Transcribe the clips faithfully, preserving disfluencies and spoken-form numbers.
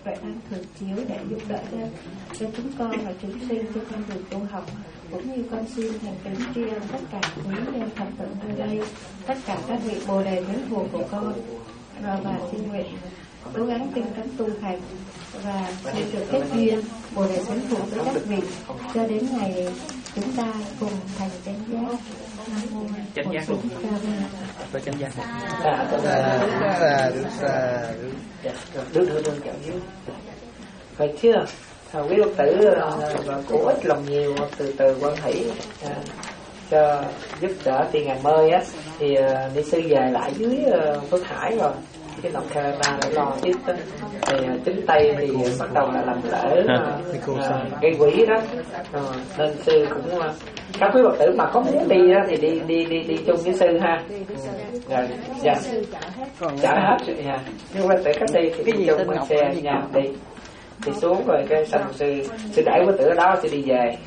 vậy ăn thường chiếu để giúp đỡ cho, cho chúng con và chúng sinh trên con đường tu học. Cũng như con xin thành kính tri ân tất cả quý Phật tử nơi đây, tất cả các vị bồ đề mến thù của con, và, và xin nguyện cố gắng tinh tấn tu hành và xin được kết duyên bồ đề mến thù với các vị cho đến ngày chúng ta cùng thành chánh giác. Chánh giác luôn. Tôi chánh giác. Dạ, đúng xa, đúng xa, đúng đúng đúng cảm ơn. Phải chưa? Quý Phật tử và cổ ích lòng nhiều, từ từ quan hỷ à, cho giúp đỡ tiền ngày mới á, thì uh, ni sư về lại dưới uh, Phước Hải rồi cái lòng Canada để lo tiếp đó. Thì uh, chính Tây thì uh, bắt đầu là làm lễ uh, uh, gây quỹ đó, uh, nên sư cũng uh, các quý Phật tử mà có muốn đi đó thì đi đi đi đi chung với sư ha. Rồi, dạ, trả hết rồi nha. Nhưng mà Phật tử cách đi thì đi chung với xe nhà đi. Thì xuống rồi cái xong sư sư đẩy quý tử ở đó sư đi về.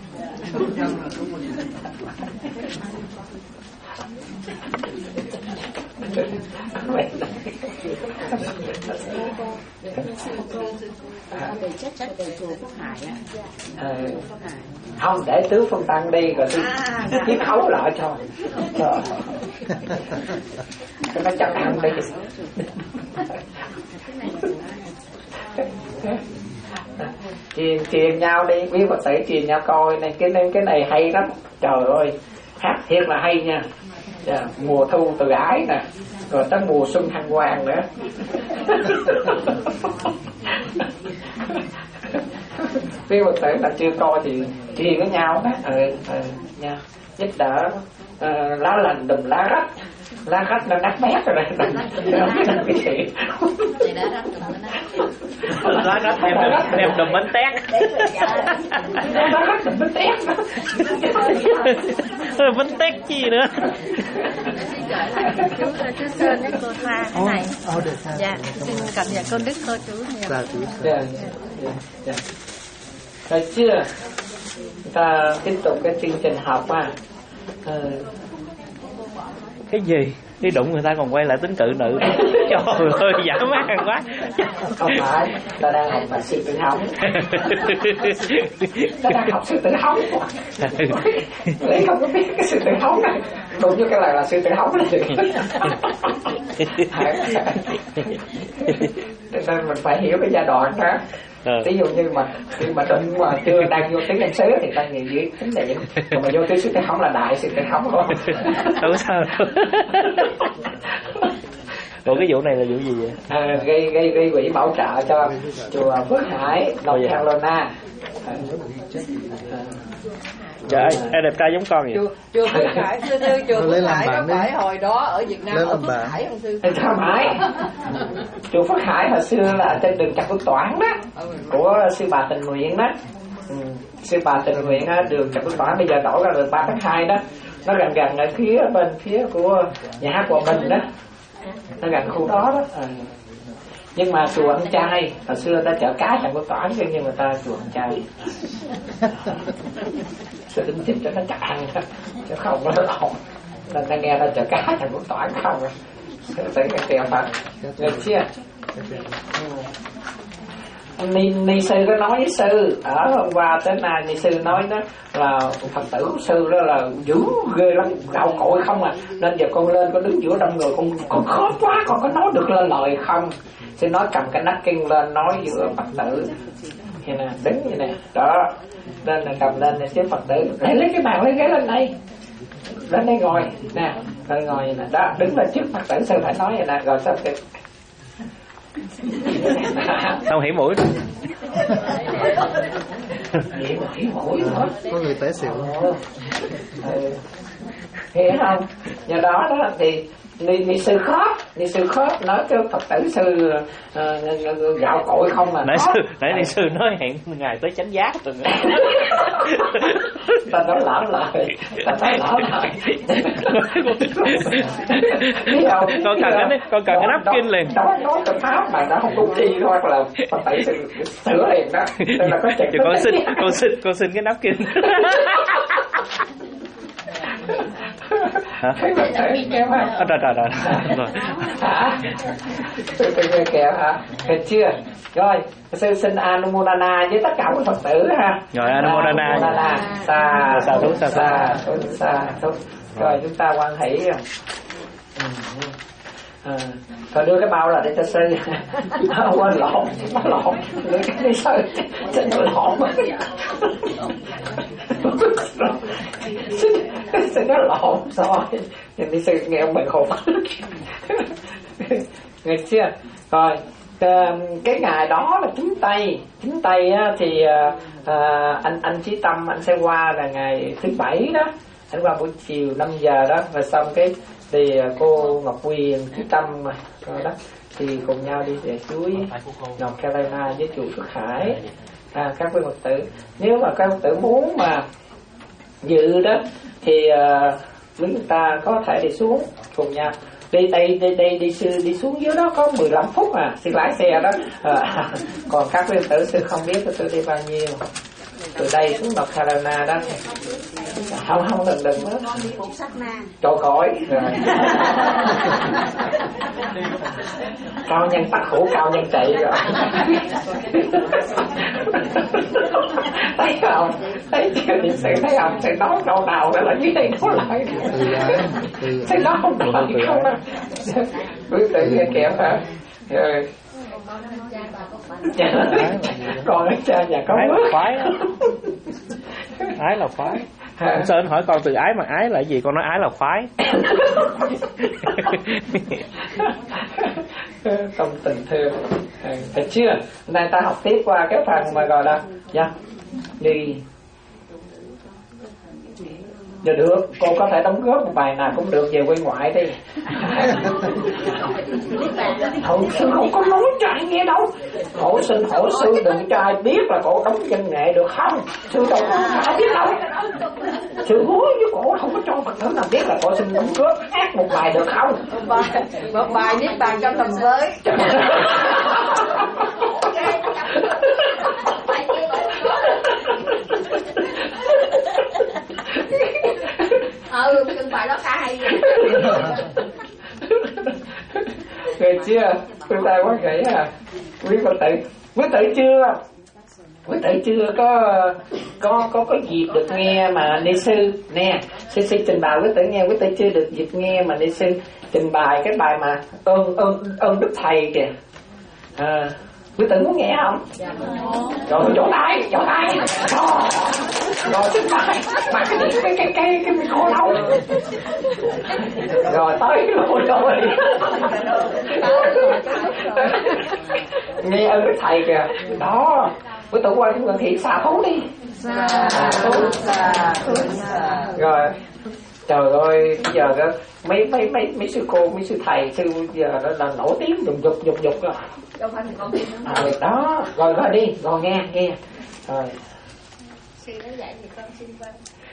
À, không để tứ phân tăng đi rồi tôi chiếc khấu lại cho cho nó chắc ăn đi. Truyền truyền nhau đi, quý Phật tử truyền nhau coi này, cái này, cái này hay lắm, trời ơi, hát thiệt là hay nha. Yeah, mùa thu từ ái nè, rồi tới mùa xuân hân hoan nữa. Quý Phật tử là chưa coi thì truyền với nhau đó, ừ, ừ, nha, giúp đỡ uh, lá lành đùm lá rách. Lá rách nó nát bét rồi này. Cái gì? Lá rách đem đùm, đem đùm bánh tét. Lá rách đùm bánh tét. Bánh tét chi nữa? Chú chú Sơn với cô Thoa cái này. Dạ, xin cảm nhận con đức cô chú nhiều. Dạ, dạ, dạ. Rồi chưa? Ta tiếp tục cái chương trình học à. Ờ. Cái gì? Đi đụng người ta còn quay lại tính cự nữ. Trời ơi, dã man quá. Không phải, ta đang học là sự tự hóng. Ta đang học sự tự hóng. Lấy không có biết cái sự tự hóng này. Đúng như cái này là sự tự hóng này. Nên mình phải hiểu cái giai đoạn đó. Ví dụ như mà khi mà đụng mà chưa đang vô tiếng em xứ thì ta nghĩ dưới tính điện, còn mà vô tiếng sự tự hóng là đại sự tự hóng luôn. Không sao đâu. Ủa cái vụ này là vụ gì vậy? À, gây gây gây quỹ bảo trợ cho chùa Phước Hải, North Carolina. À, trời ơi, em đẹp trai giống con vậy. Chùa, chùa Phước Hải, sư sư chùa Phước Hải có phải hồi đó ở Việt Nam ở Phước Hải không sư? Không phải. Chùa Phước Hải hồi xưa là trên đường Trần Quốc Toản đó, của sư bà Tình Nguyện đó. Ừ. Sư bà Tình Nguyện á, đường Trần Quốc Toản bây giờ đổi ra đường ba tháng hai đó. Nó gần gần ở phía bên phía của nhà hát của mình đó. Nó gần khu đó đó. À. Nhưng mà chùa ăn chay, hồi xưa ta chở cá Trần Quốc Toản chứ, nhưng mà ta chùa ăn chay. Sự tính chích cho nó chắc ăn đó, chứ không có lộn. Nên ta nghe ta chở cá Trần Quốc Toản không rồi. Tới cái tiền Phật. Được chưa? Ni, ni sư có nói với sư ở hôm qua tới nay, ni sư nói đó là Phật tử của sư đó là dữ ghê lắm, gạo cội không à, nên giờ con lên con đứng giữa đông người con con khó quá, con có nói được lên lời không. Sư nói cầm cái nắp kinh lên nói giữa Phật tử vậy nè, đứng vậy nè đó, nên là cầm lên này chứ Phật tử lấy lấy cái bàn lấy ghế lên đây, lên đây ngồi nè, lên ngồi vậy nè đó, đứng lên trước Phật tử sư phải nói vậy nè, rồi sao cái không hỉ mũi. Hỉ mũi nữa. Có người té xỉu. Ừ. Hiểu không? Do đó đó thì ni, ni sư khóc, ni sư khóc nói cho Phật tử sư uh, gạo cội không mà. Nãy sư, nãy ni sư nói hẹn ngày tới chánh giác rồi. Ta nói lỡ lời, ta nói lỡ lời. Con cần cái con cần cái nắp kinh liền. Đó nói cái pháp mà nó không đúng chi thôi là Phật tử sư sửa liền đó. Nên là có chuyện. Con xin, con xin, con xin cái nắp kinh. Hả? Thấy Phật tử kẹo hả? À, trời trời trời. Rồi. Hả? Phật tử nghe kẹo hả? Được chưa? Rồi, sư xin Anumodana với tất cả các Phật tử ha. Rồi Anumodana. Anumodana. Sa Sa thú sa sa thú sa thú. Rồi chúng ta quan hỷ. À, thôi đưa cái bao là để cho sư. Quên lộn, lộn. Đưa cái đi sư. Cho nó lộn. Sư nó lộn rồi. Nhìn đi sư nghe ông bệnh khùng. Nghe chưa? Rồi cái ngày đó là chính tây, chính tây á, thì à, anh anh Chí Tâm anh sẽ qua là ngày thứ bảy đó, anh qua buổi chiều năm giờ đó, và xong cái thì cô Ngọc Quyền Chí Tâm rồi đó thì cùng nhau đi về chuối North Carolina với chùa Phước Hải. À, các quý Phật tử, nếu mà các Phật tử muốn mà dự đó thì uh, chúng ta có thể đi xuống cùng nhau. Đi đây đi đi đi sư đi xuống dưới đó có mười lăm phút à, sư lái xe đó. À, còn các quý tử sư không biết tôi đi bao nhiêu. Từ đây xuống North Carolina đó. Không không đừng đừng nữa. Chỗ cõi. Cao nhân tắc khổ cao nhân chạy rồi. Thấy không? Thấy chưa? Thì sự thấy không? Sự nói câu nào đó là dưới đây nói lại. Sự nói không lại không á. Quý tử nghe kẹo hả? Rồi. Còn cha nhà có ái là khoái. Ái là khoái. Ông Sơn hỏi con từ ái mà ái là gì? Con nói ái là khoái. Tâm tình thương. Thật chưa? Nay ta học tiếp qua cái phần mà gọi là dạ. Đi. Giờ được, cô có thể đóng góp một bài nào cũng được, về quê ngoại đi. Không, sư không có nói cho ai nghe đâu. Cổ xin hỏi sư đừng cho ai biết là cổ đóng văn nghệ được không? Sư đâu có ai biết đâu. Sư hứa với cổ không có cho Phật tử nào biết là cổ xin đóng góp hát một bài được không? Một bài, một bài niết bàn trong tầm với. Ừ, chừng bài đó khá hay. Rồi chưa? Chúng ta quá gãy à. Quý Phật tử, quý tử chưa? Quý tử chưa có có có có dịp được nghe mà ni sư nè, sư sư trình bày quý tử nghe, quý tử chưa được dịp nghe mà ni sư trình bày cái bài mà ơn ơn ơn đức thầy kìa. À, quý tử muốn nghe không? Dạ. Rồi vỗ tay, vỗ tay. Rồi, rồi trình bày, mà cái cái cái cái cái micro đâu? Rồi tới rồi rồi. Nghe ơn đức thầy kìa. Đó. Quý tử qua chúng thị xà thú đi. Xà thú, xà thú, xà. Rồi. Trời ơi, bây giờ đó mấy mấy mấy mấy sư cô, mấy sư thầy, sư giờ đó là nổi tiếng dục dục dục dục rồi. Đâu phải con tin nữa. À, đó, rồi rồi đi, rồi nghe nghe. Rồi. Sư nói vậy thì con xin vâng.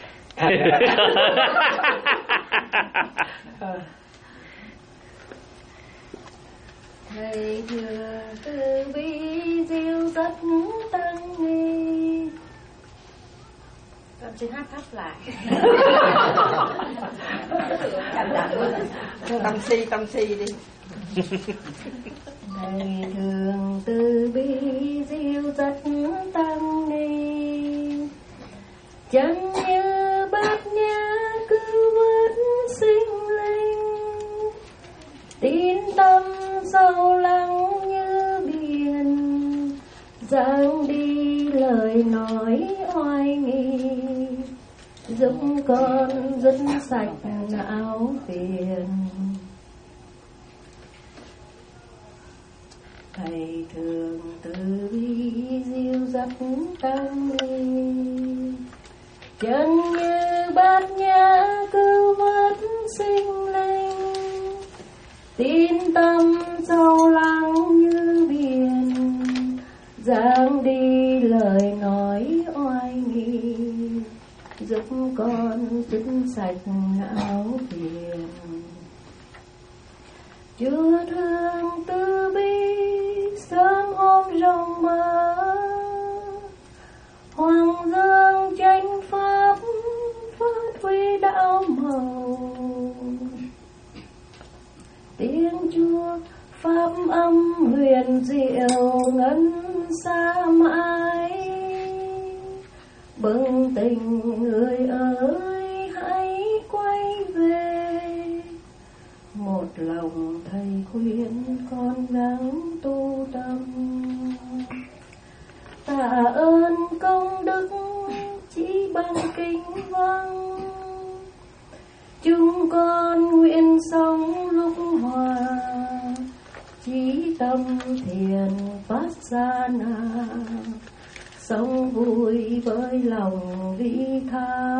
Thầy thừa từ bi diệu rất tăng nghi. Con xin hát pháp lại. Tâm si, tâm si đi. Thầy thường từ bi diệu rất tăng nghi, chẳng như bát nhã cứu vớt sinh linh, tín tâm sâu lắng như biển, giang đi lời nói oai nghi, giúp con dứt sạch não phiền. Thầy thường từ bi diệu dắt tăng nghi, chân như bát nhã cứu vớt sinh linh, tín tâm sâu lắng như biển, giang đi lời nói oai nghi, giúp con dứt sạch não phiền. Chúa thương từ bi sớm hôm rộng mở, hoàng dương chánh pháp phát huy đạo màu, xa mãi. Bừng tình người ơi hãy quay về, một lòng thầy khuyên con gắng tu tâm. Tạ ơn công đức chỉ bằng kính vâng, chúng con nguyện sống lúc hòa, chí tâm thiền Vipassana, sống vui với lòng vị tha.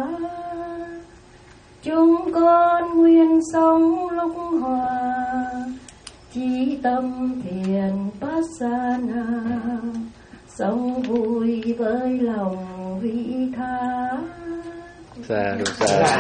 Chúng con nguyện sống lúc hòa, chí tâm thiền Vipassana, sống vui với lòng vị tha. Dạ, được dạ.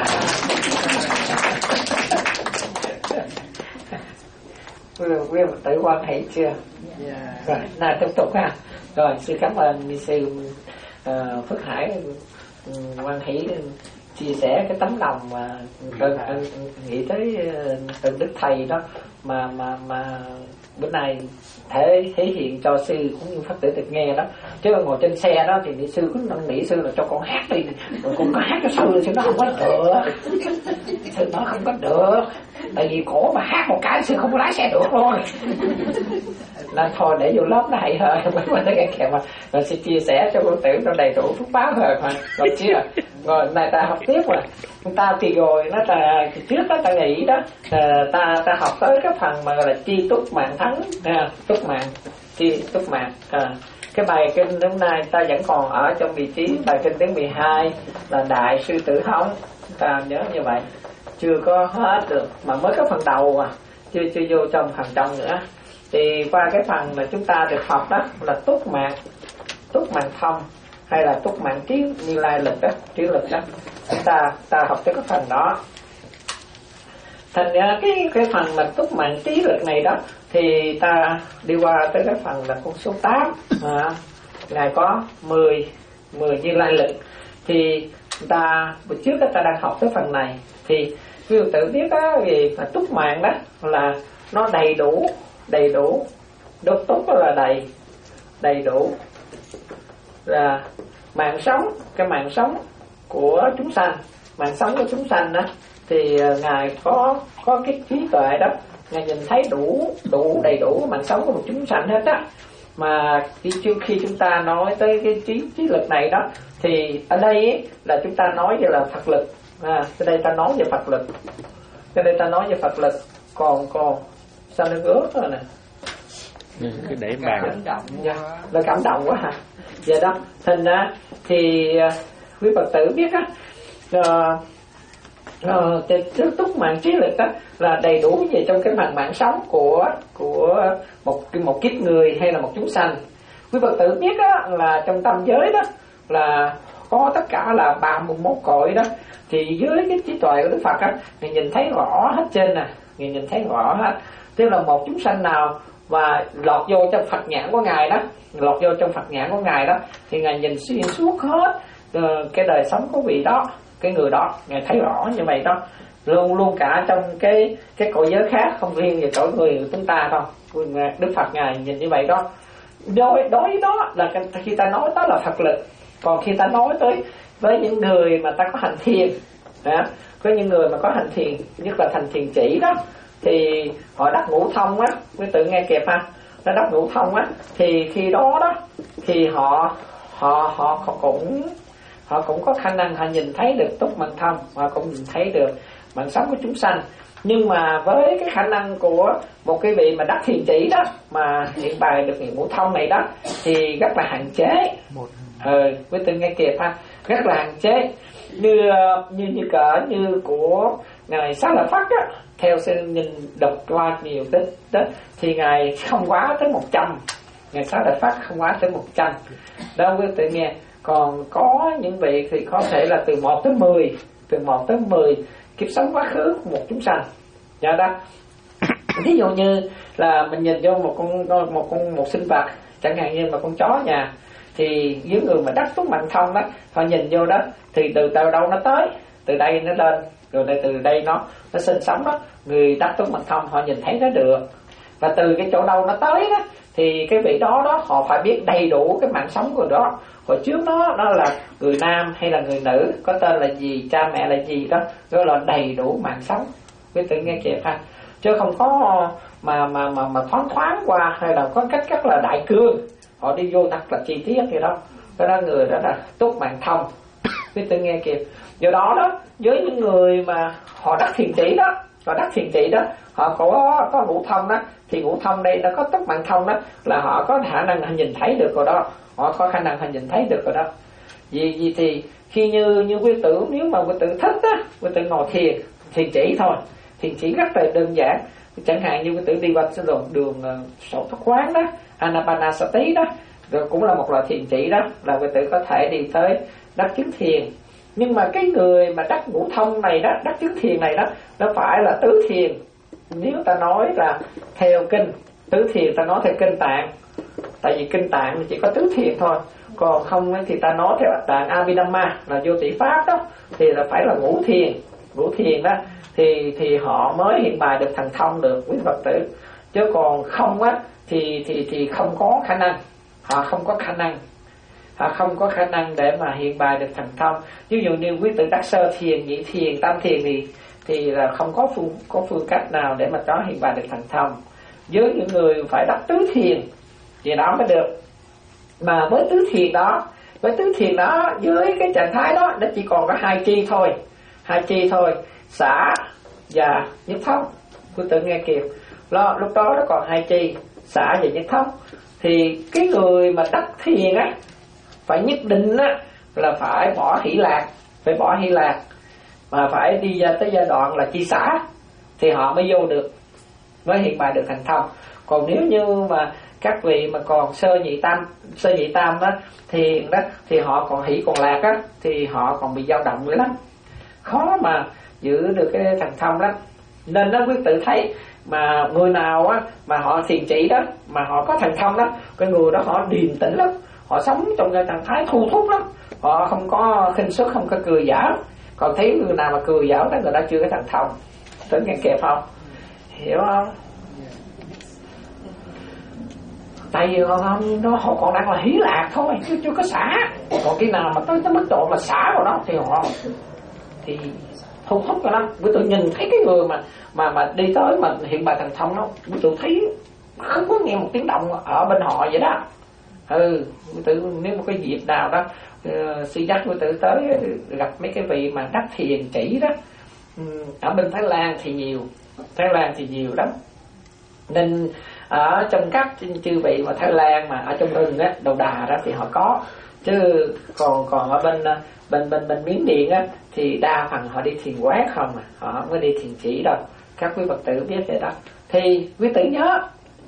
Quý vị tự quan hệ chưa? Yeah. Rồi, nào tiếp tục ha. Rồi, xin cảm ơn ni sư uh, Phước Hải uh, quan hệ chia sẻ cái tấm lòng mà cần nghĩ tới uh, đức thầy đó mà mà mà bữa nay thể thể hiện cho sư cũng như Phật tử được nghe đó. Chứ ngồi trên xe đó thì ni sư cứ năn nỉ sư là cho con hát đi, rồi con có hát cho sư sư nó không có được, sư nó không có được, tại vì cổ mà hát một cái sư không có lái xe được luôn. Nên thôi để vô lớp nó hay hơn, mấy mấy cái kèm mà rồi sẽ chia sẻ cho Phật tử nó đầy đủ phúc báo rồi mà rồi chưa. Rồi này ta học tiếp mà ta thì rồi nó ta trước đó ta nghĩ đó à, ta ta học tới cái phần mà gọi là chi túc mạng thắng à, túc mạng chi túc mạng à, cái bài kinh hôm nay ta vẫn còn ở trong vị trí bài kinh thứ mười hai là Đại Sư Tử Hống, ta nhớ như vậy, chưa có hết được mà mới có phần đầu à, chưa chưa vô trong phần trong nữa. Thì qua cái phần mà chúng ta được học đó là túc mạng, túc mạng thông hay là túc mạng trí Như Lai lực đó, trí lực đó, chúng ta ta học tới cái phần đó. Thành ra cái cái phần mà túc mạng trí lực này đó thì ta đi qua tới cái phần là con số tám à, ngài có mười mười Như Lai lực. Thì ta bữa trước đó, ta đang học tới phần này thì quý vị tự biết đó vì mà túc mạng đó là nó đầy đủ đầy đủ đốt túc là đầy đầy đủ là mạng sống, cái mạng sống của chúng sanh, mạng sống của chúng sanh đó thì ngài có có cái trí tuệ đó, ngài nhìn thấy đủ đủ đầy đủ mạng sống của một chúng sanh hết á. Mà khi trước khi chúng ta nói tới cái trí trí lực này đó thì ở đây ấy, là chúng ta nói về là Phật lực à, ở đây ta nói về Phật lực, ở đây ta nói về Phật lực, còn còn sao nó ướt rồi nè. Ừ, cái để bàn cảm động nha, nó cảm động quá hả? Vậy đó, thành ra thì quý Phật tử biết á, uh, uh, túc mạng trí lực đó là đầy đủ về trong cái mạng mạng sống của của một một kiếp người hay là một chúng sanh. Quý Phật tử biết á là trong tâm giới đó là có tất cả là ba mươi mốt cõi đó, thì dưới cái trí tuệ của Đức Phật á, ngài nhìn thấy rõ hết trên nè, ngài nhìn thấy rõ hết. Tức là một chúng sanh nào và lọt vô trong Phật nhãn của ngài đó, lọt vô trong Phật nhãn của ngài đó thì ngài nhìn xuyên suốt hết uh, cái đời sống của vị đó, cái người đó, ngài thấy rõ như vậy đó, luôn luôn cả trong cái cái cõi giới khác, không riêng về cõi người của chúng ta đâu. Đức Phật ngài nhìn như vậy đó. Đối đối với đó là khi ta nói đó là Phật lực. Còn khi ta nói tới với những người mà ta có hành thiền đó, có những người mà có hành thiền, nhất là thành thiền chỉ đó, thì họ đắc ngũ thông á, quý tự nghe kịp ha, nó đắc ngũ thông á, thì khi đó đó thì họ họ họ, họ cũng họ cũng có khả năng họ nhìn thấy được túc mạng thông, họ cũng nhìn thấy được mạng sống của chúng sanh. Nhưng mà với cái khả năng của một cái vị mà đắc thiền chỉ đó mà hiện bài được ngũ thông này đó thì rất là hạn chế. Ừ, quý tự nghe kịp ha, rất là hạn chế. Như như như cỡ như của ngài Xá Lợi Phất á, theo sư nhìn đọc qua nhiều tích đó, thì ngài không quá tới một trăm, ngài Xá Lợi Phất không quá tới một trăm đâu quý tự nghe. Còn có những vị thì có thể là từ một tới mười, từ một tới mười kiếp sống quá khứ một chúng sanh. Dạ đó. Ví dụ như là mình nhìn vô một con một con một sinh vật, chẳng hạn như một con chó nhà, thì với người mà đắc túc mạng thông đó, họ nhìn vô đó thì từ từ đâu nó tới, từ đây nó lên, rồi đây từ đây nó nó sinh sống đó, người đắc túc mạng thông họ nhìn thấy nó được. Và từ cái chỗ đâu nó tới đó thì cái vị đó đó họ phải biết đầy đủ cái mạng sống của đó. Hồi trước đó nó là người nam hay là người nữ, có tên là gì, cha mẹ là gì đó, gọi là đầy đủ mạng sống. Quý tự nghe kịp ha, chứ không có mà mà mà mà thoáng thoáng qua, hay là có cách rất là đại cương họ đi vô thật là chi tiết vậy đó. Cái đó người đó là túc mạng thông. Quý tự nghe kịp. Do đó đó, với những người mà họ đắc thiền chỉ đó, họ đắc thiền chỉ đó, họ có có ngũ thông đó, thì ngũ thông đây nó có túc mạng thông đó, là họ có khả năng nhìn thấy được rồi đó, họ có khả năng nhìn thấy được rồi đó. Vì vì thì khi như như quý tử, nếu mà quý tử thích á, quý tử ngồi thiền thiền chỉ thôi, thiền chỉ rất là đơn giản. Chẳng hạn như quý tử đi qua đường đường sổ thoát khoáng đó, Anapanasati đó, rồi cũng là một loại thiền chỉ đó, là quý tử có thể đi tới đắc chứng thiền. Nhưng mà cái người mà đắc ngũ thông này đó, đắc chứng thiền này đó, nó phải là tứ thiền. Nếu ta nói là theo kinh tứ thiền, ta nói theo kinh Tạng, tại vì kinh Tạng chỉ có tứ thiền thôi. Còn không thì ta nói theo Tạng Abhidhamma là vô tỷ pháp đó, thì là phải là ngũ thiền. Ngũ thiền đó thì thì họ mới hiện bài được thần thông được quý Phật tử. Chứ còn không á thì thì thì không có khả năng, họ không có khả năng, họ không có khả năng để mà hiện bài được thần thông. Ví dụ như quý tử đắc sơ thiền, nhị thiền, tam thiền thì thì là không có phương có phương cách nào để mà có hiện bài được thần thông. Với những người phải đắc tứ thiền thì đó mới được. Mà với tứ thiền đó, với tứ thiền đó, với cái trạng thái đó, nó chỉ còn có hai chi thôi, hai chi thôi, xả và nhất thông. Quý tử nghe kịp. Đó, lúc đó nó còn hai chi, xả và nhất thông. Thì cái người mà đắc thiền á, phải nhất định á là phải bỏ hỷ lạc, phải bỏ hỷ lạc, mà phải đi ra tới giai đoạn là chi xả thì họ mới vô được, mới hiện bài được thành thông. Còn nếu như mà các vị mà còn sơ nhị tam, sơ nhị tam đó thì đó thì họ còn hỷ còn lạc á, thì họ còn bị dao động nữa lắm, khó mà giữ được cái thành thông lắm. Nên nó quý tự thấy mà người nào á mà họ thiền chỉ đó, mà họ có thành thông đó, cái người đó họ điềm tĩnh lắm, họ sống trong cái trạng thái thu thúc lắm, họ không có khinh suất, không có cười giảo. Còn thấy người nào mà cười giảo đó, người đó chưa có thành thông. Tưởng nghe kẹp không? Hiểu không? Tại vì họ, nó, họ còn đang là hí lạc thôi, chứ chưa có xả. Còn khi nào mà tới tới mức độ mà xả vào đó thì họ thì thu hút rồi lắm. Quý tự nhìn thấy cái người mà mà mà đi tới mà hiện bài thành thông đó, quý tự thấy không có nghe một tiếng động ở bên họ vậy đó. Ừ, quý tự nếu một cái dịp nào đó uh, sư dắt quý tự tới gặp mấy cái vị mà đắc thiền chỉ đó, um, ở bên Thái Lan thì nhiều, Thái Lan thì nhiều lắm. Nên ở trong các chư vị mà Thái Lan mà ở trong rừng á, Đầu Đà đó thì họ có, chứ còn còn ở bên bên bên bên Miến Điện á thì đa phần họ đi thiền quán không à, họ không có đi thiền chỉ đâu. Các quý Phật tử biết vậy đó. Thì quý tử nhớ,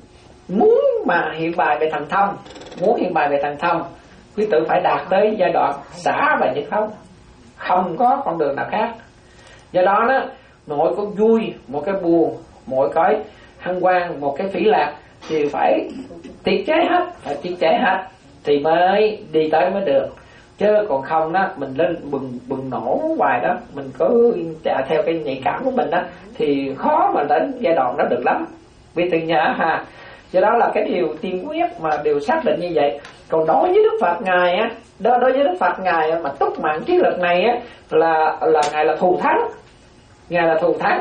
muốn mà hiện bài về thần thông, muốn hiện bài về thần thông, quý tử phải đạt tới giai đoạn xả và nhất thông, không có con đường nào khác. Do đó đó, mỗi cái vui, một cái buồn, mỗi cái hân hoan, một cái phỉ lạc thì phải tiết chế hết, phải tiết chế hết thì mới đi tới mới được. Chứ còn không đó, mình lên bừng bừng nổ hoài đó, mình cứ chạy theo cái nhạy cảm của mình đó, thì khó mà đến giai đoạn đó được lắm. Vì tự nhớ ha, do đó là cái điều tiên quyết mà điều xác định như vậy. Còn đối với Đức Phật Ngài á, đó đối với Đức Phật Ngài mà túc mạng trí lực này á, là là Ngài là thù thắng, Ngài là thù thắng.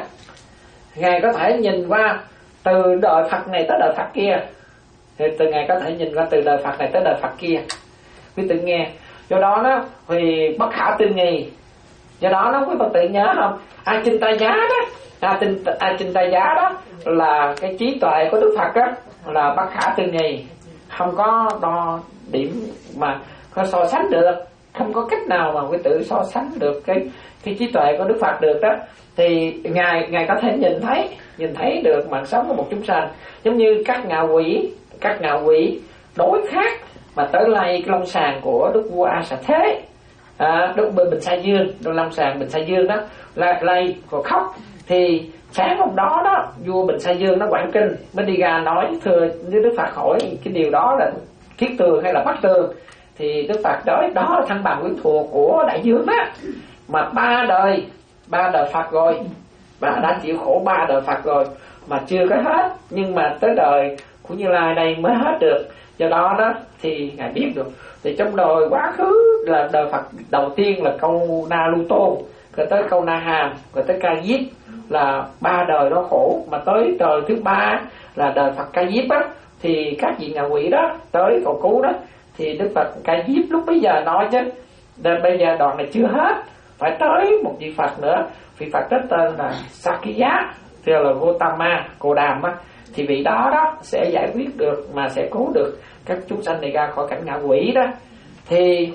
Ngài có thể nhìn qua từ đời Phật này tới đời Phật kia, thì từ Ngài có thể nhìn qua từ đời Phật này tới đời Phật kia. Quý tự nghe. Do đó nó thì bất khả tư nghị. Do đó nó quý Phật tự nhớ không? A Chinh Ta Giá đó, A Chinh A Chinh Ta Giá đó là cái trí tuệ của Đức Phật đó, là bất khả tư nghị, không có đo điểm mà có so sánh được, không có cách nào mà quý tử so sánh được cái cái trí tuệ của Đức Phật được đó. Thì ngài ngài có thể nhìn thấy nhìn thấy được mạng sống của một chúng sanh, giống như các ngạ quỷ, các ngạ quỷ đối khác mà tới lay cái long sàng của Đức vua A Xà Thế, à, Đức Bình Sa Dương, Đức long sàng Bình Sa Dương đó, là lay còn khóc. Thì sáng hôm đó đó, vua Bình Sa Dương nó quảng kinh mới đi ra nói thưa với Đức Phật, hỏi cái điều đó là thiết tường hay là bất tường. Thì Đức Phật nói đó là thân bằng quyến thuộc của đại dương đó, mà ba đời ba đời Phật rồi, bà đã chịu khổ ba đời Phật rồi mà chưa có hết. Nhưng mà tới đời của Như Lai đây mới hết được. Do đó đó thì ngài biết được. Thì trong đời quá khứ là đời Phật đầu tiên là câu Na Lu Tô, rồi tới câu Na Hàm, rồi tới Ca Diếp, là ba đời đó khổ. Mà tới đời thứ ba là đời Phật Ca Diếp á, thì các vị ngạ quỷ đó tới cầu cứu đó, thì Đức Phật Ca Diếp lúc bấy giờ nói chứ, nên bây giờ đoạn này chưa hết, phải tới một vị Phật nữa. Vị Phật đó tên là Sakya, tức là Gotama, Cồ Đàm á, thì vị đó đó sẽ giải quyết được, mà sẽ cứu được các chúng sanh này ra khỏi cảnh ngạ quỷ đó. Thì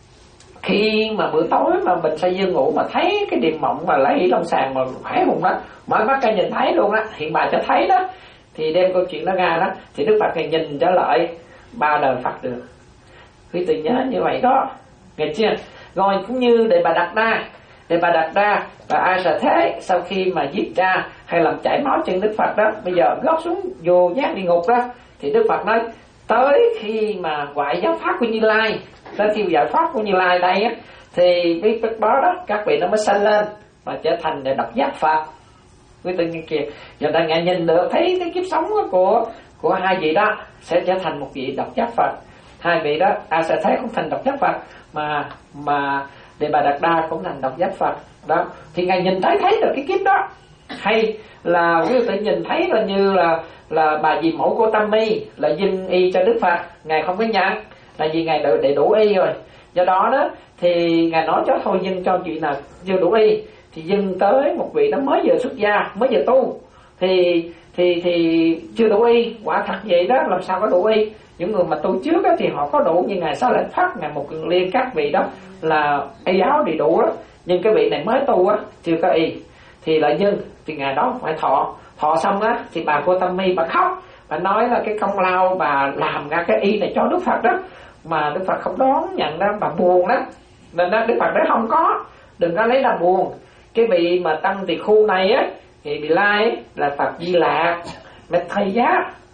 khi mà bữa tối mà mình say dương ngủ mà thấy cái điềm mộng mà lấy long sàng mà khỏe hùng đó, mở mắt ra nhìn thấy luôn đó, hiện bà cho thấy đó, thì đem câu chuyện đó ra đó, thì Đức Phật này nhìn trở lại ba đời Phật được. Quý tự nhớ như vậy đó, nghe chưa? Rồi cũng như Đề Bà Đạt Đa, Đề Bà Đạt Đa và A Xà Thế sau khi mà giết cha hay làm chảy máu chân Đức Phật đó, bây giờ gót xuống vô giác địa ngục đó, thì Đức Phật nói tới khi mà ngoại giáo pháp của Như Lai, tới khi giải pháp của Như Lai đây á, thì biết biết đó đó các vị nó mới sanh lên và trở thành để độc giác Phật. Quý tự nhiên kìa, giờ ta ngài nhìn được thấy cái kiếp sống của của hai vị đó sẽ trở thành một vị độc giác Phật. Hai vị đó A Xà Thế cũng thành độc giác Phật, mà mà Đề Bà Đạt Đa cũng thành độc giác Phật đó. Thì ngài nhìn thấy thấy được cái kiếp đó. Hay là quý vị nhìn thấy là như là là bà dì mẫu của Tam Mi là dâng y cho Đức Phật, ngài không có nhận, là vì ngài đầy đủ y rồi. Do đó đó thì ngài nói cho thôi dâng cho chuyện nào chưa đủ y, thì dâng tới một vị đó mới vừa xuất gia, mới vừa tu, thì thì thì chưa đủ y. Quả thật vậy đó, làm sao có đủ y? Những người mà tu trước đó, thì họ có đủ, nhưng ngài sao lại phát ngài một liên các vị đó là y áo đầy đủ đó, nhưng cái vị này mới tu á chưa có y, thì lại dâng, thì ngài đó phải thọ. Thọ xong á thì bà cô Tam Mi bà khóc, bà nói là cái công lao bà làm ra cái y này cho Đức Phật đó, mà Đức Phật không đón nhận đó, bà buồn đó. Nên đó Đức Phật đấy không có, đừng có lấy làm buồn. Cái vị mà tăng tỳ khu này á, thì vị lai ấy, là Phật Di Lạc Mẹ Thầy Giá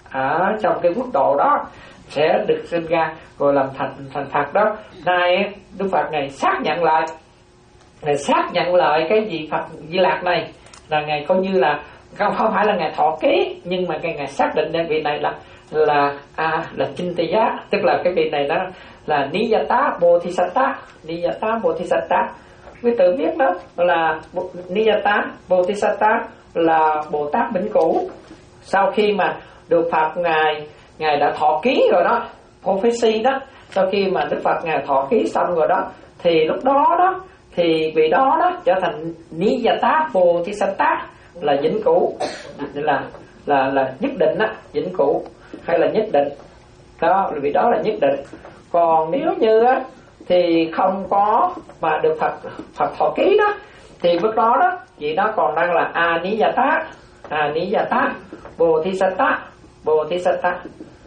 ở trong cái quốc độ đó sẽ được sinh ra rồi làm thành thành Phật đó. Nay Đức Phật này xác nhận lại, ngài xác nhận lại cái vị Phật Di Lạc này là ngài coi như là không không phải là ngài thọ ký, nhưng mà cái ngài xác định đây vị này là là à, là Chinh Tây Giá, tức là cái vị này đó là Niyata Bodhisatta. Niyata Bodhisatta quý tự biết đó là Niyata Bodhisatta là Bồ Tát vĩnh cửu. Sau khi mà được Phật ngài ngài đã thọ ký rồi đó, prophecy đó, sau khi mà Đức Phật ngài thọ ký xong rồi đó, thì lúc đó đó thì vị đó đó trở thành Niyata Bodhisatta là vĩnh cửu, là là là nhất định á, vĩnh cửu hay là nhất định đó, vị đó là nhất định. Còn nếu như á thì không có mà được Phật Phật thọ ký đó, thì lúc đó đó vị đó còn đang là Aniyata, Aniyata Bodhisatta, Bodhisatta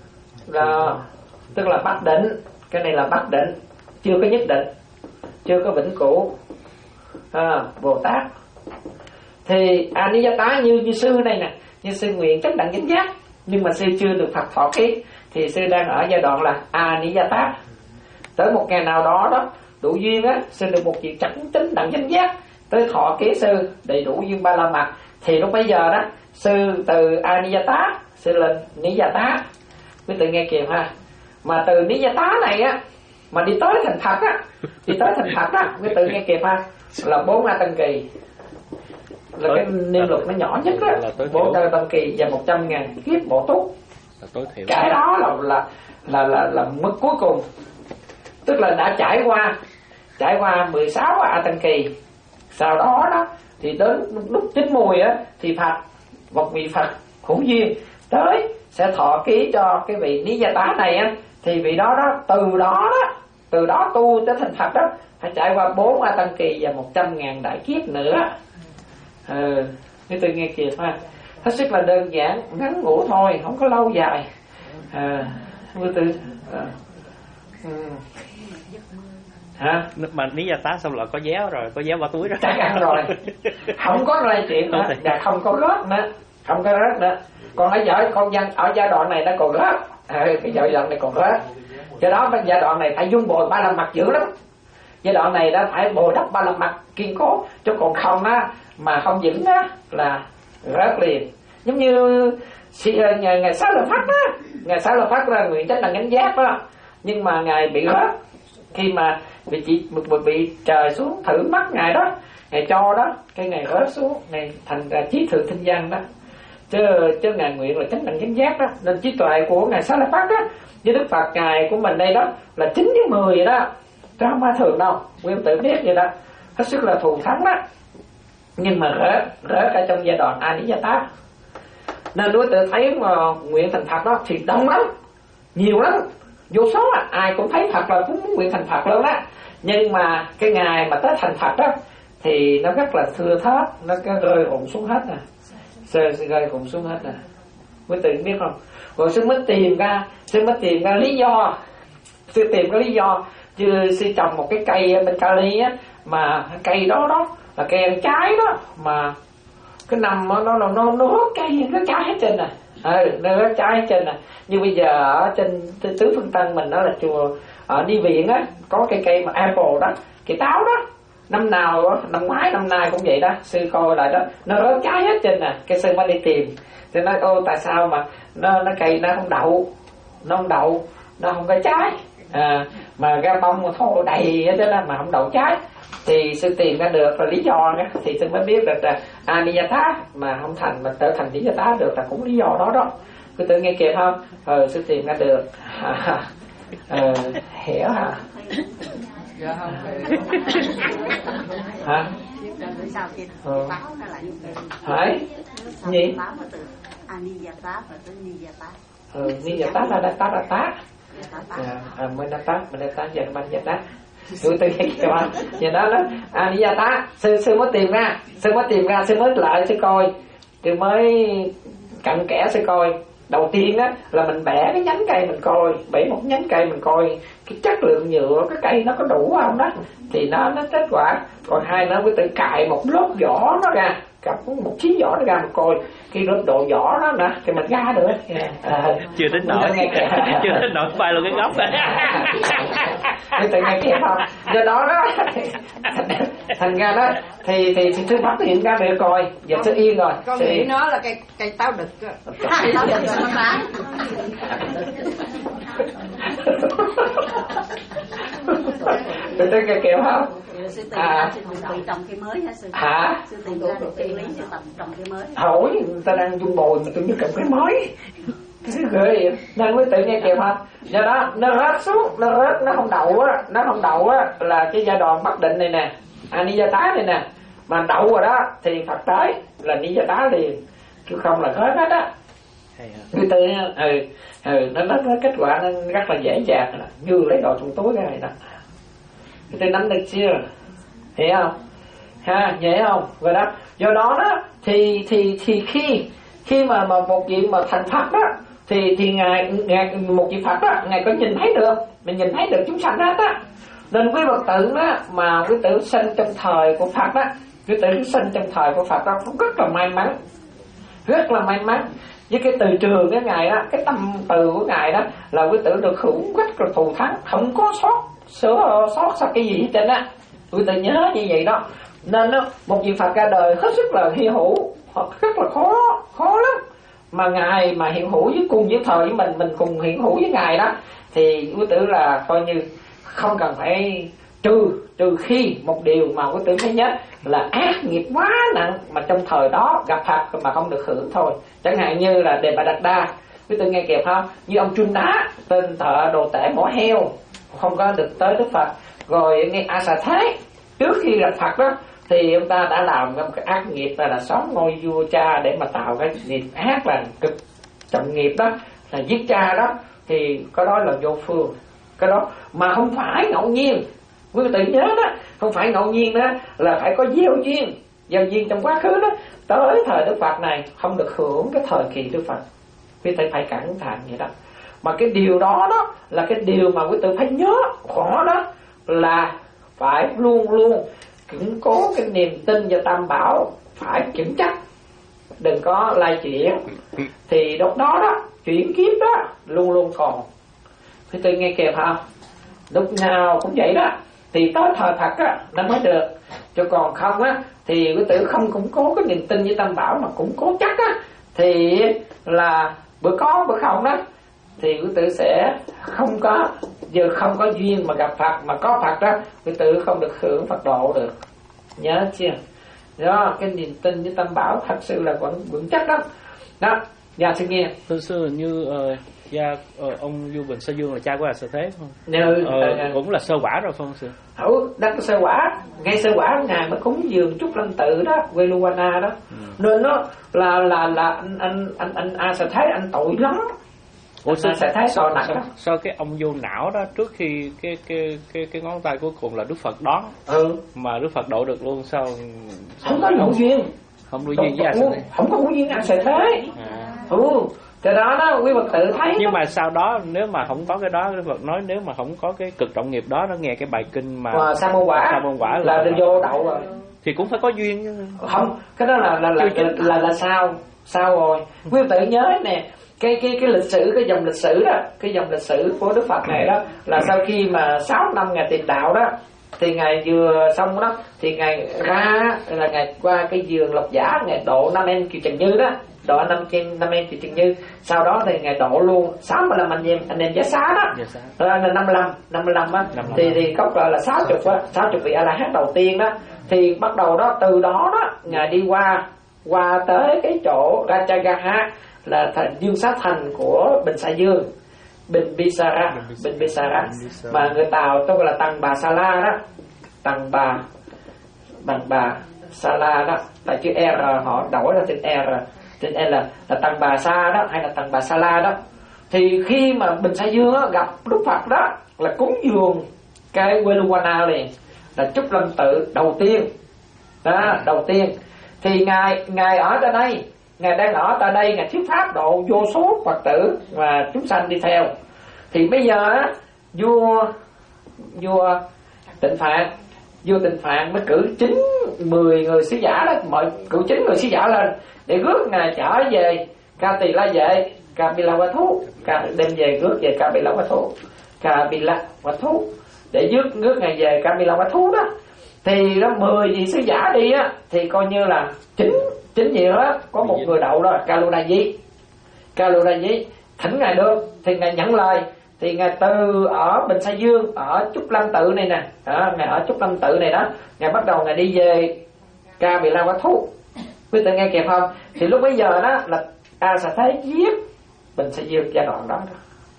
là tức là bất định. Cái này là bất định, chưa có nhất định, chưa có vĩnh cửu. à, Bồ Tát thì Aniyata như như sư này nè, như sư nguyện chấp đẳng chánh giác, nhưng mà sư chưa được Phật thọ ký, thì sư đang ở giai đoạn là Aniyata. Tới một ngày nào đó đó đủ duyên á, sư được một việc chánh chánh đẳng chánh giác, tới thọ ký sư đầy đủ duyên ba la mật, thì lúc bây giờ đó sư từ Aniyata sư lên Niyata. Quý tự nghe kìa ha, mà từ Niyata này á mà đi tới thành Phật á, đi tới thành Phật á, quý tự nghe kìa ha, là bốn A Tăng Kỳ, là cái niêm luật nó nhỏ nhất á, bốn A Tăng Kỳ và một trăm ngàn kiếp Bổ Túc. Cái đó là là là là, là mức cuối cùng, tức là đã trải qua trải qua mười sáu A Tăng Kỳ. Sau đó đó thì đến lúc chín mùi á thì Phật, một vị Phật hữu duyên tới sẽ thọ ký cho cái vị Niyata này á, thì vị đó đó từ đó đó từ đó tu tới thành Phật đó phải trải qua bốn A Tăng Kỳ và một trăm ngàn đại kiếp nữa. Ừ, như tôi nghe kìa ha, hết sức là đơn giản, ngắn ngủi thôi, không có lâu dài. À, như tôi à, ừ. Hả? Mà Niyata xong là có déo rồi, có déo vào túi rồi. Chắc ăn rồi, không có lại chuyện nữa, và không có rớt nữa, không có rớt nữa. Còn ở giai con dân ở giai đoạn này nó còn rớt, à, cái giai đoạn này còn rớt. Do đó cái giai đoạn này phải dung bồi ba la mật dữ lắm. Giai đoạn này đã phải bồi đắp ba la mật kiên cố, chứ còn không á mà không vững á là rớt liền. Giống như ngày ngày Xá Lợi Phất á, ngày Xá Lợi Phất là nguyện chánh đẳng chánh giác đó, nhưng mà ngài bị rớt khi mà bị chỉ bị, bị trời xuống thử mắt ngài đó, ngài cho đó cái ngài rớt xuống, ngài thành ra trí thượng thinh văn đó, chứ chứ ngài nguyện là chánh đẳng chánh giác đó, nên trí tuệ của ngài Xá Lợi Phất đó với Đức Phật ngài của mình đây đó là chín với mười vậy đó, chứ không phải thường đâu, nguyên tự biết vậy đó, hết sức là thù thắng đó, nhưng mà rớt rớt cả trong giai đoạn Aniyata. Nên đối tượng thấy mà nguyện thành Phật đó thì đông lắm, nhiều lắm, vô số à, ai cũng thấy Phật là cũng muốn nguyện thành Phật luôn đó. Nhưng mà cái ngày mà tới thành Phật đó thì nó rất là thưa thớt, nó rơi rụng xuống hết nè, rơi rơi rụng xuống hết nè, quý vị biết không? Rồi sư mới tìm ra, sư mới tìm ra lý do, sư tìm cái lý do, chứ sư trồng một cái cây bên Cali á, mà cây đó đó là cây ăn trái đó, mà cái năm nó nó nó nó hốt cây nó trái hết trên nè, ừ, nó hốt trái hết trên nè. Như bây giờ ở trên tứ phương Tân mình đó là chùa ở Đi Viện á, có cây cây mà apple đó, cây táo đó, năm nào đó, năm ngoái năm nay cũng vậy đó, sư coi lại đó, nó hốt trái hết trên nè. Cái sư mới đi tìm, thì nói ô tại sao mà nó nó cây nó không đậu, nó không đậu, nó không có trái, à, mà ra bông thô đầy hết đó mà không đậu trái. Thì sư tìm ra được là lý do đó, thì sư mới biết được là Aniyata mà không thành mà trở thành Niyata được là cũng lý do đó đó. Cứ tự nghe kịp không? Ờ sư tìm ra được. À, ờ, hiểu hả? Dạ không. Hả? Ờ. Hỏi gì? Aniyata và tới Niyata. Ờ, Niyata là Nata là tá. À, mới Nata, mới Nata giờ mình Nata. Tôi tự nghe kịp không? Vậy đó đó. Aniyata, sư sư mới tìm ra, sư mới tìm ra, sư mới lại sư coi, sư mới cặn kẽ sư coi. Đầu tiên á là mình bẻ cái nhánh cây mình coi, bẻ một nhánh cây mình coi cái chất lượng nhựa cái cây nó có đủ không đó, thì nó nó kết quả. Còn hai nữa mới tự cài một lớp vỏ nó ra, cặp một chí vỏ nó ra mình coi cái lớp độ vỏ đó nè thì mình ra được. À, chưa đến nỗi chưa đến nỗi bay luôn cái góc này. Tôi tự nghe kịp không? Do đó đó thành ra đó thì thì thì tôi phát hiện ra được rồi, giờ tôi yên rồi. Con thì... nghĩ nó là cây cây táo đực á. Táo đực rồi nó bán. Tôi tôi nghe kịp không? Sư tìm ra sư chuẩn bị trồng cây mới hả sư? Hả? Sư tìm ra được cây lý sư tầm trồng cây mới. Hỏi người ta đang dung bồi mà tôi như trồng cây mới. Ghê, nên mới tự nghe kịp không? Do đó nó rớt xuống, nó rớt, nó không đậu á, nó không đậu á là cái giai đoạn bất định này nè, Aniyata này nè, mà đậu rồi đó thì Phật tới là Niyata liền, chứ không là rớt hết á. Người tự ừ, ừ, nó, nó, nó kết quả nó rất là dễ dàng, như lấy đồ trong túi ra này đó. Người tự nắm được chưa? Hiểu không? Ha, dễ không? Rồi đó, do đó đó thì thì thì khi khi mà mà một vị mà thành Phật đó thì thì ngài, ngài một vị Phật đó ngài có nhìn thấy được, mình nhìn thấy được chúng sanh hết á. Nên quý Phật tử đó mà quý tử sinh trong thời của Phật đó, quý tử sinh trong thời của Phật đó cũng rất là may mắn, rất là may mắn. Với cái từ trường cái ngài đó, cái tâm từ của ngài đó là quý tử được hưởng rất là thù thắng, không có sót sửa sót sao cái gì hết trơn á. Quý tử nhớ như vậy đó. Nên đó, một vị Phật ra đời hết sức là hy hữu, rất là khó khó lắm. Mà ngài mà hiện hữu với cùng với thời với mình, mình cùng hiện hữu với ngài đó thì quý tử là coi như không cần phải trừ trừ khi một điều mà quý tử thấy nhất là ác nghiệp quá nặng mà trong thời đó gặp Phật mà không được hưởng thôi. Chẳng hạn như là Đề Bà Đạt Đa, quý tử nghe kịp không? Như ông Chun Đá, tên thợ đồ tể mỏ heo, không có được tới Đức Phật. Rồi nghe A Xà Thế, trước khi gặp Phật đó thì ông ta đã làm một cái ác nghiệp là, là sống ngôi vua cha để mà tạo cái nghiệp ác là cực trọng nghiệp đó, là giết cha đó, thì cái đó là vô phương. Cái đó mà không phải ngẫu nhiên, quý vị tự nhớ đó, không phải ngẫu nhiên đó, là phải có gieo duyên, gieo duyên trong quá khứ đó, tới thời Đức Phật này không được hưởng cái thời kỳ Đức Phật. Quý vị phải cẩn thận vậy đó. Mà cái điều đó đó là cái điều mà quý vị phải nhớ khó đó, là phải luôn luôn củng cố cái niềm tin vào Tam Bảo, phải kiểm chắc, đừng có lai chuyển. Thì lúc đó đó chuyển kiếp đó luôn luôn còn. Thì tôi nghe kịp hả? Lúc nào cũng vậy đó, thì tới thời Phật á nó mới được. Chứ còn không á thì quý tử không củng cố cái niềm tin với Tam Bảo mà củng cố chắc á thì là bữa có bữa không đó, thì quý tử sẽ không có, giờ không có duyên mà gặp Phật, mà có Phật đó quý tử không được hưởng Phật độ được, nhớ chưa? Đó, cái niềm tin với Tam Bảo thật sự là vẫn vững chắc đó. Đó, dạ xin nghe. Thưa sư, như uh, gia uh, ông Du Bình Sa Dương là cha của A Sa Thế không? Như, uh, cũng là sơ quả rồi không sư? Ừ, đắc sơ quả, ngay sơ quả ngài mới cúng dường Trúc Lâm Tự đó, Veluwana đó. Ừ. Nên nó là là là anh anh anh anh A Sa Thế anh tội lắm. Ủa sao sẽ thấy sao, nặng sao, sao cái ông vô não đó trước khi cái cái cái cái ngón tay cuối cùng là Đức Phật đón, ừ. mà Đức Phật độ được luôn, sao, sao không có hữu duyên, không có duyên với A Sa Thế, không có hữu duyên A Sa Thế. À. Ừ, cái đó đó quý Phật tử thấy. Nhưng đó. Mà sau đó nếu mà không có cái đó, Đức Phật nói nếu mà không có cái cực trọng nghiệp đó, nó nghe cái bài kinh mà Sa môn quả, Sa môn quả là, là, là vô đậu rồi, thì cũng phải có duyên chứ. Không, cái đó là là là là, là, là, là sao sao rồi quý Phật tử nhớ nè. Cái cái cái lịch sử, cái dòng lịch sử đó, cái dòng lịch sử của Đức Phật này đó, là sau khi mà sáu năm ngài tìm đạo đó, thì ngài vừa xong đó, thì ngài ra là ngài qua cái vườn Lộc Giả, ngài độ năm em Kiều Trần Như đó, độ năm trên năm em Kiều Trần Như, sau đó thì ngài độ luôn sáu mươi lăm anh em anh em Giá Xá đó, là năm mươi lăm năm mươi lăm á, thì thì cốc gọi là sáu chục á, sáu chục vị A La Hán đầu tiên đó, thì bắt đầu đó từ đó đó ngài đi qua qua tới cái chỗ Rajagaha, là thành Dương Xá Thành của Bình Sa Dương, Bình Bisara, Bình Bisara, mà người Tàu tôi gọi là Tằng Bà Sa La đó, Tằng Bà, Tằng Bà Sa La đó, tại chữ R họ đổi ra tên R, tên L là Tằng Bà Sa đó, hay là Tằng Bà Sa La đó. Thì khi mà Bình Sa Dương đó, gặp Đức Phật đó, là cúng dường cái Veluwana liền, là Trúc Lâm Tự đầu tiên đó, đầu tiên. Thì ngài ngài ở tại đây, ngài đang ở tại đây, ngài thuyết pháp độ vô số Phật tử và chúng sanh đi theo. Thì bây giờ á, vua vua Tịnh Phạn, vua Tịnh Phạn mới cử chín mười người sứ giả đó, mọi cử chín người sứ giả lên để rước ngài trở về Ca Tỳ La Vệ, Ca Bi La Wa Thú, đem về rước về Ca Bi La Wa Thú, Ca Bi La Wa Thú, để rước rước ngài về Ca Bi La Wa Thú đó. Thì đó mười vị sứ giả đi á, thì coi như là chín chính nhiều hết, có một người đậu đó là Kaludaji, Kaludaji thỉnh ngài được, thì ngài nhận lời, thì ngài từ ở Bình Sa Dương, ở Trúc Lâm Tự này nè, đó, ngài ở Trúc Lâm Tự này đó, ngài bắt đầu ngài đi về Ca Bi La Wa Thú, quý vị nghe kịp không? Thì lúc bấy giờ đó là A Sa Thế giết Bình Sa Dương giai đoạn đó,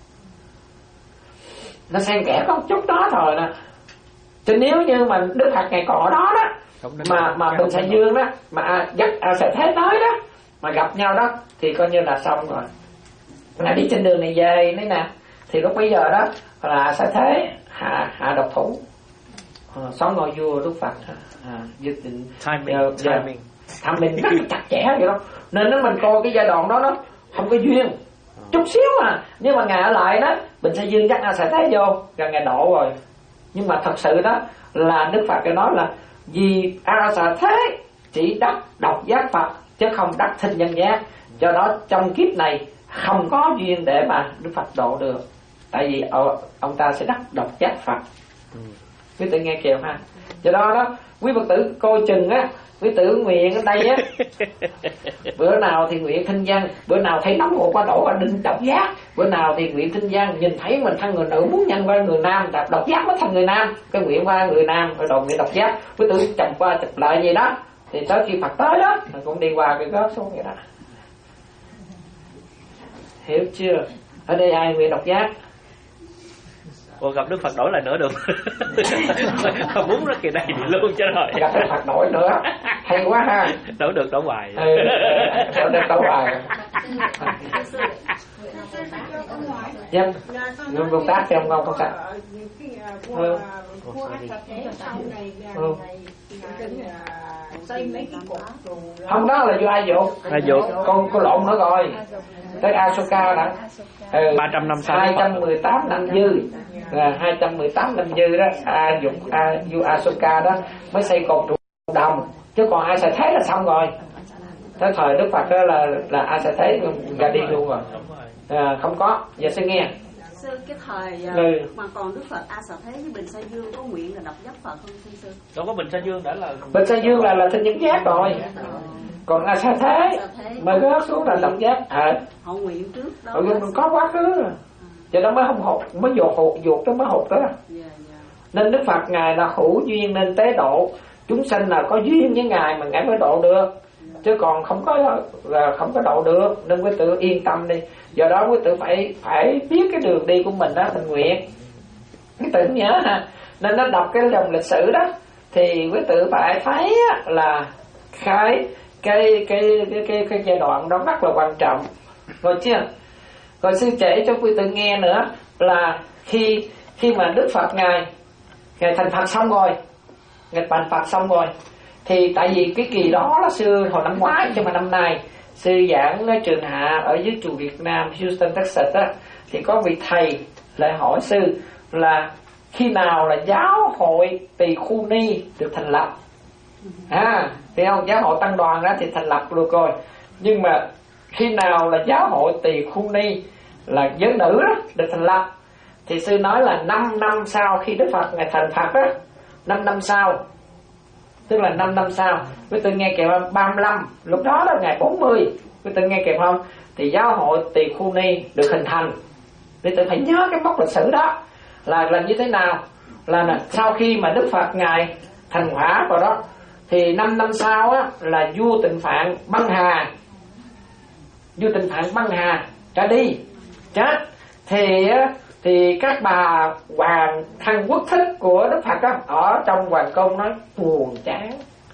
nó xen kẽ có một chút đó thôi nè. Chứ nếu như mà Đức Phật ngày cọ đó đó, mà mà Bình Sa Dương đó, mà dắt A Sa Thế tới đó, mà gặp nhau đó, thì coi như là xong rồi. Ngài đi trên đường này về đấy nè, thì lúc bây giờ đó là A Sa Thế hạ hạ độc thủ, à, sống ngôi vua Đức Phật, à, dự định timing, giờ, timing, timing rất chặt chẽ vậy đó. Nên nó mình coi cái giai đoạn đó nó không có duyên, chút xíu mà, nhưng mà ngài ở lại đó, Bình Sa Dương dắt A Sa Thế vô, rồi ngài độ rồi. Nhưng mà thật sự đó là Đức Phật nói là vì A Sa Thế chỉ đắc độc giác Phật chứ không đắc thinh nhân giác, do đó trong kiếp này không có duyên để mà Đức Phật độ được, tại vì ông ta sẽ đắc độc giác Phật. ừ. Quý tử nghe kìa ha. Do đó đó quý Phật tử coi chừng á, quý tử nguyện ở đây á, bữa nào thì nguyện thinh văn, bữa nào thấy nóng một qua đổ qua đinh độc giác, bữa nào thì nguyện thinh văn, nhìn thấy mình thân người nữ muốn nhân qua người nam, độc giác mới thành người nam, cái nguyện qua người nam rồi đầu nguyện độc giác, quý tử chậm qua chụp lại gì đó, thì tới khi Phật tới đó mình cũng đi qua cái gót xuống vậy đó, hiểu chưa? Ở đây ai nguyện độc giác? Ủa, gặp Đức Phật đổi lại nữa được. Muốn rất kỳ này thì luôn cho rồi. Gặp Đức Phật đổi nữa, hay quá ha. Đổi được đổi hoài. Ừ, đổi được đổi hoài. Dân, người công tác thì ông ngon không sao. Ừ. Ừ. Không, đó là do ai dụ? Ai dụ? Con con lộn nữa rồi. Tới Asoka đã. Ừ. ba trăm năm sau. hai trăm mười tám năm dư. Là hai trăm mười tám năm dư đó, A dục A Du Asoka đó mới xây cột trụ đồng, chứ còn A Sa Thế là xong rồi. Tới thời Đức Phật đó là là A Sa Thế ra đi luôn rồi. À, không có. Giờ sẽ nghe. Sư, cái thời uh, ừ. mà còn Đức Phật A Xà Thế với Bình Sa Dương có nguyện là đọc giấc Phật không thưa sư? Đâu có Bình Sa Dương đã là Bình Sa Dương là là thanh nhân giác rồi. Còn A Xà Thế mới rớt xuống là độc giác. À. Họ nguyện trước đó. Họ nguyện có quá khứ rồi. Cho nó mới không hụt, mới dột hụt, dột nó mới hụt đó. Yeah, yeah. Nên Đức Phật Ngài là hữu duyên nên tế độ. Chúng sanh là có duyên với Ngài mà Ngài mới độ được. Chứ còn không có là không có độ được. Nên quý tử yên tâm đi. Do đó quý tử phải phải biết cái đường đi của mình đó, thành nguyện. Quý tử nhớ ha. Nên nó đọc cái dòng lịch sử đó thì quý tử phải thấy là cái cái cái cái cái, cái giai đoạn đó rất là quan trọng. Rồi chưa? Rồi sư kể cho quý tử nghe nữa là khi khi mà Đức Phật ngài ngài thành Phật xong rồi, ngài thành Phật xong rồi thì tại vì cái kỳ đó là sư hồi năm ngoái cho mà năm nay sư giảng ở trường hạ ở dưới chùa Việt Nam Houston Texas á, thì có vị thầy lại hỏi sư là khi nào là giáo hội Tỳ Khu Ni được thành lập. À, thì không, giáo hội tăng đoàn đó thì thành lập được rồi, nhưng mà khi nào là giáo hội Tỳ Khu Ni là giới nữ đó được thành lập thì sư nói là năm năm sau khi Đức Phật ngài thành Phật đó, năm năm sau, tức là năm năm sau. Quý tử nghe kịp không? ba mươi lăm, lúc đó là ngày bốn mươi. Quý tử nghe kịp không? Thì giáo hội Tỳ Khu Ni được hình thành. Quý tử phải nhớ cái mốc lịch sử đó là là như thế nào. Là, là sau khi mà Đức Phật ngài thành quả vào đó thì năm năm sau á, là vua Tịnh Phạn băng hà, vua Tịnh Phạn băng hà ra đi chết. Thì thì các bà hoàng thân quốc thích của Đức Phật á, ở trong hoàng cung nói buồn chán.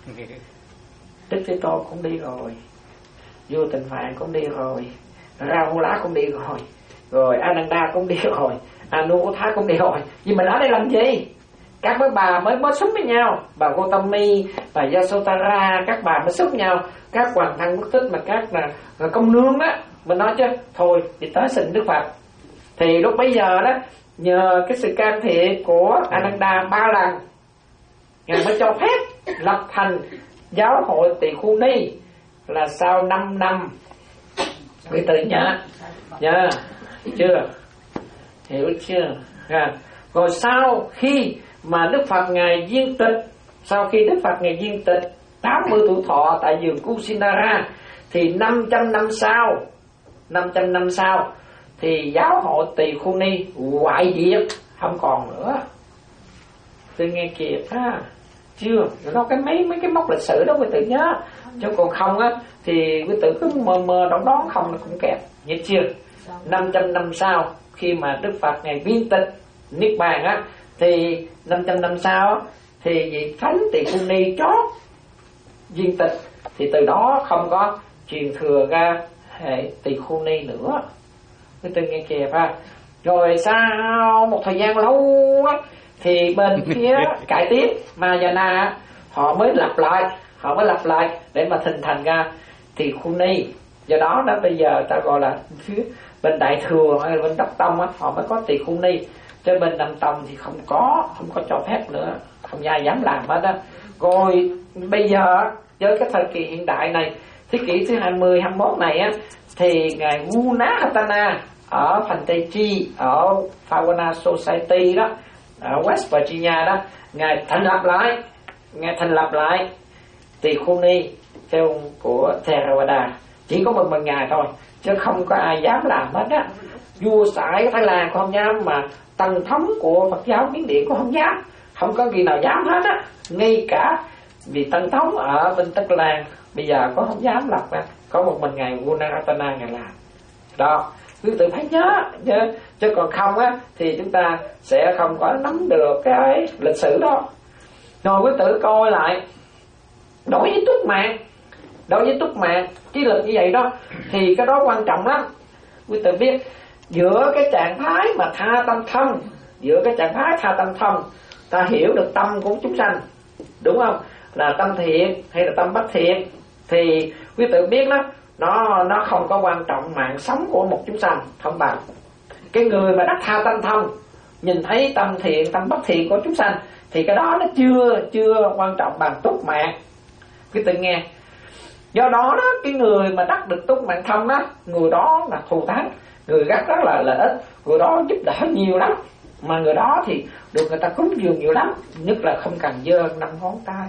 Đức Thế Tôn cũng đi rồi, vua Tịnh Phạn cũng đi rồi, Rahula cũng đi rồi, rồi Ananda cũng đi rồi, Anuruddha cũng đi rồi, vì mình ở đây làm gì? Các mấy bà mới mới xúm với nhau, bà Gautami, bà Yasodhara, các bà mới xúm nhau, các hoàng thân quốc thích mà các là, là công nương đó, mình nói chứ thôi thì tới xin Đức Phật. Thì lúc bấy giờ đó nhờ cái sự can thiệp của Ananda ba lần ngài mới cho phép lập thành giáo hội Tỳ Khu Ni là sau năm năm. Quý tử nhớ nhớ chưa, hiểu chưa? À. Rồi sau khi mà Đức Phật ngài viên tịch, sau khi Đức Phật ngài viên tịch tám mươi tuổi thọ tại vườn Kusindara thì năm trăm năm sau, năm trăm năm sau thì giáo hội Tỳ Khu Ni hoại diệt, không còn nữa. Tôi nghe kịp ha, chưa? Nó cái mấy mấy cái mốc lịch sử đó quý tử nhớ, chứ còn không á thì quý tử cứ mơ mơ đoán đoán không là cũng kẹp, nhớ chưa? năm trăm năm sau khi mà Đức Phật ngài viên tịch niết bàn á thì năm trăm năm sau thì vị Thánh Tỳ Khu Ni chót viên tịch, thì từ đó không có truyền thừa ra hệ Tỳ Khu Ni nữa. Quý tử nghe kịp ha. Rồi sau một thời gian lâu á thì bên phía cải tiếp Mahayana họ mới lặp lại, họ mới lặp lại để mà hình thành ra Tỳ Khu Ni. Do đó đó bây giờ ta gọi là phía bên Đại Thừa hay bên Đốc Tông á, họ mới có Tỳ Khu Ni, chứ bên Nam Tông thì không có, không có cho phép nữa, không ai dám làm hết á. Rồi bây giờ với cái thời kỳ hiện đại này, thế kỷ thứ hai mươi, hai mươi mốt này á, thì ngài Gunahatana ở thành Tây Chi, ở Fauna Society đó, ở West Virginia đó, ngài thành lập lại, ngài thành lập lại Tỳ Khu Ni theo của Theravada. Chỉ có một mình ngài thôi, chứ không có ai dám làm hết á. Vua Sải Thái Lan cũng không dám, mà tầng thống của Phật giáo Miến Điện cũng không dám, không có gì nào dám hết á. Ngay cả vì tầng thống ở bên Tất Lan bây giờ có không dám lập ra, có một mình ngài Gunaratana ngài làm đó. Quý vị phải nhớ chứ, chứ còn không á thì chúng ta sẽ không có nắm được cái lịch sử đó. Rồi quý tử coi lại đối với Túc Mạng, đối với Túc Mạng trí lực như vậy đó thì cái đó quan trọng lắm. Quý tử biết giữa cái trạng thái mà tha tâm thông, giữa cái trạng thái tha tâm thông ta hiểu được tâm của chúng sanh, đúng không? Là tâm thiện hay là tâm bất thiện, thì quý tử biết đó, nó nó không có quan trọng mạng sống của một chúng sanh, không bằng cái người mà đắc tha tâm thông nhìn thấy tâm thiện tâm bất thiện của chúng sanh thì cái đó nó chưa chưa quan trọng bằng Túc Mạng. Quý tử nghe, do đó đó cái người mà đắc được Túc Mạng thông đó, người đó là thù thắng. người rất rất là lợi ích, người đó giúp đỡ nhiều lắm, mà người đó thì được người ta cúng dường nhiều lắm, nhất là không cần giơ năm ngón tay.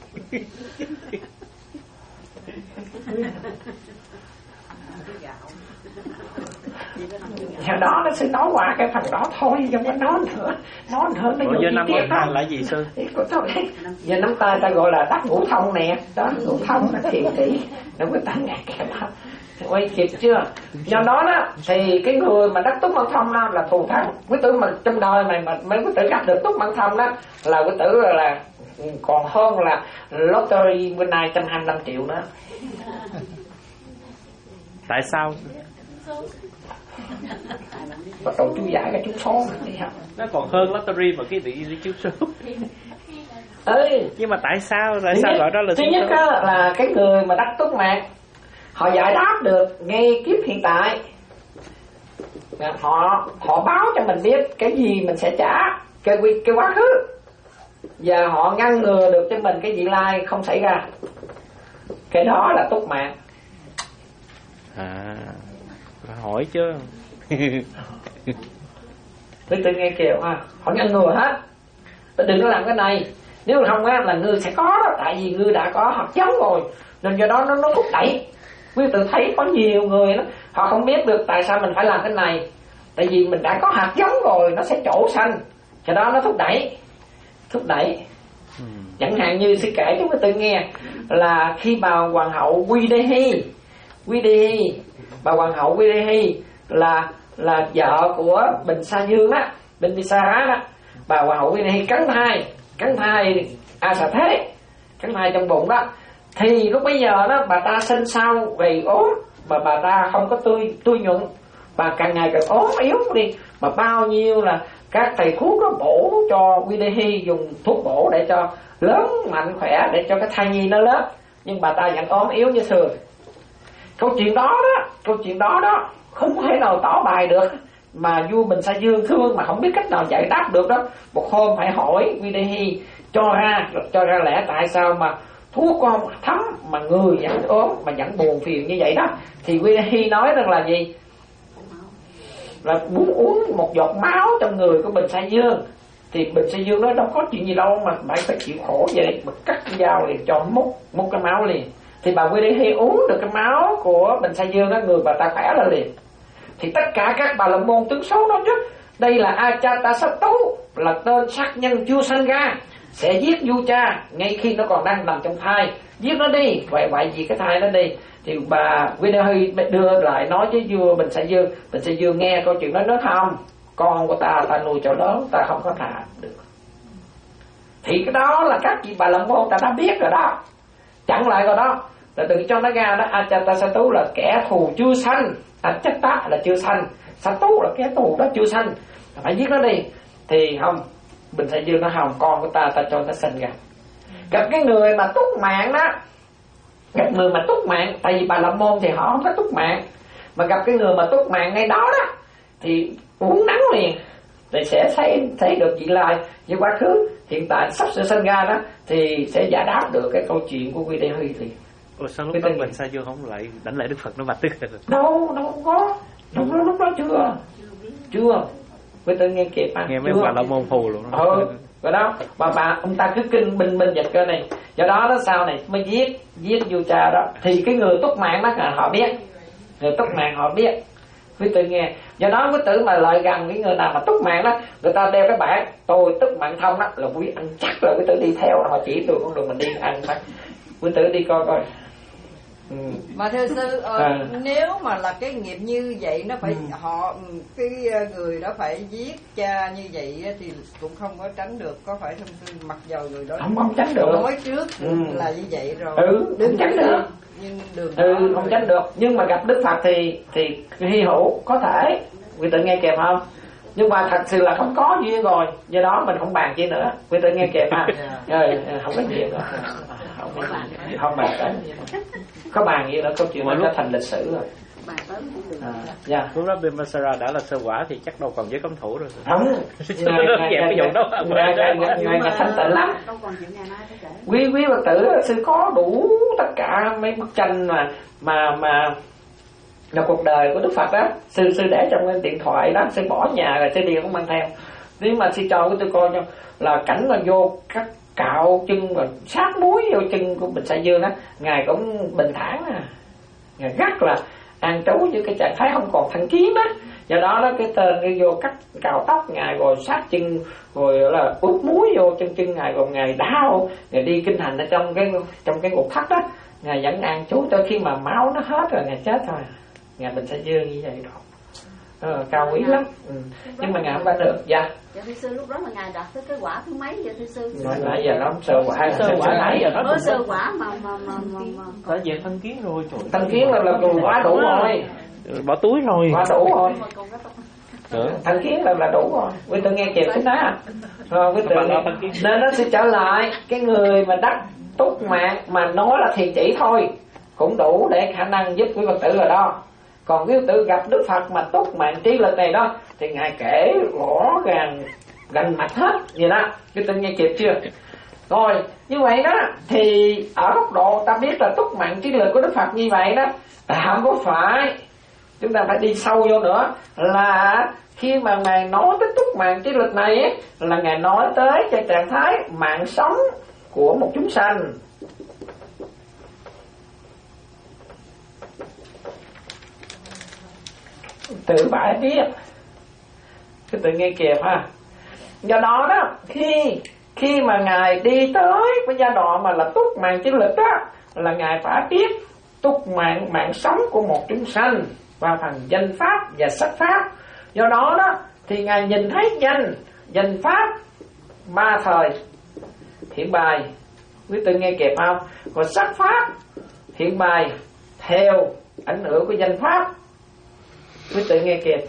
Giờ đó nó sẽ nói qua cái phần đó thôi, không có nói nữa, nói nữa nó vô năm ngón tay là gì sư? Giờ nắm tay ta gọi là đắc ngũ thông nè, đó ngũ thông là thiền tỷ, nó có tay ngạc kẹp đó. Quay kịp chưa? Do đó đó thì cái người mà đắc túc mật thông đó là thù thắng. Quý tử mà trong đời này mà mấy quý tử gặp được túc mật thông đó là quý tử là, là còn hơn là lottery bên này một trăm hai mươi lăm triệu nữa. Tại sao? Bắt đầu chú giải cái chú số này. Nó còn hơn lottery mà cái vị đi chú số. Ê, nhưng mà tại sao? Tại sao gọi đó là thứ nhất đó là cái người mà đắc túc mạng họ giải đáp được ngay kiếp hiện tại, họ họ báo cho mình biết cái gì mình sẽ trả cái cái quá khứ, và họ ngăn ngừa được cho mình cái vị lai không xảy ra. Cái đó là túc mạng. À, hỏi chứ. Tôi tự nghe kìa ha, họ ngăn ngừa hết. Tôi đừng có làm cái này, nếu không á là ngươi sẽ có đó, tại vì ngươi đã có hạt giống rồi, nên do đó nó nó thúc đẩy. Quý tự thấy có nhiều người đó, họ không biết được tại sao mình phải làm cái này, tại vì mình đã có hạt giống rồi, nó sẽ trổ xanh, cho đó nó thúc đẩy, thúc đẩy. Ừ. Chẳng hạn như sư kể chúng ta tự nghe là khi bà hoàng hậu Quy-đê-hi, Quy-đê-hi, bà hoàng hậu Quy-đê-hi là là vợ của Bình Sa Dương á, Bình Bisara đó, bà hoàng hậu Quy-đê-hi cắn thai, cắn thai A Xà Thế, cắn thai trong bụng đó. Thì lúc bây giờ đó bà ta sinh sau gầy ốm, mà bà ta không có tươi tươi nhuận, bà càng ngày càng ốm yếu đi, mà bao nhiêu là các thầy thuốc đó bổ cho Quy-đê-hi dùng thuốc bổ để cho lớn mạnh khỏe, để cho cái thai nhi nó lớn, nhưng bà ta vẫn ốm yếu như thường. Câu chuyện đó đó, câu chuyện đó đó không thể nào tỏ bài được, mà vua Bình Sa Dương thương mà không biết cách nào giải đáp được đó. Một hôm phải hỏi Quy-đê-hi cho ra cho ra lẽ tại sao mà thuốc con thấm mà người vẫn ốm mà vẫn buồn phiền như vậy đó. Thì Quy-đê-hi nói rằng là gì? Là muốn uống một giọt máu trong người của Bình Sa Dương. Thì Bình Sa Dương nói đâu có chuyện gì đâu mà bạn phải chịu khổ vậy, mà cắt cái dao liền cho múc múc cái máu liền. Thì bà Quy-đê-hi uống được cái máu của Bình Sa Dương đó, người bà ta khỏe lên liền. Thì tất cả các bà la môn tướng số nói chứ đây là Ajatasattu, là tên sát nhân chưa sanh ra, sẽ giết vua cha ngay khi nó còn đang nằm trong thai, giết nó đi, vậy vậy gì cái thai nó đi. Thì bà Quy-đê-hi đưa lại nói với vua Bình Sa Dương. Bình Sa Dương nghe câu chuyện đó nói không, con của ta ta nuôi cho lớn, ta không có thả được. Thì cái đó là các vị bà la môn ta đã biết rồi đó, chặn lại rồi đó, là tự cho nó ra đó. Ajatasattu là kẻ thù chưa sanh, Ajatta là chưa sanh, Sattu là kẻ thù đó chưa sanh, phải giết nó đi. Thì không, Bình Sa Dương nó không, con của ta ta cho nó sinh ra. Gặp cái người mà túc mạng đó, gặp người mà túc mạng, tại vì bà la môn thì họ không có túc mạng, mà gặp cái người mà túc mạng ngay đó đó thì uống nắng liền, thì sẽ thấy thấy được vị lai như quá khứ hiện tại sắp sửa sinh ra đó, thì sẽ giải đáp được cái câu chuyện của Quy-đê-hi liền. Ủa sao lúc đó Bình Sa Dương không lại đánh lại Đức Phật nó bạch tức rồi? Đâu, đâu không có. Lúc đó, lúc đó chưa. Chưa. Với tôi nghe kịp à. Nghe mấy bà la môn phù luôn đó. Ừ, rồi đó. Bà bà ông ta cứ kinh binh binh giật cơ này. Do đó đó sau này mới giết giết vua cha đó. Thì cái người túc mạng đó họ biết. Người túc mạng họ biết. Với tôi nghe. Do đó quý tử mà lại gần cái người nào mà túc mạng đó, người ta đeo cái bảng tôi túc mạng thông đó, là quý ăn chắc là quý tử đi theo, họ chỉ tôi con đường mình đi ăn thôi. Quý tử đi coi coi. Ừ. Mà thưa sư, ờ, à. nếu mà là cái nghiệp như vậy nó phải ừ. họ cái người đó phải giết cha như vậy thì cũng không có tránh được, có phải không sư? Mặc dầu người đó không không tránh được, nói trước ừ. là như vậy rồi, ừ đừng tránh được, nhưng đường ừ đó, không tránh được. Nhưng mà gặp Đức Phật thì thì hy hữu có thể, quý tự nghe kịp không? Nhưng mà thật sự là không có duyên rồi, do đó mình không bàn chi nữa. Quý tự nghe kịp ha, rồi không có duyên nữa, không có bàn, không bàn tới. Có bàn gì nữa, câu chuyện mà nó thành lịch sử rồi. À, yeah. Lúc đó Bimasara đã là sơ quả thì chắc đâu còn giới cấm thủ rồi. Không, cái vụ đó ngày thanh tịnh lắm. Quý quý Phật tử sư có đủ tất cả mấy bức tranh mà mà mà là cuộc đời của Đức Phật đó, sư sư để trong cái điện thoại đó, sư bỏ nhà rồi sư đi không mang theo. Nếu mà sư cho cái tôi coi cho là cảnh là vô cắt cạo chân và sát muối vô chân của Bình Sa Dương đó, ngài cũng bình thản à, ngài rất là an trú với cái trạng thái không còn thanh kiến đó. Do đó đó cái tên cái vô cắt cạo tóc ngài, rồi sát chân, rồi là ướp muối vô chân chân ngài, rồi ngài đau, ngài đi kinh hành ở trong cái trong cái ngục thắt đó, ngài vẫn an trú tới khi mà máu nó hết rồi ngài chết thôi. Ngài Bình Sa Dương như vậy đó, ờ, cao quý lắm. Ừ. Nhưng mà ngài không phải được. Dạ. Dạ thưa sư, lúc đó là ngài đạt tới cái quả thứ mấy vậy thưa sư? Nói nãy giờ nó không sơ quả, sơ quả nãy giờ nó có sơ quả mà mà mà mà, mà. phải về thân kiến rồi. Trời, thân kiến là là quá đủ rồi, bỏ túi rồi, quá đủ rồi. Thân kiến là là đủ rồi. Quý tôi nghe kịp cái đó. Rồi quý tôi nên nó sẽ trở lại cái người mà đắc túc mạng mà nói là thiền chỉ thôi cũng đủ để khả năng giúp quý Phật tử rồi đó. Còn quý Phật tử gặp Đức Phật mà túc mạng trí lực này đó thì ngài kể rõ ràng gần mặt hết vậy đó. Quý tôi nghe kịp chưa? Rồi như vậy đó thì ở góc độ ta biết là túc mạng trí lực của Đức Phật như vậy đó, không có phải chúng ta phải đi sâu vô nữa, là khi mà ngài nói tới túc mạng trí lực này ấy, là ngài nói tới cái trạng thái mạng sống của một chúng sanh. Tự bãi biết, cái tự nghe kịp ha. Do đó đó khi khi mà ngài đi tới cái giai đoạn mà là túc mạng trí lực đó, là ngài phải biết túc mạng mạng sống của một chúng sanh và phần danh pháp và sắc pháp. Do đó đó thì ngài nhìn thấy danh danh pháp ba thời hiện bài, quý tự nghe kịp không? Còn sắc pháp hiện bài theo ảnh hưởng của danh pháp, quý tự nghe kịp.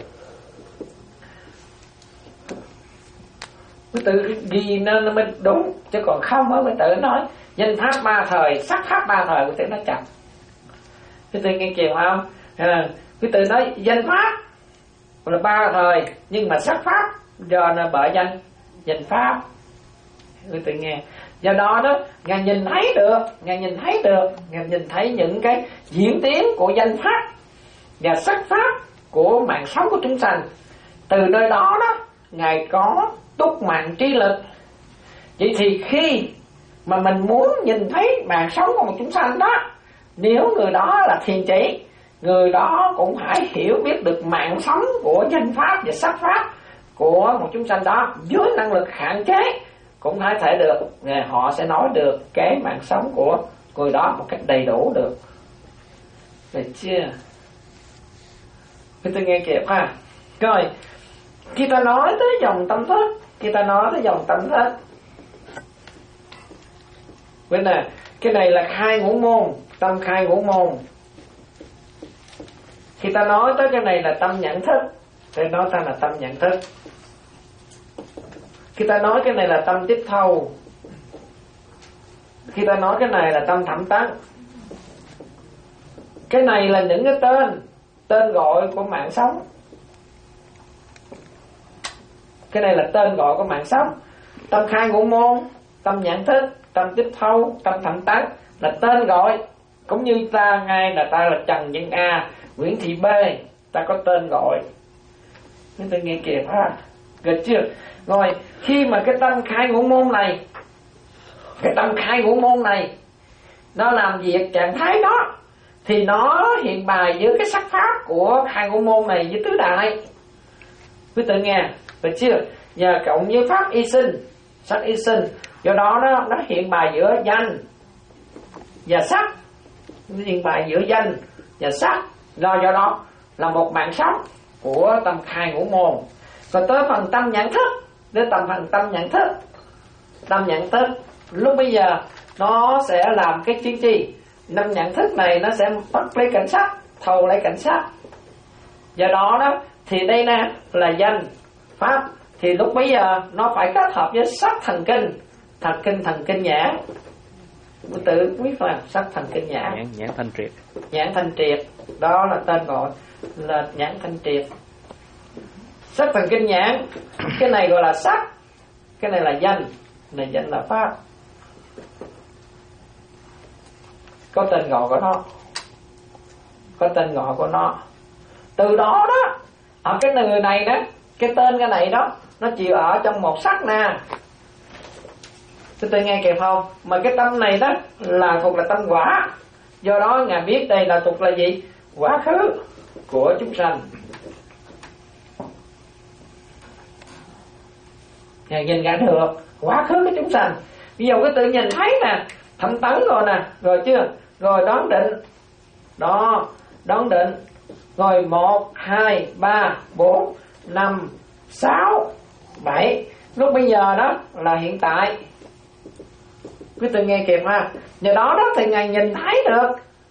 Quý tự ghi nên nó mới đúng, chứ còn không mới quý tự nói danh pháp ba thời, sắc pháp ba thời, quý tự nói chậm. Quý tự nghe kịp không? À, quý tự nói danh pháp là ba thời, nhưng mà sắc pháp do nó bởi danh danh pháp. Quý tự nghe. Do đó đó ngài nhìn thấy được, ngài nhìn thấy được, ngài nhìn thấy những cái diễn tiến của danh pháp và sắc pháp của mạng sống của chúng sanh. Từ nơi đó đó ngài có túc mạng trí lực. Vậy thì khi mà mình muốn nhìn thấy mạng sống của một chúng sanh đó, nếu người đó là thiền chỉ, người đó cũng phải hiểu biết được mạng sống của danh pháp và sắc pháp của một chúng sanh đó, với năng lực hạn chế cũng phải thể được, họ sẽ nói được cái mạng sống của người đó một cách đầy đủ được. Được chưa? Tôi nghe kịp ha. Rồi khi ta nói tới dòng tâm thức, khi ta nói tới dòng tâm thức, bên này cái này là khai ngũ môn, tâm khai ngũ môn. Khi ta nói tới cái này là tâm nhận thức, thì nói ta là tâm nhận thức. Khi ta nói cái này là tâm tiếp thâu, khi ta nói cái này là tâm thẩm tấn. Cái này là những cái tên tên gọi của mạng sống. Cái này là tên gọi của mạng sống. Tâm khai ngũ môn, tâm nhận thức, tâm tiếp thâu, tâm thẩm tấn là tên gọi. Cũng như ta ngay là ta là Trần Nhân A, Nguyễn Thị B, ta có tên gọi. Chúng ta nghe kịp ha. Được chưa? Rồi khi mà cái tâm khai ngũ môn này, cái tâm khai ngũ môn này nó làm việc trạng thái đó, thì nó hiện bài với cái sắc pháp của khai ngũ môn này với tứ đại. Quý tự nghe, được chưa? Và cộng với pháp y sinh, sắc y sinh. Do đó nó, nó hiện bài giữa danh và sắc, nó hiện bài giữa danh và sắc. Do do đó là một mạng sống của tâm khai ngũ môn. Còn tới phần tâm nhận thức, đến tầm phần tâm nhận thức, tâm nhận thức lúc bây giờ nó sẽ làm cái chuyên chi. Năm nhận thức này nó sẽ bắt lấy cảnh sắc, thầu lấy cảnh sắc. Do đó đó thì đây nè là danh pháp, thì lúc bây giờ nó phải kết hợp với sắc thần kinh, thần kinh thần kinh nhãn. Tự quý phần sắc thần kinh nhãn, nhãn, nhãn thanh triệt, nhãn thanh triệt, đó là tên gọi là nhãn thanh triệt. Sắc thần kinh nhãn, cái này gọi là sắc, cái này là danh, này danh là pháp, có tên gọi của nó, có tên gọi của nó. từ đó đó ở cái người này đó, cái tên cái này đó nó chịu ở trong một sắc na. Tôi tôi nghe kịp không? Mà cái tâm này đó là thuộc là tâm quả. Do đó Ngài biết đây là thuộc là gì? Quá khứ của chúng sanh. Ngài nhìn ra được quá khứ của chúng sanh. Ví dụ cái tự nhìn thấy nè, thanh tấn rồi nè, rồi chưa? Rồi đoán định. Đó, đoán định. Rồi một, hai, ba, bốn, năm, sáu, bảy. Lúc bây giờ đó là hiện tại. Quý tự nghe kịp ha. Nhờ đó đó thì Ngài nhìn thấy được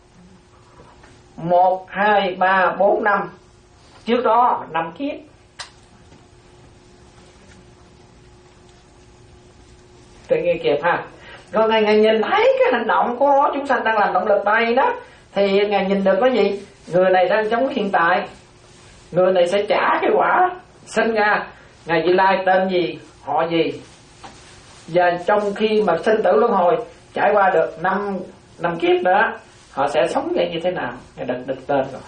một, hai, ba, bốn, năm. Trước đó năm kiếp. Tự nghe kịp ha. Rồi Ngài, Ngài nhìn thấy cái hành động của chúng sanh đang làm động lực đây đó. Thì Ngài nhìn được cái gì? Người này đang sống hiện tại, người này sẽ trả cái quả sinh ra. Ngài Di Lai tên gì, họ gì, và trong khi mà sinh tử luân hồi trải qua được năm năm kiếp nữa, họ sẽ sống vậy như thế nào? Ngài đặt được tên rồi.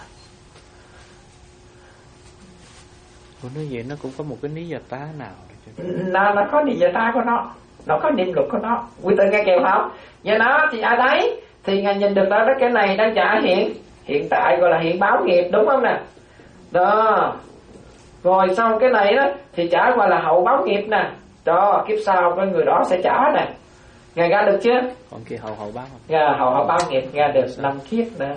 Ủa nói vậy nó cũng có một cái lý do tá nào? Nó, nó có lý do tá của nó, nó có niệm luật của nó. Quý tự nghe kịp không? Và nó thì ai đấy thì Ngài nhìn được đó, cái này đang trả hiện hiện tại, gọi là hiện báo nghiệp, đúng không nè? Đó. Rồi xong cái này đó thì trả qua là hậu báo nghiệp nè. Đó, kiếp sau cái người đó sẽ trả nè. Ngài ra được chưa? Còn kia hậu hậu báo không? Ra hậu hậu báo nghiệp ra được năm kiếp nữa.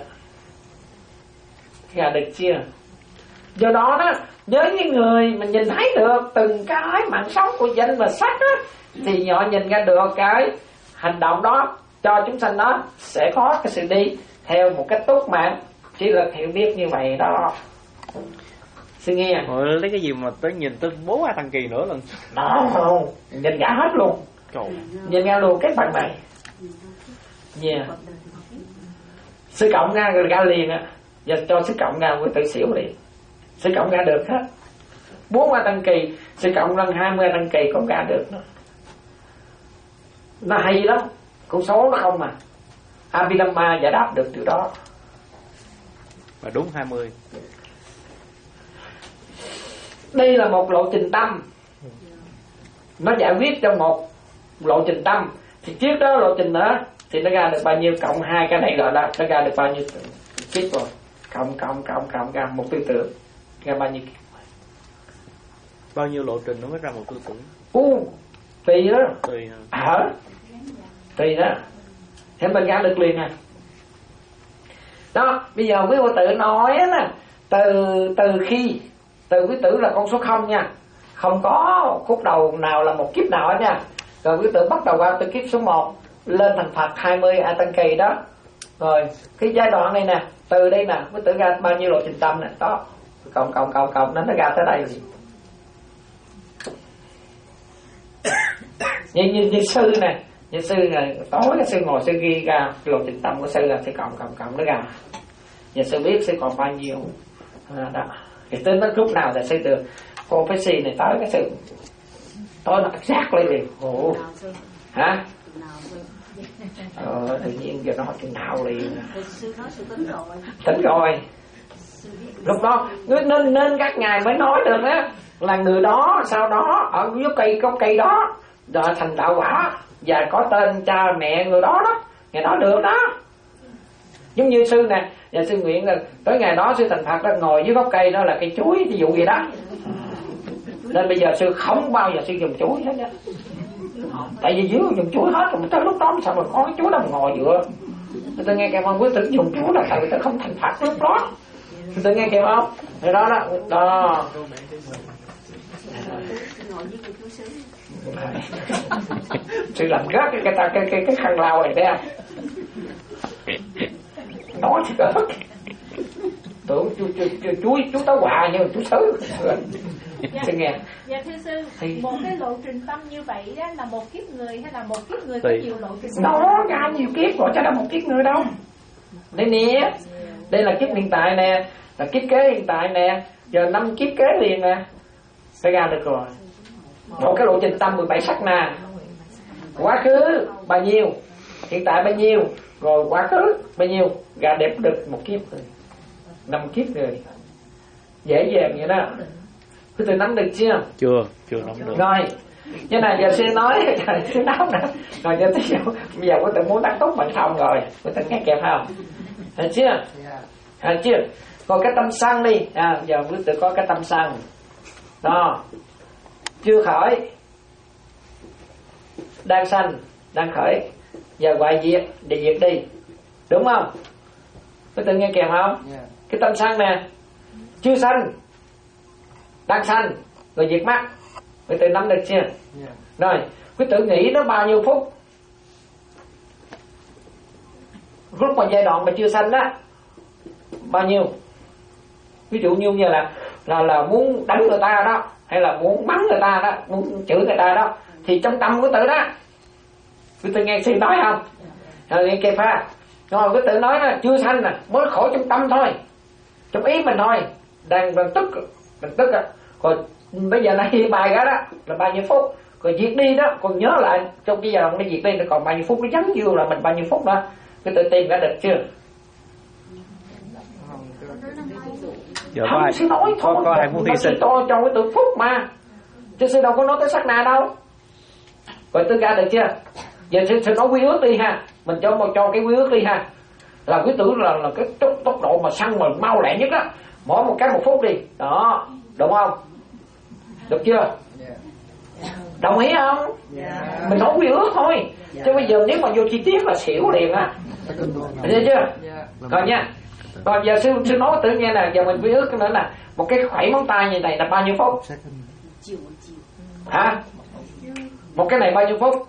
Ra được chưa? Do đó đó, với những người mình nhìn thấy được từng cái mạng sống của danh và sắc á, thì họ nhìn ra được cái hành động đó cho chúng sanh đó sẽ có cái sự đi theo một cách tốt mạng. Chỉ là hiểu biết như vậy đó. Sư nghe. Ủa, lấy cái gì mà tới nhìn tới bốn A Tăng Kỳ nữa lần? Đó không, nhìn cả hết luôn. Trời. Nhìn ra luôn cái phần này. Yeah. Sư cộng ra rồi ra liền á. Giờ cho sư cộng ra với tự xỉu liền. Sư cộng ra được hết. Bốn A Tăng Kỳ, sư cộng lần hai mươi A Tăng Kỳ không ra được nữa. Nó hay lắm. Con số nó không mà. Abhidhamma giải đáp được điều đó. Mà đúng hai mươi. Đây là một lộ trình tâm. Nó giải quyết trong một lộ trình tâm. Thì trước đó lộ trình nữa thì nó ra được bao nhiêu, cộng hai cái này gọi là nó ra được bao nhiêu kiếp rồi. Cộng cộng cộng cộng ra một tư tưởng ra bao nhiêu kiếp. Bao nhiêu lộ trình nó mới ra một tư tưởng? U tùy đó. Tùy hả? Ở tùy đó. Thế mình ra được liền à. Đó, bây giờ quý vô tự nói nè, từ từ khi từ quý tử là con số không nha, không có khúc đầu nào là một kiếp nào hết nha. Rồi quý tử bắt đầu qua từ kiếp số một lên thành Phật hai mươi A Tăng Kỳ đó. Rồi cái giai đoạn này nè, từ đây nè quý tử ra bao nhiêu lộ trình tâm nè, đó cộng cộng cộng cộng nó nó ra tới đây. như, như, như sư nè, như sư này tối cái sư ngồi sư ghi ra lộ trình tâm của sư là sư cộng cộng cộng nó ra. Giờ sư biết sư còn bao nhiêu à, đó. Thì tới nó lúc nào là sư được cô phải xì này tới cái sự tối nó rác lên liền. Ồ hả? Ờ, tự nhiên giờ nó chừng nào liền. Tỉnh rồi. Lúc đó nên nên các ngài mới nói được á là người đó sau đó ở dưới cây gốc cây đó rồi thành đạo quả và có tên cha mẹ người đó đó, ngày đó được đó. Giống như sư nè, và sư nguyện là tới ngày đó sư thành Phật đó, ngồi dưới gốc cây đó là cây chuối ví dụ gì đó. Nên bây giờ sư không bao giờ sư dùng chuối hết á. Tại vì dưới dùng chuối hết rồi, tới lúc đó sao mà có cái chuối đâu mà ngồi dựa. Tôi nghe kêu ông quý tử dùng chuối là tại vì tôi không thành Phật lúc đó. Tôi nghe kêu không? Rồi đó đó. Đó. Sư làm rớt cái cái cái cái cái khăn lau này thấy không? Nói thì rớt. Tưởng chú chú chú chú, chú táo quà nhưng mà chú sứ. Dạ, sư nghe. Dạ thưa sư, thì... một cái lộ trình tâm như vậy đó là một kiếp người hay là một kiếp người thì... có nhiều lộ trình tâm? Nó ra nhiều kiếp rồi chứ đâu một kiếp người đâu. Đây nè, đây là kiếp hiện tại nè, là kiếp kế hiện tại nè, giờ năm kiếp kế liền nè, phải ra được rồi. Một cái lộ trình tâm mười bảy sắc nè, quá khứ bao nhiêu, hiện tại bao nhiêu, rồi quá khứ bao nhiêu, ra đẹp được một kiếp rồi, năm kiếp rồi. dễ dàng vậy đó. Quý tử nắm được chưa? Chưa, chưa nắm được. Rồi, như này giờ sư nói sư nói nè, rồi giờ tiếp theo bây giờ quý tử muốn đắc túc bằng không rồi, quý tử nghe kịp không? Hiểu chưa? Hiểu chưa? Còn cái tâm sân đi, à, giờ quý tử có cái tâm sân, đó, chưa khởi, đang sanh, đang khởi, giờ gọi diệt, để diệt đi, đúng không? Quý tử nghe kịp không? Cái tâm sân nè, chưa sanh, đang sanh, rồi diệt mất. Quý tử nắm được chưa? Yeah. Rồi, quý tử nghĩ nó bao nhiêu phút? Lúc mà giai đoạn mà chưa sanh đó, bao nhiêu? Ví dụ như là là là muốn đánh người ta đó, hay là muốn mắng người ta đó, muốn chửi người ta đó, thì trong tâm quý tử đó, quý tử nghe sư nói không? Rồi nghe kịp ha. Rồi quý tử nói là chưa sanh nè, mới khổ trong tâm thôi, trong ý mình thôi, đang đang tức, đang tức à. Rồi bây giờ nó hiện bài ra đó là bao nhiêu phút, rồi diệt đi đó, còn nhớ lại trong cái giai đoạn nó diệt đi nó còn bao nhiêu phút, nó dấn vô là mình bao nhiêu phút đó, cái tự tìm ra được chưa? Giờ không, ai, sư nói thôi, có, có ai muốn hy sinh to trong cái tự phút mà, chứ sư đâu có nói tới sắc na đâu. Rồi tôi ra được chưa? Giờ sư, sư nói quy ước đi ha, mình cho một cho cái quy ước đi ha, là quý tử là là cái tốc, tốc độ mà săn mà mau lẹ nhất á, mỗi một cái một phút đi đó, đúng không? Được chưa? Đồng ý không? Yeah. Mình nói quy ước thôi, yeah. Chứ bây giờ nếu mà vô chi tiết là xỉu liền á. Thấy chưa? Yeah. Rồi nha. Rồi giờ sư sư nói tự nhiên nè, giờ mình quy ước cái nữa là một cái khẩy móng tay như này là bao nhiêu phút? Hả? Một cái này bao nhiêu phút?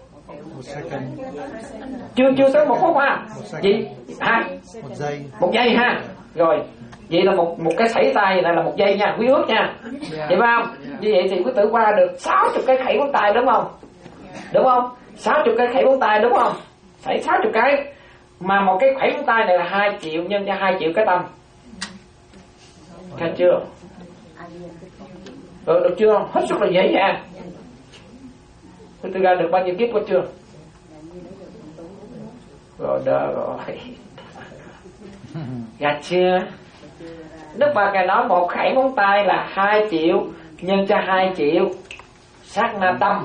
Chưa chưa tới một phút ha? Gì? Ha? Một giây. Một giây ha. Rồi. Vậy là một một cái sảy tay này là một giây nha, quý ước nha, yeah. Hiểu không? Yeah. Như vậy thì quý tử qua được sáu mươi cái khẩy móng tay đúng không? Yeah. Đúng không? sáu mươi cái khẩy móng tay đúng không? Sảy sáu mươi cái, mà một cái khẩy móng tay này là hai triệu nhân cho hai triệu cái tâm, thấy chưa? Ừ, được chưa? Hết sức là dễ dàng. Quý tử ra được bao nhiêu kiếp có chưa? Rồi đó rồi. Gạt chưa? Đức Phật Ngài nói một khẩy móng tay là hai triệu nhân cho hai triệu sát na tâm.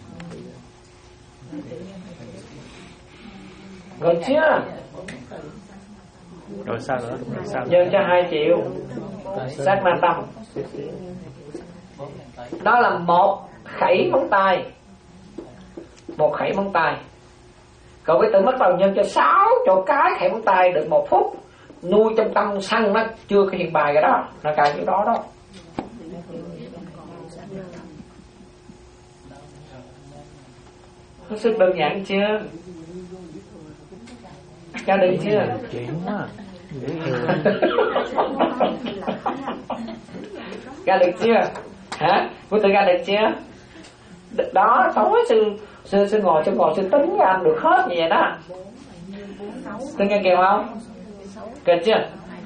Rồi chưa? Rồi sao nữa? Rồi sao nữa? Nhân cho hai triệu sát na tâm. Đó là một khẩy móng tay. Một khẩy móng tay. Cậu cái tự mất đầu nhân cho sáu cho cái khẩy móng tay được một phút. Nuôi trong tâm sân nó chưa có hiện bài cái đó, nó càng cái đó đó. Có sức đơn giản chưa? Gia đình chưa? Ra được chưa? Hả? Cô tự ra được chưa? Đó, tối sư sư sư ngồi sư ngồi sư tính ra được hết như vậy đó. Tôi nghe kìa không? Kìa chưa?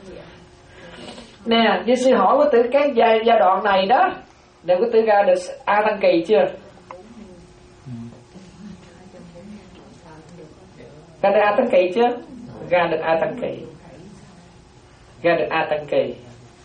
Nè, như sư hỏi có tự cái giai, giai đoạn này đó, để có tự ra được A Tăng Kỳ chưa? Ra được A Tăng Kỳ chưa? Ra được A Tăng Kỳ. Ra được A Tăng Kỳ.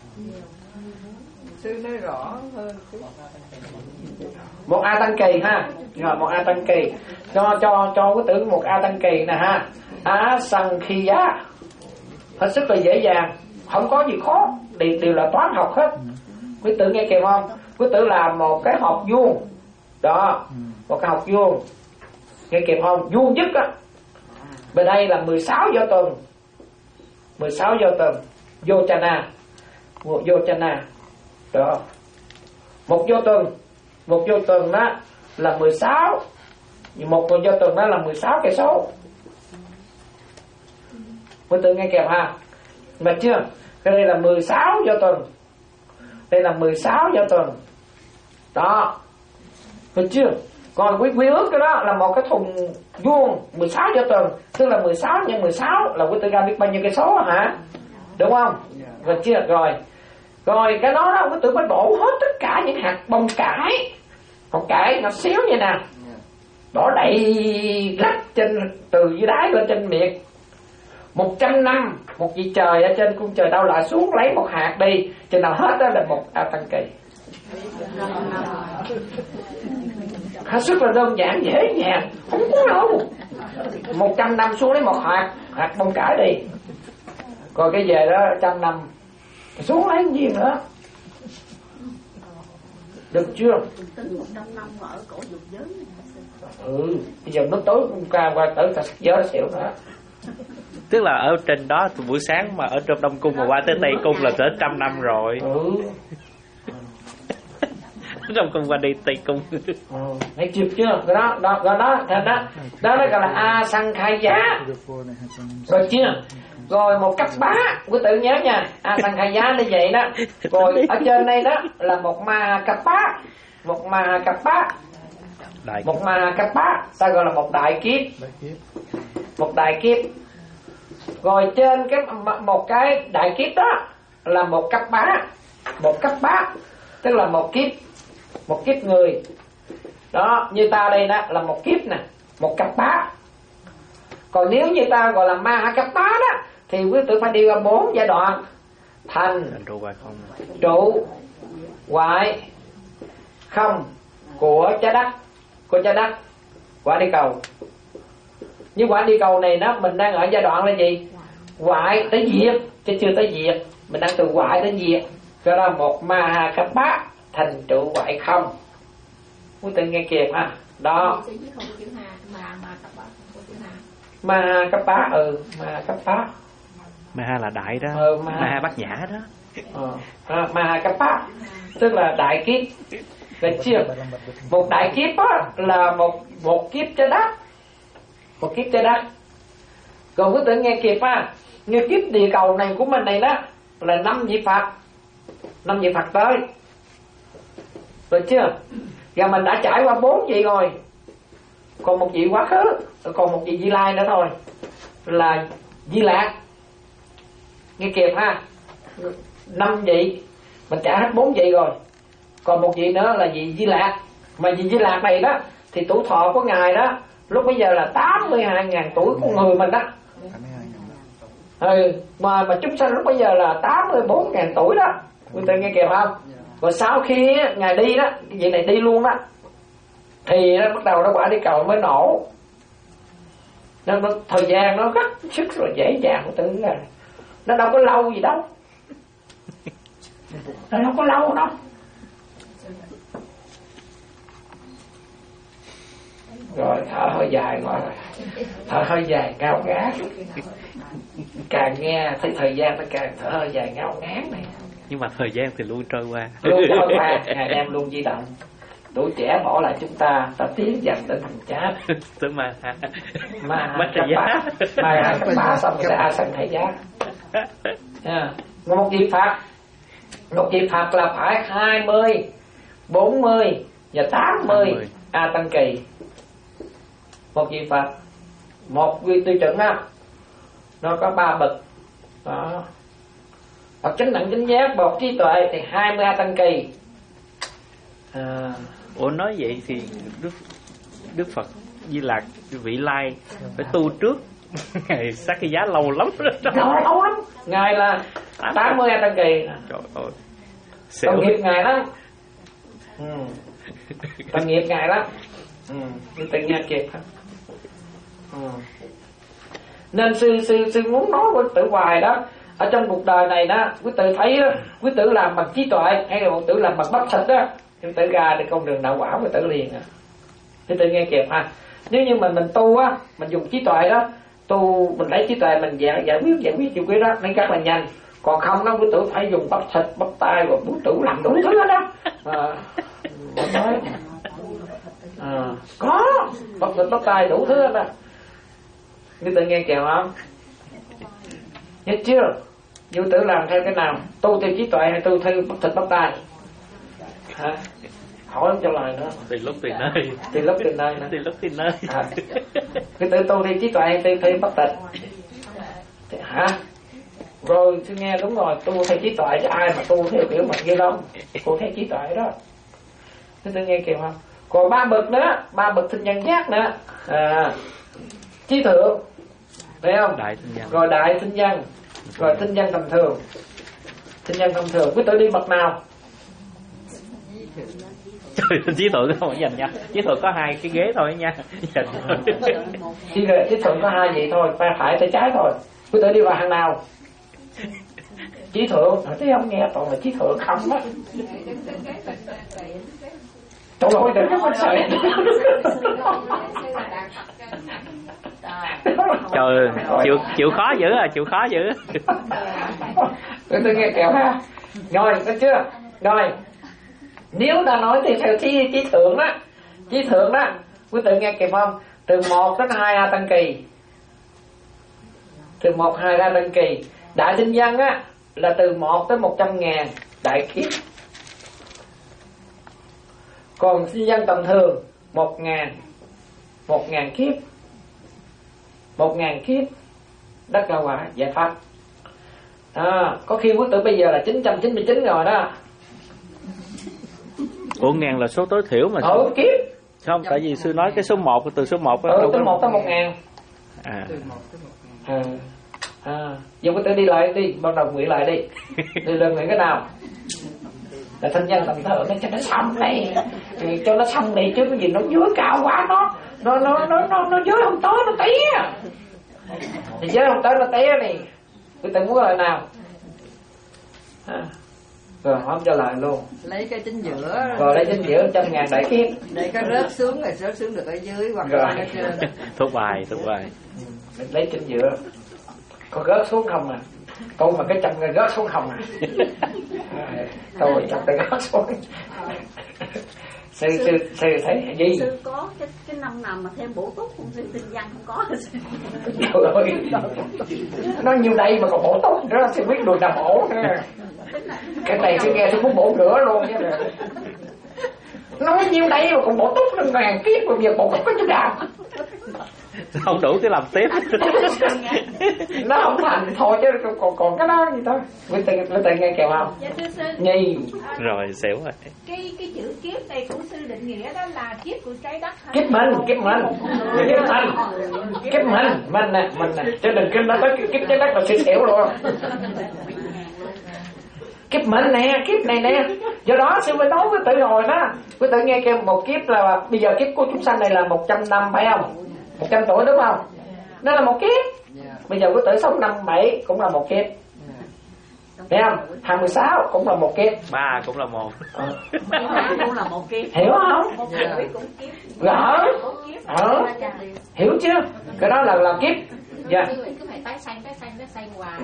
Sư nói rõ hơn. Một A Tăng Kỳ ha. Rồi một A Tăng Kỳ. Cho cho cho cái tử một A Tăng Kỳ nè ha. Á Sanh Khi Giá. Hết sức là dễ dàng, không có gì khó, đều, đều là toán học hết. Quý tử nghe kịp không? Quý tử làm một cái học vuông đó, một cái học vuông, nghe kịp không? Vuông nhất á. Bên đây là mười sáu do tuần, mười sáu do tuần, vô chana, vô chana đó. Một vô tuần, một vô tuần đó là mười sáu, một vô tuần đó là mười sáu cây số. Quý tử nghe kịp ha? Mà chưa? Cái đây là mười sáu do tuần. Đây là mười sáu do tuần. Đó. Được chưa? Còn quý quý ước cái đó là một cái thùng vuông mười sáu do tuần, tức là mười sáu nhân mười sáu là quý tử ra biết bao nhiêu cây số hả? Đúng không? Được chưa? Rồi. Rồi cái đó đó quý tử phải đổ hết tất cả những hạt bông cải. Bông cải nó xíu như nè. Đổ đầy lắc trên từ dưới đáy lên trên miệng. Một trăm năm một vị trời ở trên cung trời Đau Lợi xuống lấy một hạt đi, chừng nào hết đó là một A Tăng Kỳ. Hết sức là đơn giản dễ dàng, không có đâu. Một trăm năm xuống lấy một hạt, hạt bông cải đi. Rồi cái về đó trăm năm xuống lấy cái gì nữa. Được chưa? Tính một trăm năm ở cổ dục giới. Ừ, bây giờ nó tối hôm qua qua tới ta sắc giới xỉu nữa. Tức là ở trên đó từ buổi sáng mà ở trong Đông Cung mà qua tới Tây Cung là tới trăm năm rồi. Ừ. Đông Cung qua đi Tây Cung. Ừ, thấy chưa chưa? Cái đó, đó, đó, đó, đó, đó, đó nó gọi là A Sang Khai Giá. Rồi chưa? Rồi một cấp bá, quý tự nhớ nha, A Sang Khai Giá như vậy đó. Rồi ở trên đây đó là một ma cấp bá, một ma cấp bá. Đại một ma cấp bá, ta gọi là một đại kiếp. Một đại kiếp. Rồi trên cái một cái đại kiếp đó là một cấp bá, một cấp bá, tức là một kiếp, một kiếp người. Đó, như ta đây đó là một kiếp nè, một cấp bá. Còn nếu như ta gọi là ma cấp bá đó thì quý tử phải đi qua bốn giai đoạn: thành, trụ, hoại, không của trái đất, của trái đất, quả đi cầu. Như quả đi cầu này đó, mình đang ở giai đoạn là gì? Hoại tới diệt, chứ chưa tới diệt. Mình đang từ hoại tới diệt. Đó là một ma cấp bá, thành trụ hoại không. Quý tử nghe kịp ha. Đó. Ma cấp bá, ừ, ma cấp bá. Ma ha là đại đó, ừ, ma... ma ha bát nhã đó. Ờ, à, ma cấp bá, tức là đại kiếp. Được chưa? Một đại kiếp á là một một kiếp trái đất, một kiếp trái đất. Còn quý tử nghe kịp ha, như kiếp địa cầu này của mình này đó là năm vị Phật, năm vị Phật tới. Được chưa? Và mình đã trải qua bốn vị rồi, còn một vị quá khứ, còn một vị Di Lai nữa thôi, là Di Lạc. Nghe kịp ha, năm vị mình trả hết bốn vị rồi, còn một vị nữa là vị Di Lạc. Mà vị Di Lạc này đó thì tuổi thọ của ngài đó lúc bây giờ là tám mươi hai ngàn tuổi của người mình đó. Ừ, mà mà chúng sanh lúc bây giờ là tám mươi bốn ngàn tuổi đó. Quý vị nghe kịp không? Rồi sau khi ngài đi đó, cái vị này đi luôn đó, thì nó bắt đầu nó quả đi cầu mới nổ. Nó, nó thời gian nó rất sức rồi dễ dàng của tự là nó đâu có lâu gì đâu, nó đâu có lâu đâu. Rồi thở hơi dài, gọi là thở hơi dài ngao ngán. Càng nghe thấy thời gian nó càng thở hơi dài ngao ngán này. Nhưng mà thời gian thì luôn trôi qua, luôn trôi qua, ngày đêm luôn di động. Tuổi trẻ bỏ lại chúng ta, ta tiến dần đến thành chết. Tới ma ma mất thời giá, ma cấp bá xong rồi A Sang Khai Giá. À, một vị Phật, một vị Phật là phải hai mươi, bốn mươi và tám mươi A Tăng Kỳ. Một vị Phật, một vị tiêu chuẩn đó, nó có ba bậc. Đó. Bậc chánh đẳng chánh giác, bậc trí tuệ thì hai mươi A Tăng Kỳ. À. Ủa nói vậy thì Đức Đức Phật Di Lạc vị lai phải tu trước ngày sát cái giá lâu lắm rồi. Lâu, lâu lắm. Ngài là tám mươi A Tăng Kỳ. Trời ơi. Tội nghiệp ngài đó. Ừ. Tội nghiệp ngài đó. Ừ. Nhưng tự nhiên kịp đó. Ừ. Nên sư sư sư muốn nói với tử hoài đó, ở trong cuộc đời này đó, quý tử thấy đó, quý tử làm bằng trí tuệ hay là quý tử làm bằng bắp thịt đó, quý tử ra thì con đường đạo quả quý tử liền à. Quý tử nghe kịp ha. Nếu như mình mình tu á, mình dùng trí tuệ đó, tu mình lấy trí tuệ mình giải giải quyết giải quyết chuyện quý đó nó rất là nhanh. Còn không đó quý tử phải dùng bắp thịt bắp tay rồi quý tử làm đủ thứ hết đó. À, nói à, có bắp thịt bắp tay đủ thứ hết đó. Quý tử nghe kịp không? Nhớ chưa? Quý tử làm theo cái nào? Tu theo trí tuệ hay tu theo bắp thịt bắp tay? Hả? Hỏi không trả lời nữa. Tùy lúc tùy nơi. Tùy lúc tùy nơi nữa. Tùy lúc tùy nơi. À. Cái tự tu theo trí tuệ hay tu theo bắp thịt? Hả? Rồi tôi nghe đúng rồi, tu theo trí tuệ chứ ai mà tu theo kiểu mặt ghi lông. Tu theo trí tuệ đó. Thế tôi nghe kìa không? Còn ba bậc nữa, ba bậc sinh nhân giác nữa. À, trí thượng, thấy không? Đại tinh nhân. Rồi đại tinh nhân, rồi tinh nhân tầm thường. Tinh nhân tầm thường quý tử đi bậc nào? Trời, trí thượng không phải dành nha. Trí thượng có hai cái ghế thôi nha. Dành thôi. Trí, trí thượng có hai vậy thôi, tay phải tay trái thôi. Quý tử đi vào hàng nào? Trí thượng. Thấy không, nghe toàn là trí thượng không á. Trời ơi, đừng có sợ. Trời, chịu chịu khó dữ à, chịu khó dữ. Tôi tôi nghe kẹo ha. Rồi, có chưa? Rồi. Nếu ta nói thì theo trí trí thượng đó, trí thượng đó, quý tự nghe kịp không? Từ một đến hai a tăng kỳ. Từ một hai a tăng kỳ. Đại tinh nhân á là từ một tới một trăm ngàn đại kiếp. Còn sinh dân tầm thường một ngàn, một ngàn kiếp, một ngàn kiếp đất ra quả giải thoát. À, có khi quý tử bây giờ là chín trăm chín mươi chín rồi đó. Ủa ngàn là số tối thiểu mà. Ừ, kiếp. Không, tại vì sư nói cái số một, từ số một ừ, tới một tới một ngàn. À. À. À. Giờ quý tử đi lại đi, bắt đầu nguyện lại đi. Đi lên nguyện cái nào? Là thanh nhân tầm thường nó cho nó xong đây, cho nó xong đi chứ cái gì nó dưới cao quá, nó nó nó nó nó, nó dưới không tới nó té. Thì dưới không tới nó té này. Quý tử muốn lời nào? À. Rồi không cho lại luôn. Lấy cái chính giữa. Rồi lấy chính giữa trăm ngàn đại kiếp. Để cái rớt xuống rồi rớt xuống được ở dưới hoặc là ở trên. Thuộc bài, thuộc bài. Ừ, lấy chính giữa. Có rớt xuống không à? Tôi mà cái trăm người rớt xuống không à? Tôi trăm người rớt xuống. Sư sư sư thấy gì? Sư có cái cái năm nào mà thêm bổ túc không? Sư tinh văn không có. Trời ơi, nó nhiều đây mà còn bổ túc nữa, sư biết được là bổ nữa. Cái này sư nghe sư muốn bổ nữa luôn chứ. Nói nhiêu đây mà còn bổ túc lên ngàn kiếp rồi giờ bổ túc có chứ nào? Không đủ cái làm tiếp. Nó không thành thì thôi chứ còn còn cái đó gì thôi. Với tự với tự nghe kèo không? Dạ thưa sư. Nhi. Rồi xỉu rồi. Cái cái chữ kiếp này của sư định nghĩa đó là kiếp của trái đất hả? Kiếp mình, kiếp mình. Kiếp mình. Kiếp mình, mình nè, mình nè. Chứ đừng kinh nó tới kiếp trái đất là sư xỉu luôn. Kiếp mình nè, kiếp này nè. Do đó sư mới nói với tự hồi đó. Với tự nghe kêu một kiếp là bây giờ kiếp của chúng sanh này là một trăm năm phải không? một trăm tuổi đúng không? Nó là một kiếp. Bây giờ quý tử sống năm bảy cũng là một kiếp. Thấy không? hai mươi sáu cũng là một kiếp. Ba cũng là một. Ờ. Cũng là một kiếp. Hiểu không? Một tuổi cũng kiếp. Rõ. Ờ. Hiểu chưa? Cái đó là là kiếp. Dạ. Cứ phải tái sanh, tái sanh, tái sanh hoài.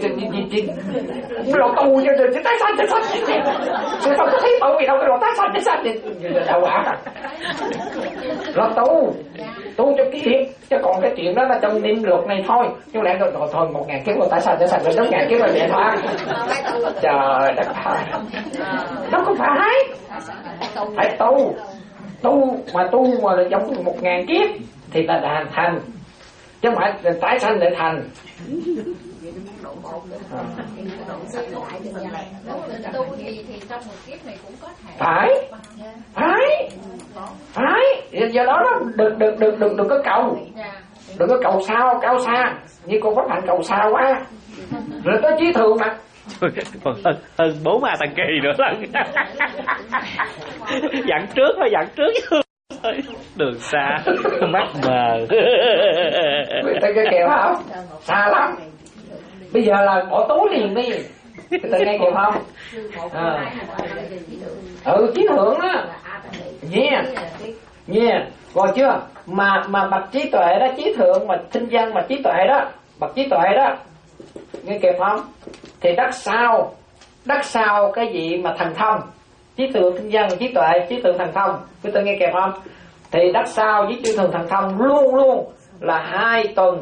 Lộ tu cho rồi, tái sanh, tái sanh. Sư không có thấy tội gì đâu, cái lộ tái sanh, tái sanh. Đâu ạ? Lộ tu. Tu cho kiếp. Chứ còn cái chuyện đó là trong niệm luật này thôi. Nhưng lẽ rồi thôi, một ngàn kiếp lộ tái sanh, tái sanh, rồi năm ngàn kiếp là vậy thôi. Trời đất ơi. Nó không phải. Phải tu. Tu mà tu mà là trong một ngàn kiếp thì là đã thành. Chứ không phải tái sanh để thành. À. Tu thì thì trong một kiếp này cũng có thể. Phải, phải, phải. Do đó nó đừng đừng đừng đừng đừng có cầu, đừng có cầu sao cao xa. Như con Pháp Hạnh cầu xa quá. Rồi tới trí thường mà. Còn hơn hơn bốn a tăng kỳ nữa là. Dặn trước thôi, dặn trước. Đường xa mắt mờ. Người ta nghe kìa không? Xa lắm. Bây giờ là bỏ túi liền đi. Người ta nghe kìa không? À. Ừ, trí thượng đó. Yeah. Yeah. Rồi chưa? Mà mà bậc trí tuệ đó, trí thượng mà sinh văn mà trí tuệ đó, bậc trí tuệ đó. Nghe kìa không? Thì đắc sao? Đắc sao cái gì mà thành thông? Trí thượng sinh văn, trí tuệ, trí thượng thành thông. Người ta nghe kìa không? Thì đắc sao với chư thường thành thông luôn luôn là hai tuần,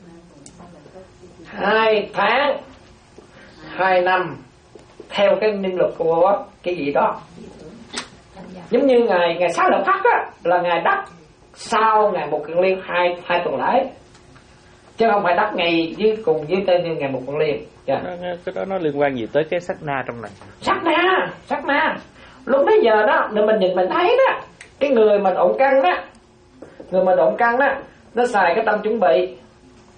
hai tháng, hai năm theo cái niệm luật của cái gì đó. Giống như ngày ngày Xá Lợi Phất á là ngày đắc sau ngày một kiền liên hai hai tuần lễ, chứ không phải đắc ngày với cùng với tên như ngày một kiền liên. Yeah. Cái đó nó liên quan gì tới cái sát na trong này? Sát na, sát na. Lúc bây giờ đó, nếu mình nhìn mình thấy đó, cái người mà động căn đó, người mà động căn đó, nó xài cái tâm chuẩn bị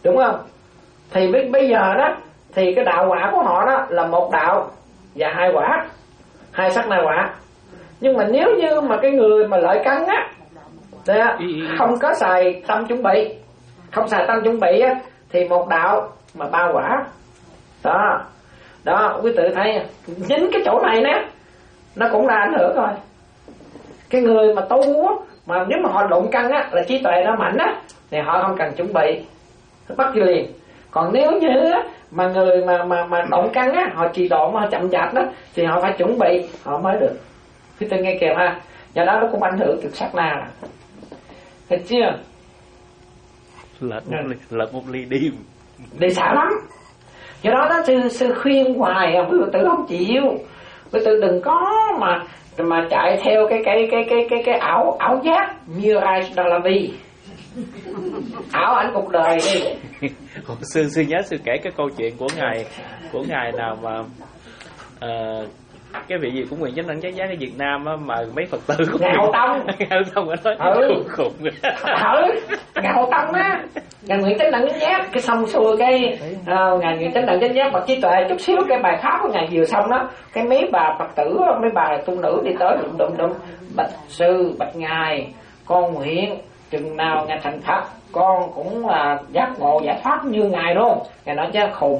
đúng không? Thì bây giờ đó thì cái đạo quả của họ đó là một đạo và hai quả, hai sát na quả. Nhưng mà nếu như mà cái người mà lợi căn á, không có xài tâm chuẩn bị, không xài tâm chuẩn bị á, thì một đạo mà ba quả. Đó, đó quý tự thấy chính cái chỗ này nè, nó cũng là ảnh hưởng rồi. Cái người mà tu á, mà nếu mà họ đụng căn á, là trí tuệ nó mạnh á, thì họ không cần chuẩn bị, nó bắt đi liền. Còn nếu như á, mà người mà mà mà động căn á, họ trì độ mà họ chậm chạp đó, thì họ phải chuẩn bị họ mới được. Quý tự nghe kèm ha. Do đó nó cũng ảnh hưởng từ sát na. Thấy chưa? Lật một ly, lật một ly đi đi xa lắm. Do đó đó sư sư khuyên hoài, quý tự không chịu. Quý tự đừng có mà mà chạy theo cái cái cái cái cái cái ảo ảo giác Mirage Dalavi, ảo ảnh cuộc đời đi. sư sư nhớ sư kể cái câu chuyện của ngài của ngài nào mà uh, cái vị gì cũng nguyện chánh đẳng chánh giác ở Việt Nam á, mà mấy Phật tử của Ngạo Tông Ngạo Tông nói ừ khùng ừ Ngạo Tông á, ngài nguyện chánh đẳng chánh giác cái xong xuôi cái uh, ngài nguyện chánh đẳng chánh giác bậc trí tuệ chút xíu, cái bài pháp của ngài vừa xong đó, cái mấy bà Phật tử, mấy bà tu nữ đi tới đụng đụng đụng bạch sư bạch ngài, con nguyện chừng nào ngài thành Phật con cũng là giác ngộ giải thoát như ngài luôn. Ngài nói chứ khùng.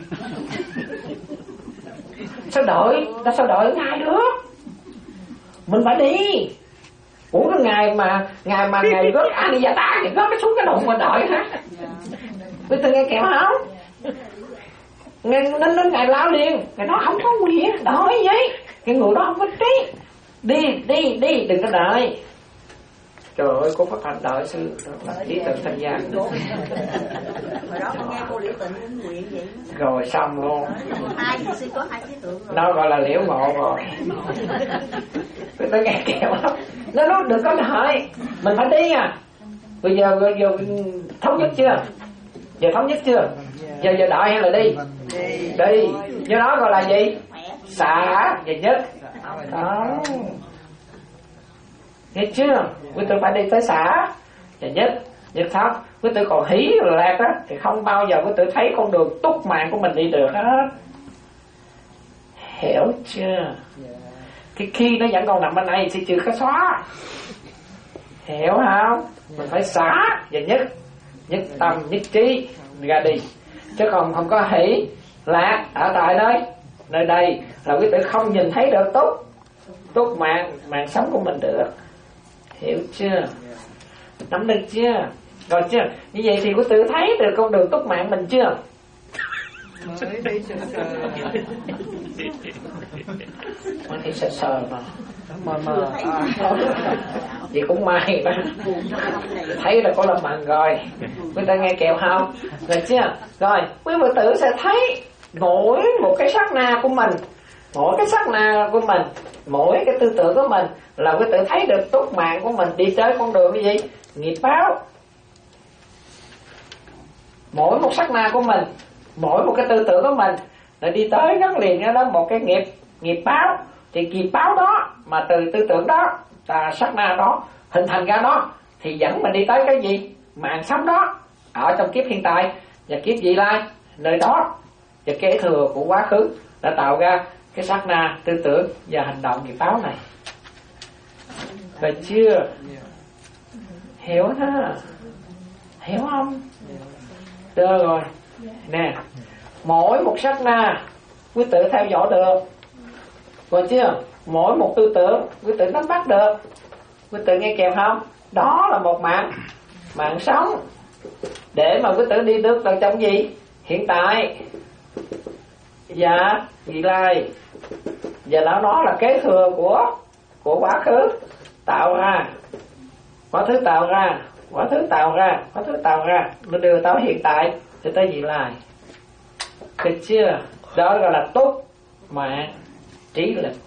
Sao đợi, ta sao đợi ngài được, mình phải đi. Ủa cái ngày mà ngày mà ngày rớt anh giả tá thì rớt cái xuống cái đụng mà đợi hả? Bây giờ nghe kẹo không? Nghe nên nên ngài lao liền, ngài nói không có nguyện đợi vậy, cái người đó không có trí, đi đi đi đừng có đợi. Trời ơi, cô phát hành đợi sư trí tuệ thanh gia. Hồi đó con nghe cô Liễu Tịnh cũng nguyện vậy. Rồi xong luôn. Hai thì sư có hai trí tượng rồi. Nó gọi là liễu ngộ rồi. Người ta nghe kẹo lắm. Nó nói đừng có đợi, mình phải đi à. Bây giờ, bây giờ thống nhất chưa? Giờ thống nhất chưa? Giờ giờ đợi hay là đi? Đi. Do đó gọi là gì? Xả và nhất. Đó. Nghe chưa? Quý tử phải đi tới xả và nhất, nhất thấp. Quý tử còn hí rồi lạc á, thì không bao giờ quý tử thấy con đường túc mạng của mình đi được hết. Hiểu chưa? Cái khi nó vẫn còn nằm bên này thì chưa có xóa. Hiểu không? Mình phải xả và nhất, nhất tâm, nhất trí ra đi. Chứ còn không có hỷ lạc ở tại đây. Nơi đây là quý tử không nhìn thấy được túc túc mạng, mạng sống của mình được. Hiểu chưa? Nắm được chưa? Rồi chưa? Như vậy thì quý tử thấy được con đường túc mạng mình chưa? Mới đi sờ sờ. Mới đi sờ sờ mà. Mà mà à. Vậy cũng may đó. Thấy là có lâm bằng rồi. Quý tử nghe kẹo không? Rồi chưa? Rồi quý vị tử sẽ thấy mỗi một cái sát na của mình, mỗi cái sát na của mình, mỗi cái tư tưởng của mình là quý tử thấy được túc mạng của mình đi tới con đường cái gì? Nghiệp báo. Mỗi một sát na của mình, mỗi một cái tư tưởng của mình là đi tới gắn liền đó một cái nghiệp nghiệp báo. Thì nghiệp báo đó mà từ tư tưởng đó, là sát na đó hình thành ra đó, thì dẫn mình đi tới cái gì? Mạng sống đó ở trong kiếp hiện tại và kiếp vị lai nơi đó, và kế thừa của quá khứ đã tạo ra cái sát na tư tưởng và hành động nghiệp báo này. Rồi chưa? Hiểu ha? Hiểu không? Được rồi. Nè, mỗi một sát na quý tử theo dõi được. Rồi chưa? Mỗi một tư tưởng quý tử nắm bắt được. Quý tử nghe kèm không? Đó là một mạng mạng sống để mà quý tử đi được vào trong gì? Hiện tại và vị lai. Và nó nó là kế thừa của của quá khứ tạo ra, quá thứ tạo ra, quá thứ tạo ra, quá thứ tạo ra, nó đưa tới hiện tại thì tới vị lai. Được chưa? Đó gọi là túc mạng trí lực.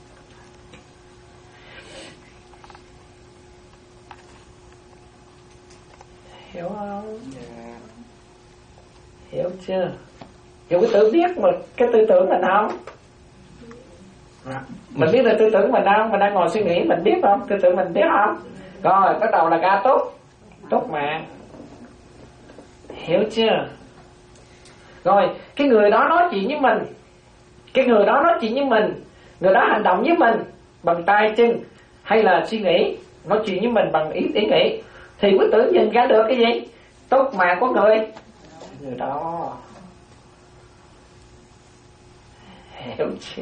Hiểu không? Hiểu chưa? Dù cái tự biết mà cái tư tưởng mình không? Mình biết là tư tưởng mình không? Mình đang ngồi suy nghĩ mình biết không? Tư tưởng mình biết không? Rồi bắt đầu là ca túc, túc mạng. Hiểu chưa? Rồi cái người đó nói chuyện với mình, cái người đó nói chuyện với mình, người đó hành động với mình bằng tay chân hay là suy nghĩ, nói chuyện với mình bằng ý, ý nghĩ, thì quý tử nhìn ra được cái gì? Tốt mạng của người người đó. Hiểu chưa?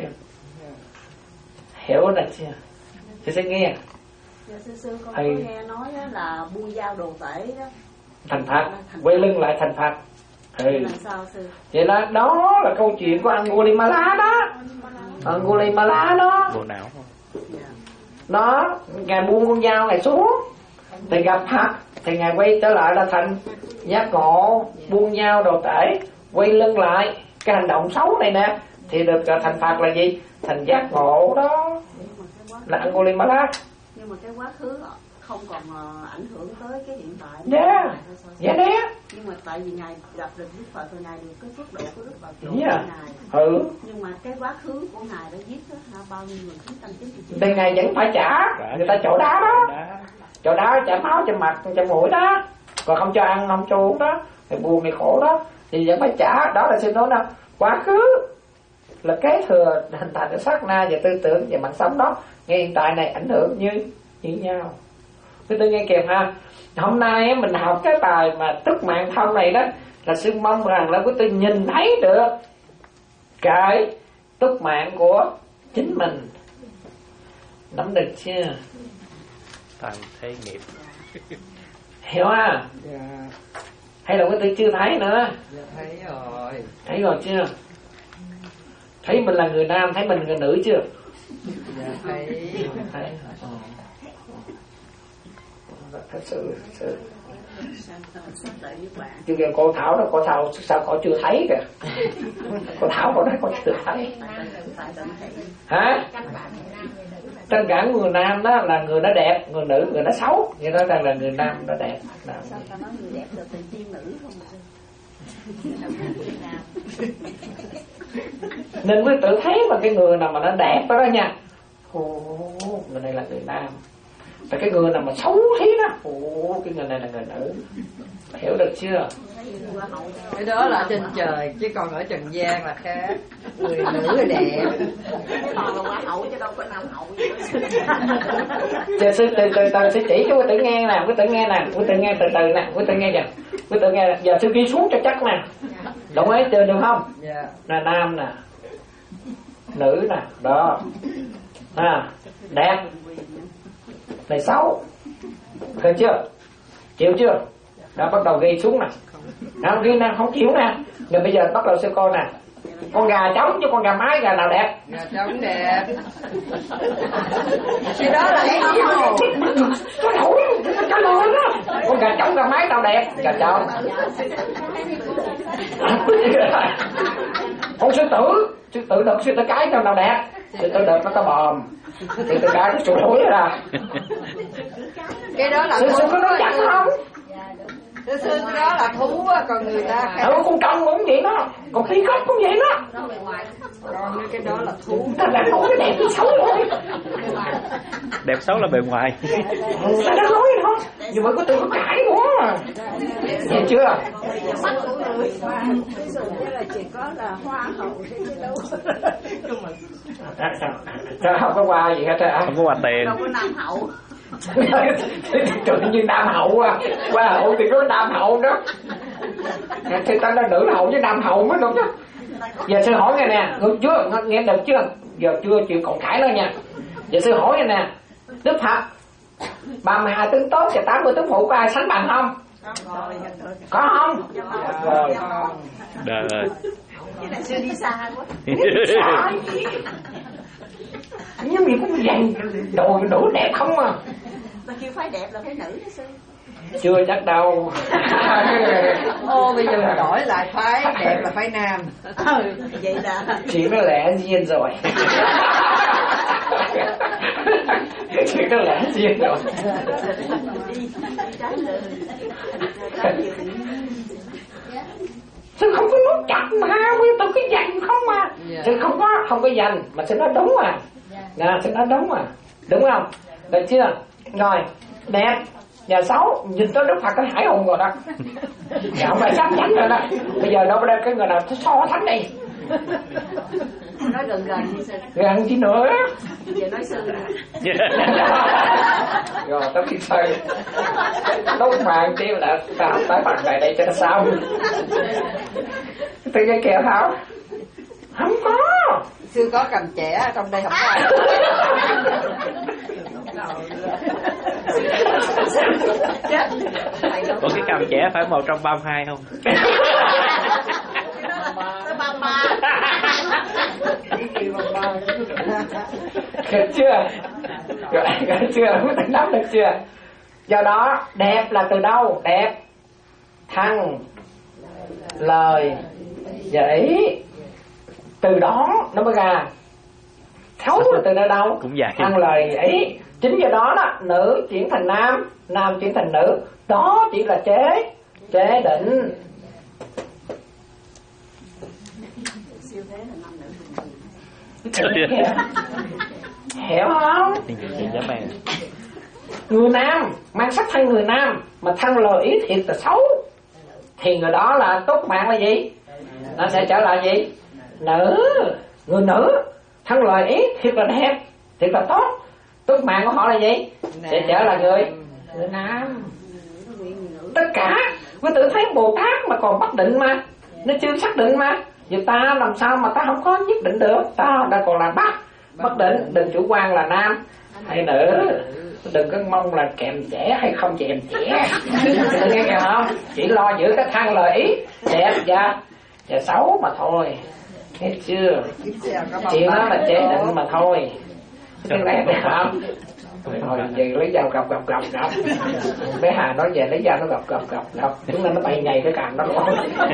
Hiểu là chưa? Thì sẽ nghe. Dạ, sư sư con Hay. có nghe nói là buông dao đồ tể đó. Thành Phật, quay lưng lại thành Phật. Ừ. Làm sao sư? Vậy là đó là câu chuyện của Angulimala đó. Angulimala đó. Bộ não. Đó, ngài buông con dao ngài xuống, thì gặp Phật, thì ngài quay trở lại là thành giác ngộ, buông dao đồ tể, quay lưng lại cái hành động xấu này nè, thì được thành Phật là gì? Thành giác ngộ đó, là Angulimala. Nhưng mà cái quá khứ không còn ảnh hưởng tới cái hiện tại. Dạ, dạ đấy. Nhưng mà tại vì ngài gặp được Đức Phật rồi ngài được cái phước độ của Đức Phật chỗ Yeah. ngài. Ừ. Nhưng mà cái quá khứ của ngài đã giết đó, ha, bao nhiêu người chín trăm chín mươi chín. Thì ngài vẫn phải trả, người ta chỗ đá đó, chỗ đá chảy máu cho mặt cho mũi đó, còn không cho ăn không cho uống đó, thì buồn thì khổ đó, thì vẫn phải trả. Đó là xin nói đâu, quá khứ là kế thừa hình thành cái sát na và tư tưởng và mạng sống đó, ngay hiện tại này ảnh hưởng như như nhau. Quý tư nghe kịp ha. Hôm nay mình học cái bài mà tức mạng thông này đó, là sư mong rằng là quý tư nhìn thấy được cái tức mạng của chính mình. Nắm được chưa? Thành thế nghiệp. Hiểu à? Dạ. Hay là quý tư chưa thấy nữa? Dạ thấy rồi. Thấy rồi chưa? Thấy mình là người nam, thấy mình là người nữ chưa? Dạ thấy. Thấy. Ờ. Thật sự, thật sự. Chứ kìa cô Thảo đó, cô Thảo sao cô chưa thấy kìa. Cô Thảo cô nói cô chưa thấy. Hả? Tất cả người nam đó là người nó đẹp, người nữ người nó xấu. Vậy đó rằng là người nam nó đẹp. Sao ta nói người đẹp được từ tiên nữ không? Nên mới tự thấy mà cái người nào mà nó đẹp đó, đó nha. Ồ, người này là người nam. Và cái người nào mà xấu thế đó, ồ, cái người này là người nữ. Hiểu được chưa? Cái đó là trên trời, chứ còn ở trần gian là khác. Người nữ là đẹp. Cái toàn là quá hậu chứ đâu có nam hậu gì. Giờ sư từ từ từ sư chỉ cho quý tử nghe nè, quý tử nghe nè, quý tử nghe từ từ nè, quý tử nghe giờ, quý tử nghe. Giờ sư ghi xuống cho chắc nè. Đồng ý chưa được không? Dạ. Là nam nè, nữ nè, đó, à, đẹp, này xấu, được chưa? Chịu chưa? Đó bắt đầu ghi xuống nè. Nào ghi nè, không chịu nè. Rồi bây giờ bắt đầu sư coi nè. Con gà trống chứ con gà mái, gà nào đẹp? Gà trống đẹp. Cái đó là cái gì không? Có nổi, có nổi đó. Con gà trống gà mái nào đẹp? Gà trống. Con sư tử, sư tử đực, sư tử cái nào đẹp? Sư tử đực nó có bờm, sư tử cái nó sụt thối ra. Cái đó là sư sư có nói chặt không? Sư sư cái đó là thú á, còn người ta khác. Ừ, con trông cũng vậy đó, còn khí khóc cũng vậy đó. Còn cái đó là thú. Ta đã nói cái đẹp cái xấu rồi. Đẹp xấu là bề ngoài. Ta đã nói thôi, nhưng mà có tự có cãi quá mà. Vậy chưa? Ví dụ như là chỉ có là hoa hậu chứ đâu. Sao không có quà gì hết á? Không có quà tiền. Đâu có nam hậu. Tự nhiên nam hậu à, qua hậu thì có nam hậu đó. Thì ta đã nữ hậu với nam hậu mới đúng chứ. Giờ sư hỏi nghe nè, được chưa? Nghe được chưa? Giờ chưa chịu còn cãi nữa nha. Giờ sư hỏi nghe nè, Đức Phật ba mươi hai tướng tốt và tám mươi tướng phụ có ai sánh bằng không? Có không? Rồi. Đời ơi. Cái này chưa đi xa quá. Sai gì? Nhưng mà cũng dành đồ nữ đẹp không à. Mà kêu phải đẹp là phải nữ đó sư. Chưa chắc đâu. Ô bây giờ mình đổi lại phái đẹp là phái nam. Ừ, vậy là Chuyện nó lẽ nhiên rồi. Chuyện nó lẽ nhiên rồi. Sư không có nói chặt mà, quý tôi cứ dành không mà. Sư không có không có dành mà sư nói đúng mà. Nè, sư nói đúng mà. Đúng không? Được chưa? Rồi, đẹp và xấu nhìn tới Đức Phật cái hải hùng rồi đó. Dạ không phải sắp tránh rồi đó. Bây giờ đâu có đây cái người nào so sánh đi. Nói gần gần đi sư. Gần chi nữa. Giờ nói sư nè. Rồi tới khi sư đốt mạng tiêu là sao tới phần này đây cho nó xong. Từ cái kẹo hả? Không có. Sư có cầm trẻ ở trong đây không có. Có cái cầm trẻ phải một trăm ba mươi hai không? Ba ba. Được chưa? Rồi, được chưa? Mới nắm được chưa? Do đó đẹp là từ đâu? Đẹp thăng lời dễ, từ đó nó mới ra. Xấu là từ nơi đâu? Cũng vậy. Thăng lời ấy. Chính do đó đó, nữ chuyển thành nam, nam chuyển thành nữ. Đó chỉ là chế chế định. Siêu thế là nam nữ. Hiểu không? Dạ, Người nam mang sắc thân người nam mà thăng lời ý thiệt là xấu thì người đó là tốt mạng là gì? Nó sẽ trở lại gì? Nữ. Người nữ thăng lời ý thiệt là đẹp, thiệt là tốt, tốt mạng của họ là gì? Sẽ trở lại người người nam. Tất cả quý tử thấy Bồ Tát mà còn bất định mà, nó chưa xác định mà. Vì ta làm sao mà ta không có nhất định được? Ta đã còn là bắt bất định. Đừng chủ quan là nam hay nữ, đừng có mong là kèm trẻ hay không kèm trẻ. Đừng nghe kìa không? Chỉ lo giữ cái thăng lời ý đẹp và và xấu mà thôi. Nghe chưa? Chuyện đó là chế định mà thôi. Cái này phải không? Thôi về lấy dao gặp gặp gặp gặp. Bé Hà nói về lấy dao nó gặp gặp gặp gặp. Chúng nên nó bay nhầy cái càng nó luôn.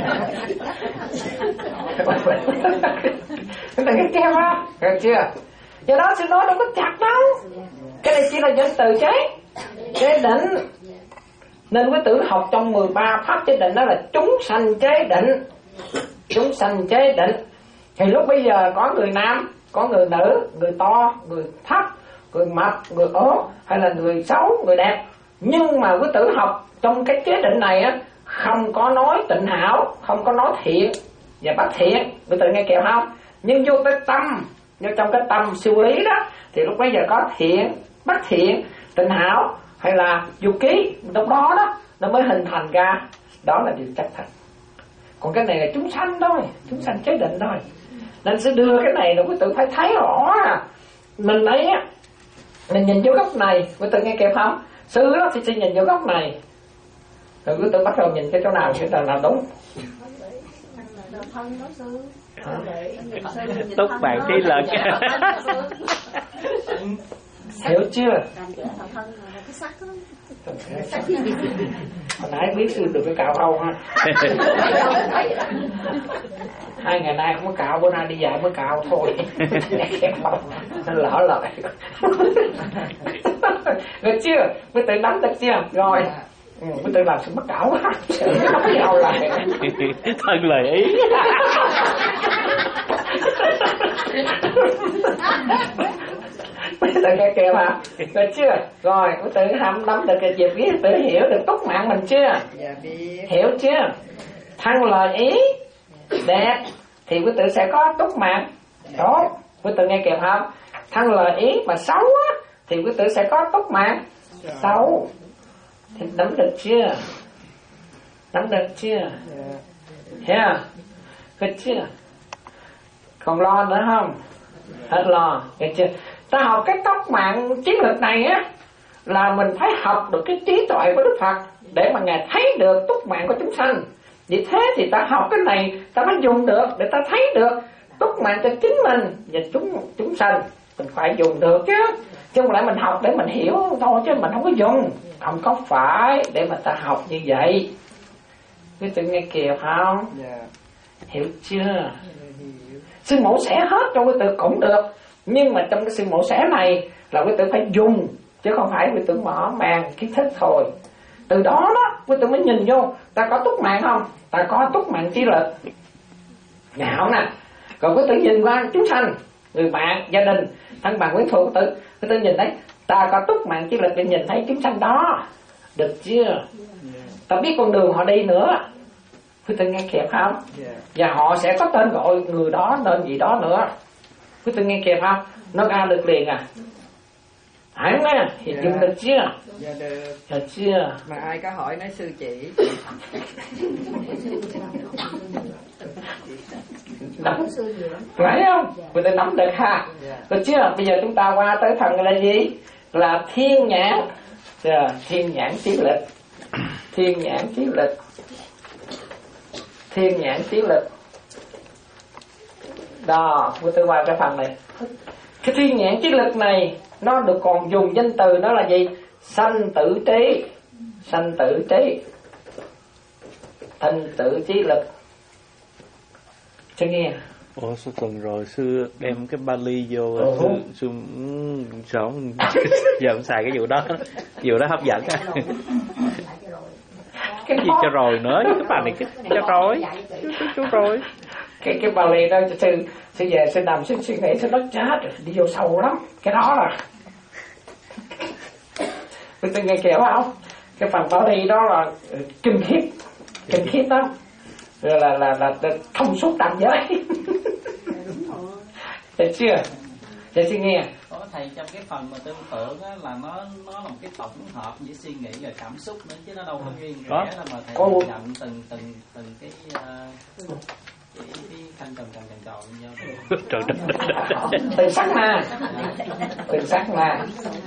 Chúng ta nghe kêu á, được chưa? Do đó sư nói đâu có chặt đâu. Cái này chỉ là dẫn từ chế chế định. Nên quý tử học trong mười ba pháp chế định đó là chúng sanh chế định. Chúng sanh chế định. Thì lúc bây giờ có người nam, có người nữ, người to, người thấp, người mập, người ốm hay là người xấu, người đẹp. Nhưng mà quý tử học trong cái chế định này á, không có nói tịnh hảo, không có nói thiện và bất thiện. Quý tử nghe kìa không? Nhưng vô cái tâm, vô trong cái tâm siêu lý đó, thì lúc bây giờ có thiện, bất thiện, tịnh hảo hay là dục ký. Lúc đó đó nó mới hình thành ra. Đó là điều chắc thật. Còn cái này là chúng sanh thôi, chúng sanh chế định thôi. Nên sẽ đưa cái này là quý tử phải thấy rõ à. Mình ấy á, mình nhìn vô góc này, quý tử nghe kịp không? Sư đó thì sẽ nhìn vô góc này, rồi quý tử bắt đầu nhìn cái chỗ nào, cái chỗ nào đúng. Tốt bạn trí lợn. Hiểu chưa? Hồi nãy biết sư được cái cạo râu ha. Hai ngày nay không có cạo, bữa nay đi dạy mới cạo thôi. Nên lỡ lời. Được chưa? Mới tự nắm được chưa? Rồi. Ừ, mới tự làm sự mất cạo quá. Không có giàu lại. Thân lời ý. Bây giờ nghe kìa mà. Được chưa? Rồi, quý tử hâm nắm được cái việc biết, tự hiểu được túc mạng mình chưa? Dạ biết. Hiểu chưa? Thăng lời ý đẹp thì quý tử sẽ có túc mạng tốt. Quý tử nghe kìa không? Thăng lời ý mà xấu á thì quý tử sẽ có túc mạng xấu. Thì nắm được chưa? Nắm được chưa? Hiểu yeah. Được chưa? Còn lo nữa không? Hết lo. Được chưa? Ta học cái tốc mạng chiến lược này á là mình phải học được cái trí tuệ của Đức Phật để mà Ngài thấy được túc mạng của chúng sanh. Vì thế thì ta học cái này ta mới dùng được để ta thấy được túc mạng cho chính mình và chúng chúng sanh. Mình phải dùng được chứ. Chứ không lẽ mình học để mình hiểu thôi chứ mình không có dùng. Không có phải để mà ta học như vậy. Quý tử nghe kìa không? Dạ. Hiểu chưa? Sư mẫu xẻ hết cho quý tử cũng được. Nhưng mà trong cái sư mẫu xẻ này là quý tử phải dùng, chứ không phải quý tử mở màn kiến thức thôi. Từ đó đó quý tử mới nhìn vô ta có túc mạng không? Ta có túc mạng trí lực ngạo nè. Còn quý tử nhìn qua chúng sanh, người bạn, gia đình, thân bằng quyến thuộc quý tử, quý tử nhìn thấy ta có túc mạng trí lực để nhìn thấy chúng sanh đó. Được chưa? ta biết con đường họ đi nữa. Quý vị nghe kịp không? Yeah. Và họ sẽ có tên gọi người đó nên gì đó nữa. Quý vị nghe kịp không? Nó ra được liền à? Phải không á? Thì yeah. Dùng được chưa? Dạ được. Được chưa? Mà ai có hỏi nói sư chỉ. Nắm phải không? Quý vị nắm được ha? Yeah. Được chưa? Bây giờ chúng ta qua tới phần là gì? Là thiên nhãn. Yeah. Thiên nhãn trí lực. Thiên nhãn trí lực. Thiên nhãn trí lực. Đó, quý vị qua cái phần này. Cái thiên nhãn trí lực này nó được còn dùng danh từ đó là gì? Sanh tử trí. Sanh tử trí. Sanh tử trí lực. Chưa nghe? Ủa sao tuần rồi sư đem cái Bali vô ừ. sư, sư sao không giờ không xài cái vụ đó, vụ đó hấp dẫn á. Cái gì cho rồi nữa, cái bà này cái cho rồi, chú rồi. Cái cái Bali đó sư sư về sư nằm sư suy nghĩ sư nói chết đi vô sâu lắm, cái đó là tôi từng nghe kể không? Cái phần Bali đó là kinh khiếp, kinh khiếp lắm. Rồi là là là, là thông suốt tam giới. Thấy chưa? Để suy nghe. Có thầy trong cái phần mà tư tưởng á, là nó nó là một cái tổng hợp với suy nghĩ và cảm xúc nữa chứ nó đâu có riêng rẽ là mà thầy Có. nhận từng từng từng cái uh, cái, cái thanh trầm trầm trầm tròn nhau. Trời đất. Từng sắc na, từng sắc na,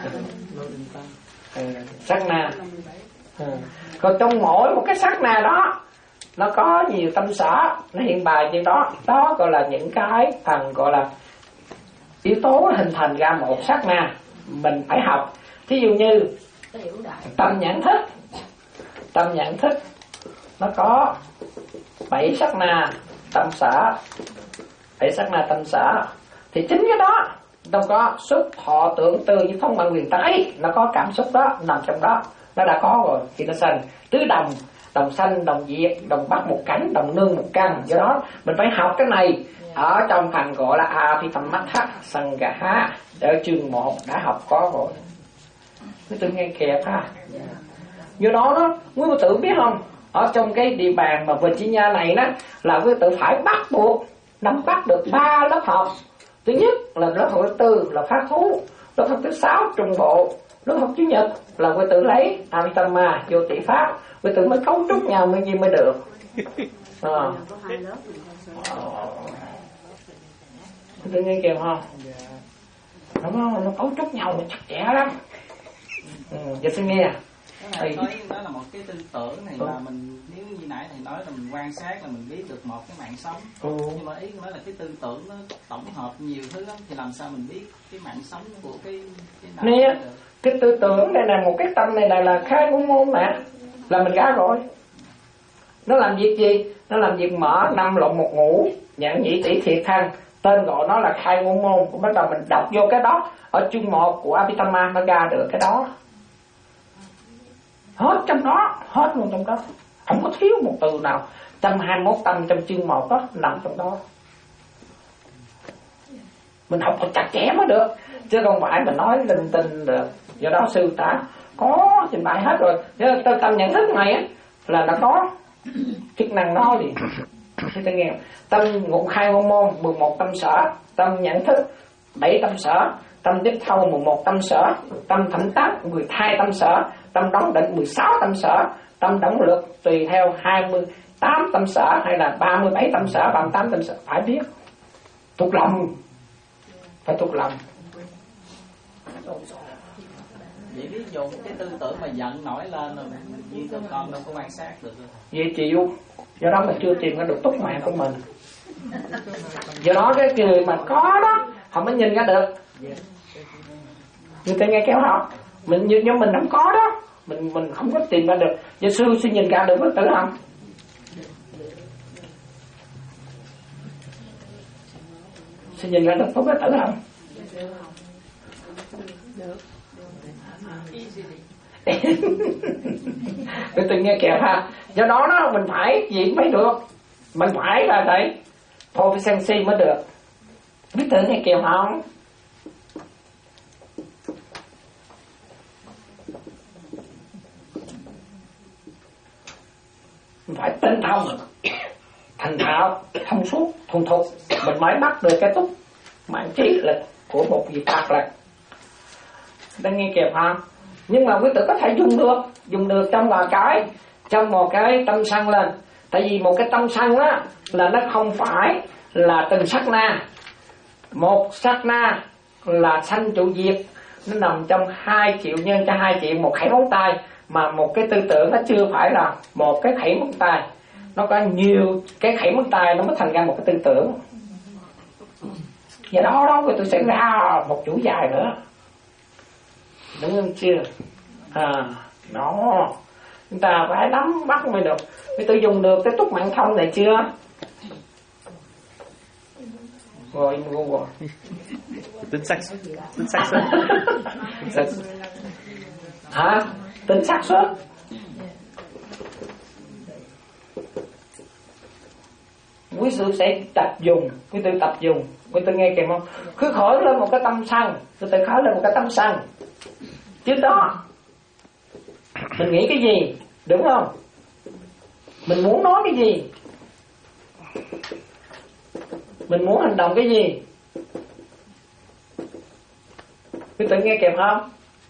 ừ, sắc na. Ừ. Còn trong mỗi một cái sắc na đó nó có nhiều tâm sở nó hiện bài trên đó, đó gọi là những cái phần gọi là yếu tố hình thành ra một sát na. Mình phải học, thí dụ như tâm nhãn thức. Tâm nhãn thức nó có bảy sát na tâm sở, bảy sát na tâm sở. Thì chính cái đó nó có xúc thọ tưởng tư với thông bằng quyền tái, nó có cảm xúc đó nằm trong đó, nó đã có rồi khi nó sanh. Tứ đồng, đồng sanh, đồng diệt, đồng bắt một cánh, đồng nương một căn. Do đó mình phải học cái này ở trong phần gọi là Abhidhamma Sangaha, ở chương một đã học có rồi. Quý tự nghe kẹp ha. Do đó đó, quý tự biết không, ở trong cái địa bàn mà Virginia này đó là quý tự phải bắt buộc nắm bắt được ba lớp học. Thứ nhất là lớp học thứ tư là pháp thú, lớp học thứ sáu trung bộ, lớp học thứ nhật là quý tự lấy Abhidhamma vô tỷ pháp, quý tự mới cấu trúc nhau mới gì mới được. À. Tự nghe kìa không? Nó, nó cấu trúc nhau chặt chẽ lắm. Ừ, giờ xin nghe. Thầy nói đó là một cái tư tưởng này là mình, nếu như nãy thầy nói là mình quan sát là mình biết được một cái mạng sống. Ừ. Nhưng mà ý nói là cái tư tưởng nó tổng hợp nhiều thứ lắm, thì làm sao mình biết cái mạng sống của cái cái nào? Nè, cái tư tưởng đây là một cái tâm này là, là khai ngôn môn mà, là mình ra rồi. Nó làm việc gì? Nó làm việc mở năm lộn một ngũ, nhãn nhĩ tỷ thiệt thân. Tên gọi nó là khai ngôn môn. Bắt đầu mình đọc vô cái đó ở chương một của Abhidhamma nó ra được cái đó. Hết trong đó, hết luôn trong đó, không có thiếu một từ nào. một trăm hai mươi mốt tâm trong chương một đó nằm trong đó. Mình học thật chặt chẽ mới được, chứ không phải mình nói linh tinh được. Do đó sư ta có trình bày hết rồi. Tới tâm nhận thức này á là nó có chức năng đó liền. Thì ta nghe tâm ngũ khai ngôn môn mười một tâm sở, tâm nhận thức bảy tâm sở, tâm tiếp thâu mười một tâm sở, tâm thẩm tác mười hai tâm sở, tâm đóng định mười sáu tâm sở, tâm động lực tùy theo hai mươi tám tâm sở hay là ba mươi bảy tâm sở, ba mươi tám tâm sở. Phải biết thuộc lòng, phải thuộc lòng. Vậy ví dụ cái tư tưởng mà giận nổi lên rồi như tụi con đâu có quan sát được rồi. Vậy chịu. Do đó mình chưa tìm ra được túc mạng của mình. Do đó cái người mà có đó họ mới nhìn ra được. Người ta nghe kéo học mình như nhóm mình không có đó, mình mình không có tìm ra được. Giờ sư sư nhìn ra được bất tử không? Sư nhìn ra được có bất tử không? Được. Tôi từng nghe kẹt ha. Do đó đó mình phải gì mới được, mình phải là đấy proficiency mới được. Biết tự nghe kẹt không? phải tinh thông, thành thạo, thông suốt, thuần thục, mình mới bắt được cái túc mạng trí lực của một vị Phật là đang nghe kịp hả? Nhưng mà quý tử có thể dùng được, dùng được trong một cái trong một cái tâm sân lên. Tại vì một cái tâm sân á là nó không phải là từng sát na, một sát na là sanh trụ diệt, nó nằm trong hai triệu nhân cho hai triệu một khẩy móng tay, mà một cái tư tưởng nó chưa phải là một cái khẩy móng tay, nó có nhiều cái khẩy móng tay nó mới thành ra một cái tư tưởng. Và đó đó tôi sẽ ra một chuỗi dài nữa, đúng không chưa? À, nó chúng ta phải nắm bắt mới được. Mới tôi dùng được cái túc mạng thông này chưa? Rồi ngu rồi. Tính xác tính xác suất. Hả? Tính xác suất. Quý sư sẽ tập dùng, quý tư tập dùng, quý tư nghe kìa không? Cứ khởi lên một cái tâm sân, quý tư khởi lên một cái tâm sân. Trước đó mình nghĩ cái gì, đúng không? Mình muốn nói cái gì, mình muốn hành động cái gì, quý tư nghe kịp không?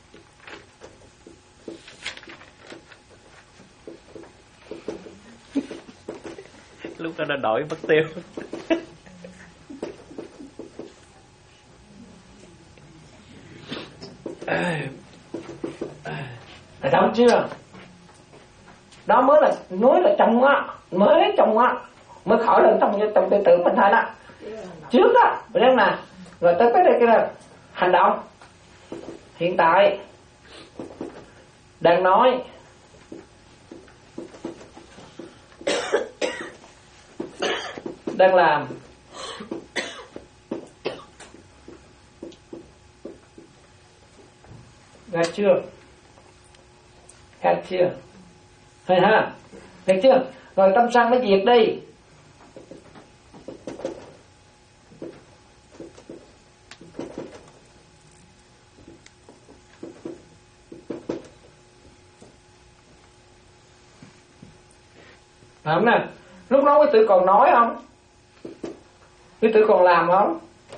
Lúc đó đã đổi mất tiêu. Phải đúng chưa? Đó mới là nói là trong á, mới trong á, mới khỏi lên trong trong tư tưởng mình thôi đó. Trước á, phải không nè? Rồi tới cái đây cái là hành động. Hiện tại đang nói, đang làm, ra chưa? Ra chưa? Hay ha? Được chưa? Rồi tâm sân nó diệt đi. Phải không nè? Lúc đó quý tử còn nói không? Quý tử còn làm không?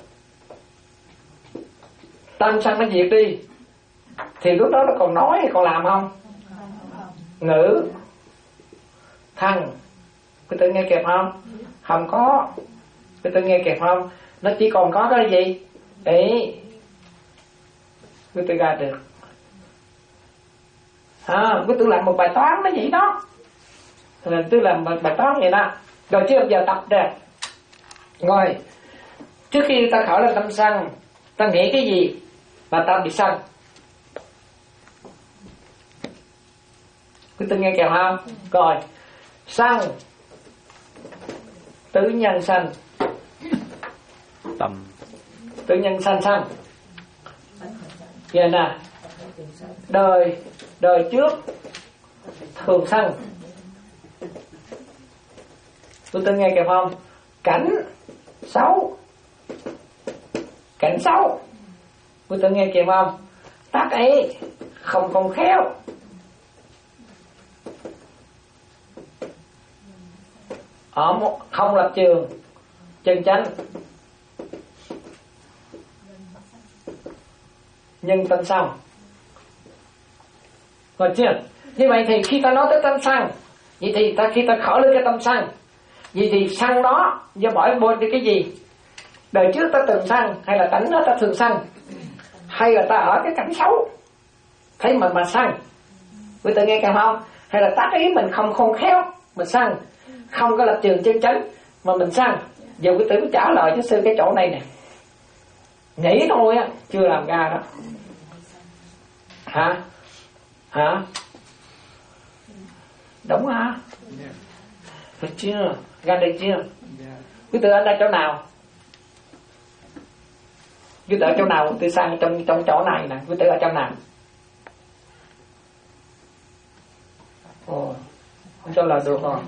Tâm sân nó diệt đi thì lúc đó nó còn nói hay còn làm không? Ngữ thân quý tử nghe kịp không? Không có. Quý tử nghe kịp không? Nó chỉ còn có cái gì? Ý quý tử ra được. À, quý tử làm một bài toán nó vậy đó. Rồi tôi làm một bài toán vậy đó. Rồi chưa giờ tập ra. Rồi trước khi ta khởi lên tâm sân, ta nghĩ cái gì mà ta bị sân? Quý tử nghe kịp không? Rồi sân tứ nhân sanh, Tâm tứ nhân sanh sanh. Vậy nè, đời đời trước thường sanh. Quý tử nghe kịp không? Cảnh xấu, cảnh xấu. Quý tử nghe kịp không? Tác ấy không không khéo. Ở một, không lập trường chân chánh, nhân tâm sân. Rồi chưa? Như vậy thì khi ta nói tới tâm sân, vậy thì ta khi ta khởi lên cái tâm sân, vậy thì sân đó do bởi bôi đi cái gì? Đời trước ta từng sân, hay là tánh đó ta thường sân, hay là ta ở cái cảnh xấu thấy mình mà sân? Quý tử nghe kịp không? Hay là tác ý mình không khôn khéo mình sân, không có lập trường chân chánh mà mình sân? Giờ quý tử trả lời cho sư cái chỗ này nè. Nghĩ thôi á, chưa làm ra đó. Hả? Hả? Đúng hả? Được chưa? Ra được chưa? Quý tử ở đây chỗ nào? Quý tử ở chỗ nào? Tôi sang trong trong chỗ này nè. Quý tử ở chỗ nào? Ồ, không cho là được rồi.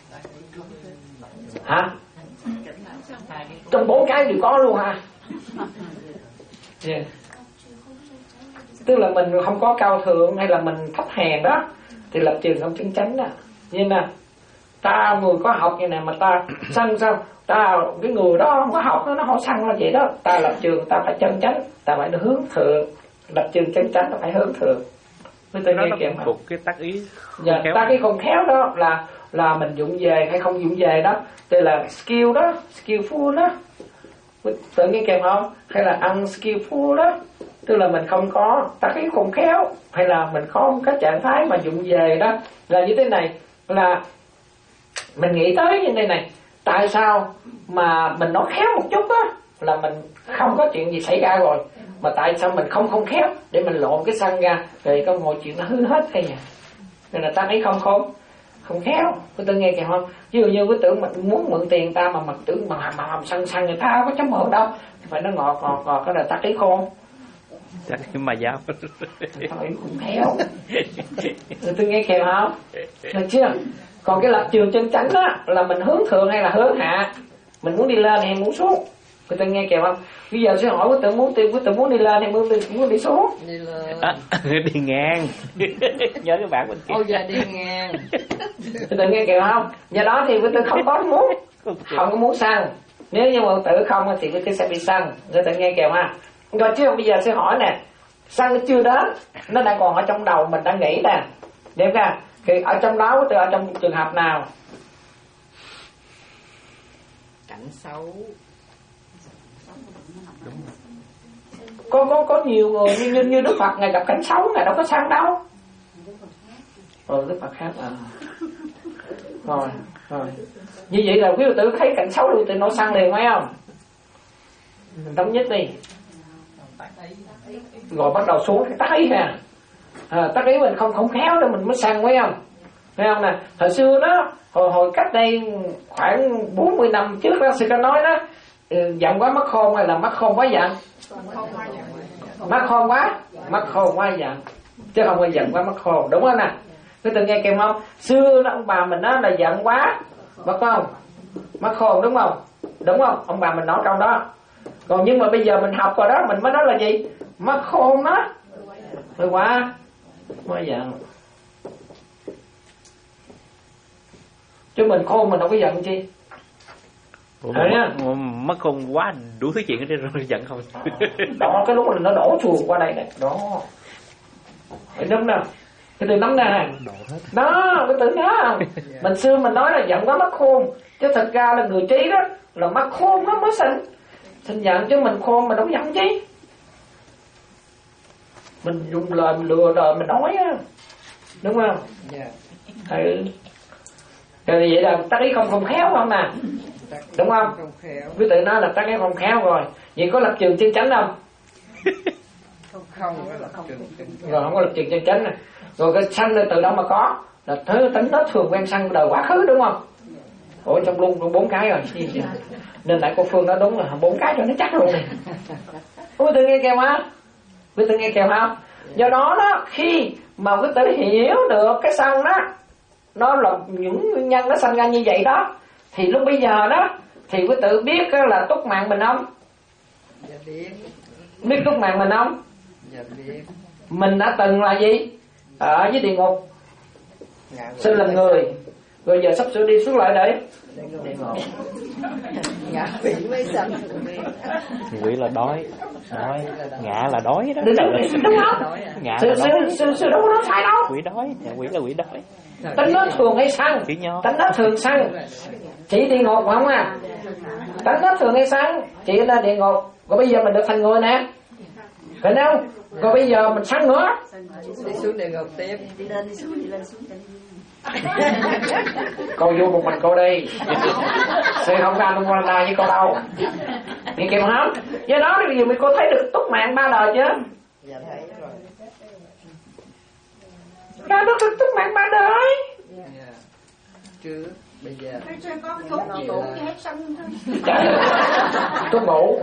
Hả? Trong bốn cái đều có luôn hả? Yeah. Tức là mình không có cao thượng hay là mình thấp hèn đó thì lập trường không chân chánh đó. Như nè, ta người có học như này mà ta sân sao, ta cái người đó không có học nó họ sân là vậy đó. Ta lập trường ta phải chân chánh, ta phải hướng thượng, lập trường chân chánh ta phải hướng thượng. Với tôi nghe kìa mà một cái tác ý dạ, ta cái không khéo đó là là mình dụng về hay không dụng về đó, tức là skill đó, skillful đó, tự nghe kèm không, hay là unskillful đó, tức là mình không có tác ý không khéo, hay là mình không có trạng thái mà dụng về đó, là như thế này, là mình nghĩ tới như thế này, tại sao mà mình nói khéo một chút á là mình không có chuyện gì xảy ra rồi, mà tại sao mình không không khéo để mình lộn cái xăng ra rồi có mọi chuyện nó hư hết hay à. Nên là ta ấy không không không khéo. Tôi tự nghe kìa không, ví dụ như cái tưởng mình muốn mượn tiền ta mà mặt tưởng mà mà làm xăng xăng người ta có chấm mượn đâu, phải nó ngọt ngọt ngọt cái là ta ấy khôn. Chắc mà giáo Thôi không khéo. Tôi nghe kìa không, được chưa? Còn cái lập trường chân chánh á là mình hướng thượng hay là hướng hạ, mình muốn đi lên hay muốn xuống. Người ta nghe kìa không? Bây giờ sẽ hỏi quý tử muốn tiền, quý tử muốn đi lên hay muốn đi, muốn đi xuống? Đi lên. À, đi ngang. Nhớ cái bản bên kia. Ôi giờ đi ngang. Người ta nghe kìa không? Do đó thì quý tử không có muốn, không có muốn săn. Nếu như mà quý tử không thì quý tử sẽ bị săn. Người ta nghe kìa ha. Rồi chứ bây giờ sẽ hỏi nè, săn nó chưa đến, nó đang còn ở trong đầu mình đang nghĩ nè. Đẹp ra, thì ở trong đó quý tử ở trong trường hợp nào? Cảnh xấu. Có có có nhiều người như như, như Đức Phật ngày gặp cảnh xấu ngày đâu có săn đâu. Ờ Đức Phật khác à. Rồi rồi. Như vậy là quý vị tử thấy cảnh xấu quý vị tử nó săn liền phải không? Mình thống nhất đi. Rồi bắt đầu xuống cái tác ý nè. À, tác ý mình không không khéo đâu mình mới săn phải không? Thấy không nè? Hồi xưa đó, hồi hồi cách đây khoảng bốn mươi năm trước đó sư có nói đó, giận quá mắt khôn hay là mắt khôn quá giận? Mắt khôn quá, mắt khôn quá giận, chứ không phải giận quá mắt khôn, đúng không nè? Cứ từng nghe kèm không? Xưa đó, ông bà mình nói là giận quá mắt không, mắt khôn, đúng không? Đúng không? Ông bà mình nói câu đó. Còn nhưng mà bây giờ mình học rồi đó, mình mới nói là gì? Mắt khôn đó, rồi quá, quá giận. Chứ mình khôn mình đâu có giận chi. Ủa, mắt, mắt khôn quá đủ thứ chuyện ở đây rồi giận không? Đó cái lúc mà nó đổ chuồng qua đây này, đó phải nắm nè, cái từ nắm nè, đó cái từ đó. Mình xưa mình nói là giận quá mắt khôn, chứ thật ra là người trí đó là mắt khôn nó mới sinh sinh giận, chứ mình khôn mình đâu giận chi. Mình dùng lời mình lừa đời mình nói á, đúng không? Yeah. Ừ. Rồi vậy là tác ý không không khéo không nè, đúng không? Quý tự nói là tác ý không khéo rồi. Vậy có lập trường chân chánh không? Không, không có lập trường chân chánh. Rồi không có lập trường chân chánh nè. Rồi cái sanh từ đâu mà có? Là thứ tính nó thường quen sanh đời quá khứ, đúng không? Ủa trong luôn bốn cái rồi. Nên tại cô Phương nói đúng là bốn cái cho nó chắc luôn này. Quý tự nghe kèo hả? Quý tự nghe kèo không? Do đó đó, khi mà quý tự hiểu được cái sanh đó, nó là những nguyên nhân nó sanh ra như vậy đó, thì lúc bây giờ đó thì quý tự biết là túc mạng mình không? Dạ biết. Biết túc mạng mình không? Dạ biết. Mình đã từng là gì? Ở dưới địa ngục, sinh làm người, rồi giờ sắp sửa đi xuống lại để địa ngục. Ngạ quỷ mới sanh. Quỷ là đói, đói, ngạ là đói đó. Đúng, đúng không? Ngạ Sư, là sư, đói. sư, sư đâu có nói sai đâu. Quỷ đói, quỷ là quỷ đói. Tính nó thường hay săn? Tính nó thường săn. Chỉ địa ngục không à? Tính nó thường hay săn? Chỉ là địa ngục. Rồi bây giờ mình được thành người nè, phải không? Rồi bây giờ mình săn nữa. Đi xuống địa ngục tiếp. Đi lên đi xuống, đi lên xuống. Cô vô một mình cô đi. Sư không ra trong Canada với cô đâu. Nghe kịp không? Do đó bây giờ mình cô thấy được túc mạng ba đời chưa? Dạ thấy rồi. Ra được túc mạng ba đời. Dạ. Chứ bây giờ Chứ có thuốc gì cũng hết sân thôi. Thuốc ngủ.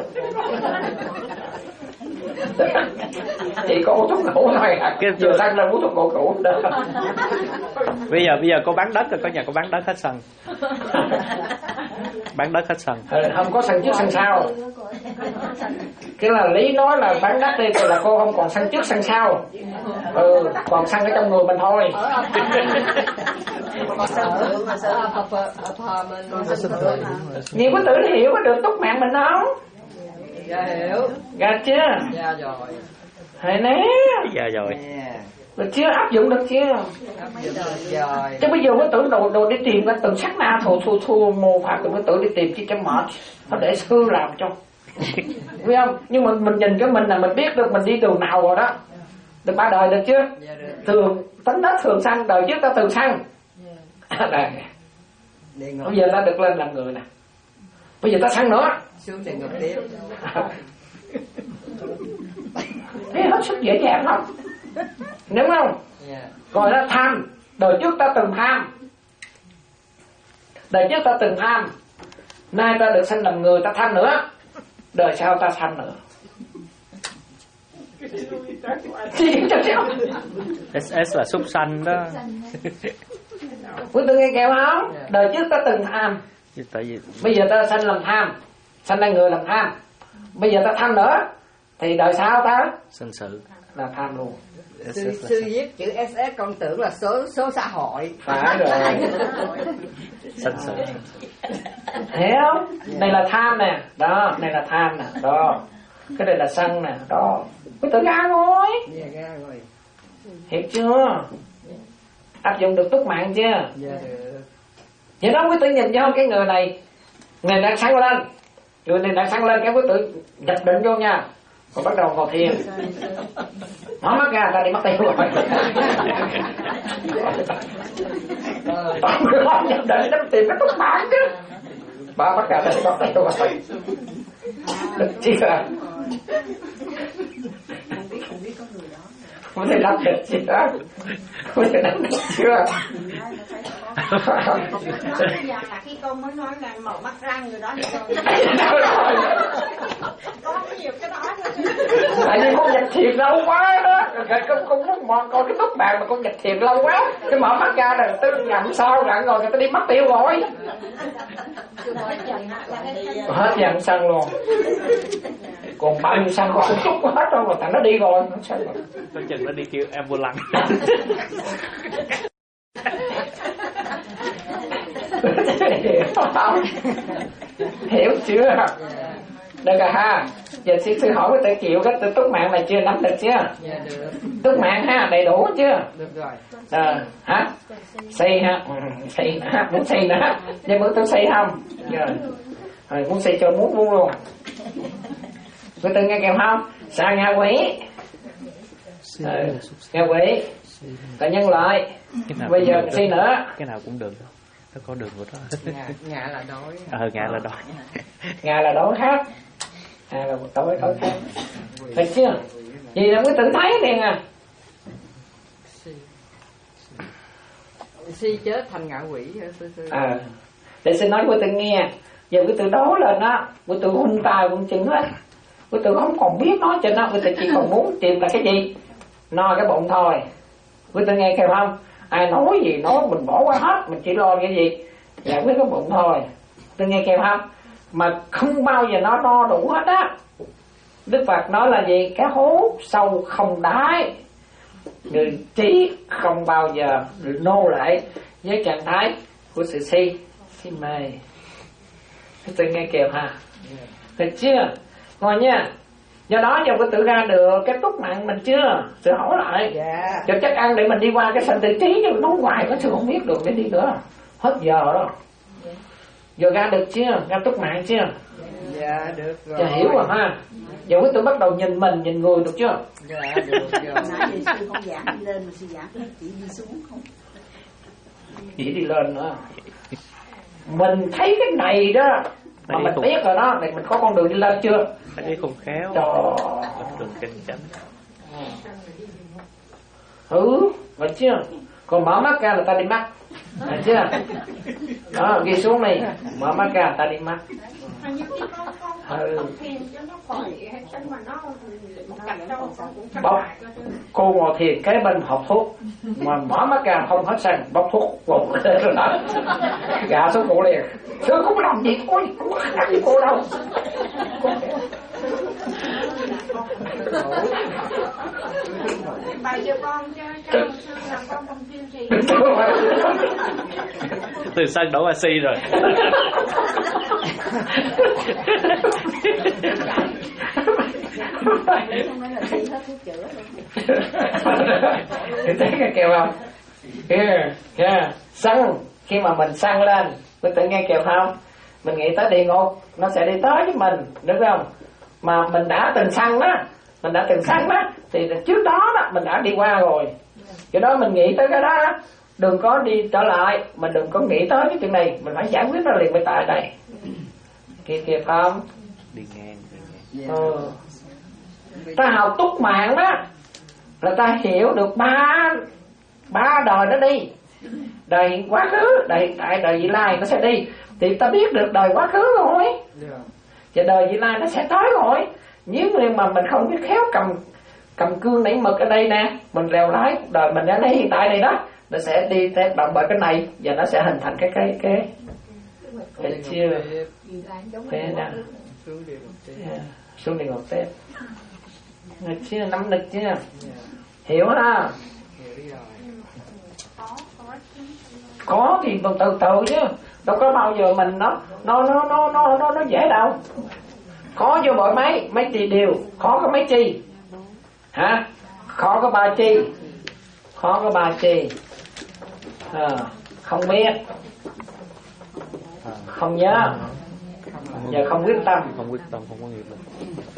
Chỉ có uống thuốc ngủ thôi à. Vừa sang là uống thuốc ngủ cũ đó. Bây giờ bây giờ cô bán đất rồi, có nhà cô bán đất hết sân. Bán đất hết sân. Ừ, không có sân trước sân sau. Cái là lý nói là bán đất đi thì là cô không còn sân trước sân sau. Ừ, còn sân ở trong người mình thôi. Còn sân thượng là sợ thờ mình. Nhiều quý tử hiểu có được túc mạng mình không? Dạ hiểu. Dạ chưa? Dạ rồi. Hay nè. Dạ rồi. Được chưa? Áp dụng được chưa? Áp dụng được rồi. Chứ bây giờ quý tử đồ đồ đi tìm cái từ sắc na thù thù thù mô phạt của quý tử đi tìm chi cho mệt. Nó để sư làm cho. Biết không? Nhưng mà mình nhìn cái mình là mình biết được mình đi đường nào rồi đó. Được ba đời được chưa? Dạ được. Thường tính đất thường sanh, đời trước ta từ sanh. Đây. Bây giờ ta được lên làm người nè. Bây giờ ta sanh nữa. Xuống địa ngục tiếp. Thế hết sức dễ dàng không? Đúng không? Yeah. Gọi là tham. Đời trước ta từng tham. Đời trước ta từng tham. Nay ta được sanh làm người, ta tham nữa. Đời sau ta tham nữa. ét ét là súc sanh đó. Quý tử nghe kêu không? Đời trước ta từng tham. Tại vì bây giờ ta sanh làm tham, sanh ra người làm tham. Bây giờ ta tham nữa thì đời sau ta sanh sự là tham luôn. Sư, sư viết chữ ét ét con tưởng là số số xã hội. Phải rồi. sanh sự. Hiểu không? Đây là tham nè, đó, này là tham nè, đó. Cái này là sân nè, đó. Quý tử ra rồi. Dạ ra rồi. Hiểu chưa? Áp dụng được túc mạng chưa? Dạ được. Vậy đó quý tử nhìn cho cái người này, người đang sáng lên, người này đang sáng lên, cái quý tử nhập định vô nha, rồi bắt đầu ngồi thiền. Mở mắt ra ta đi mất tiêu rồi. Toàn người không nhập định nó tìm cái túc mạng chứ. Mở mắt ra ta đi mất tiêu rồi. Được chưa? Có thể làm được chưa? Có thể làm được chưa? Giờ là khi con mới nói là mở mắt răng rồi đó thì con có nhiều cái đó nữa. Tại vì con nhập thiền lâu quá đó. Con con muốn mò coi cái túc bàn mà con nhập thiền lâu quá. Cái mở mắt ra là tôi nhậm sao rồi rồi người ta đi mất tiêu rồi. Hết dần sân luôn. Còn bao nhiêu sân con chút có hết đâu mà thằng nó đi rồi. Có chừng nó đi kêu ambulance. Hiểu chưa? Được rồi ha. Giờ sư sư hỏi với tự chịu cái tự túc mạng này chưa, nắm được chưa? Dạ được. Túc mạng ha, đầy đủ chưa? Được rồi. À, hả? Xây ha, ừ, xây ha, muốn xây nữa. Vậy bữa tôi xây không? Rồi. Rồi muốn xây cho muốn muốn luôn. Quý tử nghe kèm không? Sao nghe quỷ? Ừ, nghe quỷ. Cả nhân loại. Bây giờ xây nữa. Cái nào cũng được đâu. Nó có đường của nó. Ngạ, ngạ là đói. Ờ, ngạ là đói. Ngạ là đói khác. À là tối tối khác. Thấy chưa? Vì là quý tử thấy liền à. Si chết thành ngạ quỷ hả sư sư? À, để xin nói quý tử nghe. Giờ quý tử đố lên đó, quý tử hung tay hung chân hết. Quý tử không còn biết nói cho nó, quý tử chỉ còn muốn tìm là cái gì? No cái bụng thôi. Quý tử nghe kêu không? Ai nói gì nói mình bỏ qua hết, mình chỉ lo cái gì? Giải quyết cái bụng thôi. Tôi nghe kêu không? Mà không bao giờ nó no đủ hết á. Đức Phật nói là gì? Cái hố sâu không đáy. Người trí không bao giờ nô lại với trạng thái của sự si, si mê. Tôi nghe kêu ha. Được chưa? Ngồi nha. Do đó giờ có tự ra được cái túc mạng mình chưa? Sự hỏi lại. Dạ. Cho chắc ăn để mình đi qua cái sanh tử trí, nhưng nói hoài có sự không biết được để đi nữa. Hết giờ đó. Giờ ra được chưa? Ra túc mạng chưa? Dạ được rồi. Giờ hiểu rồi ha. Giờ quý tử bắt đầu nhìn mình, nhìn người được chưa? Dạ được rồi. Nãy giờ sư không giảng đi lên mà sư giảng chỉ đi xuống không? Chỉ đi lên nữa. Mình thấy cái này đó mà mình biết rồi đó, thì mình có con đường đi lên chưa? Thấy không khéo. Trời. Đường chân chánh. Ừ, vậy chưa? Còn mở mắt ra là ta đi mắt. Thấy chưa? Đó, ghi xuống đi. Mở mắt ra là ta đi mắt. Ừ. Bóc. Cô ngồi thiền kế bên hộp thuốc, mà mở mắt ra không hết xanh, bóc thuốc gục rồi đó. Gạ xuống cổ liền. Sư không làm gì cô, không có làm gì cô đâu. bài cho con cho cho sư làm con không kiên trì. Từ sân đổ qua si rồi. Thì thấy cái kèo không? Kìa, kìa, xăng, khi mà mình xăng lên, mình tự nghe kèo không? Mình nghĩ tới địa ngục, nó sẽ đi tới với mình, đúng không? Mà mình đã từng xăng đó, mình đã từng xăng đó, thì trước đó đó, mình đã đi qua rồi. Cái đó mình nghĩ tới cái đó, đừng có đi trở lại, mình đừng có nghĩ tới cái chuyện này, mình phải giải quyết nó liền với tại đây. Kìa kìa không? Đi ngang, đi ngang. Ừ. Ta học túc mạng đó, là ta hiểu được ba ba đời nó đi, đời quá khứ, đời hiện tại, đời vị lai nó sẽ đi, thì ta biết được đời quá khứ rồi, và đời vị lai nó sẽ tới rồi. Nếu như mà mình không biết khéo cầm cầm cương nảy mực ở đây nè, mình lèo lái cuộc đời mình ở đây hiện tại này đó, nó sẽ đi theo động bởi cái này và nó sẽ hình thành cái cái cái cái chưa thế nè, xuống địa ngục tiếp, được chưa, nắm được chưa, hiểu ha? Có thì từ từ từ chứ, đâu có bao giờ mình nó nó nó nó nó nó, nó dễ đâu. Khó vô bội mấy mấy chi điều, khó có mấy chi hả? Khó có ba chi, khó có ba chi à, không biết, không nhớ và không quyết tâm. Không quyết tâm, không có nghiệp lực.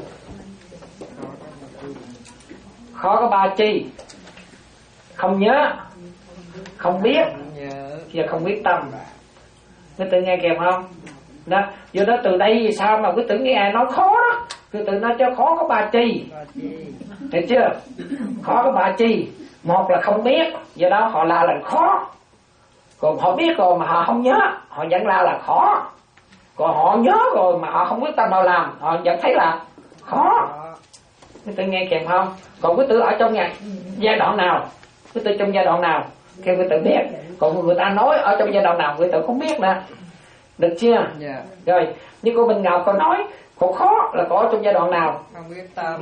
Khó có ba chi, không nhớ, không biết và không quyết tâm. Quý tử nghe kèm không? Đó, do đó từ đây vì sao mà quý tử nghe ai nói khó đó, quý tử nói cho khó có ba chi, hiểu chưa? Khó có ba chi, một là không biết, do đó họ la là khó. Còn họ biết rồi mà họ không nhớ, họ vẫn la là khó. Còn họ nhớ rồi mà họ không quyết tâm vào làm, họ vẫn thấy là khó. Quý tử nghe kèm không? Còn quý tử ở trong nhà, giai đoạn nào, quý tử trong giai đoạn nào kêu quý tử biết. Còn người ta nói ở trong giai đoạn nào quý tử không biết nè, được chưa? Yeah. Rồi như cô Bình Ngọc có nói khổ khó là có trong giai đoạn nào? Không biết tâm.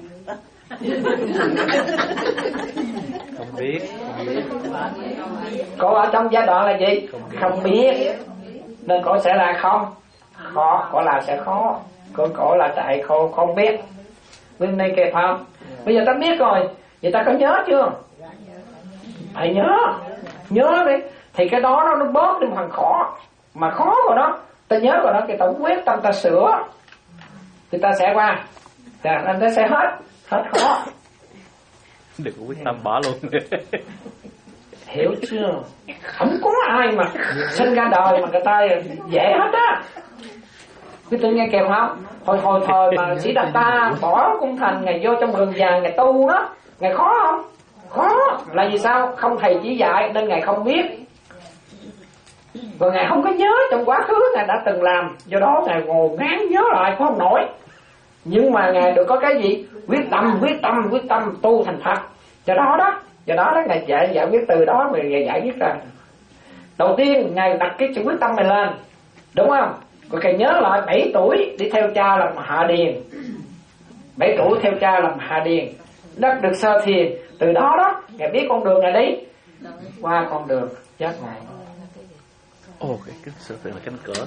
Không biết, không biết. Có ở trong giai đoạn là gì? Không biết, không biết. Nên cổ sẽ là không khó, cổ là sẽ khó, cổ cổ là tại không không biết. Bên đây kịp không? Bây giờ ta biết rồi, vậy ta có nhớ chưa? Phải nhớ, nhớ đi. Thì cái đó nó, nó bớt đi một phần khó. Mà khó rồi đó, ta nhớ rồi đó, thì ta quyết tâm ta sửa, thì ta sẽ qua, nên ta sẽ hết, hết khó. Đừng có quyết tâm bỏ luôn. Hiểu chưa? Không có ai mà sinh ra đời mà người ta dễ hết á. Quý tử nghe kèm không? Hồi hồi thời mà Sĩ Đạt Ta bỏ cung thành, ngày vô trong rừng vàng, ngày tu đó, ngày khó không? Khó. Là vì sao? Không thầy chỉ dạy nên ngày không biết. Rồi ngài không có nhớ trong quá khứ ngài đã từng làm, do đó ngài ngồi ngán nhớ lại không nổi. Nhưng mà ngài được có cái gì? Quyết tâm, quyết tâm, quyết tâm tu thành Phật. Do đó đó, do đó đó ngài giải giải quyết từ đó mà ngài giải quyết ra. Đầu tiên ngài đặt cái chữ quyết tâm này lên, đúng không? Rồi ngài nhớ lại bảy tuổi đi theo cha làm Hạ Điền, bảy tuổi theo cha làm Hạ Điền, đất được sơ thiền. Từ đó đó ngài biết con đường ngài đi, qua con đường chết ngài. Ồ, oh, cái cái sự là cánh cửa.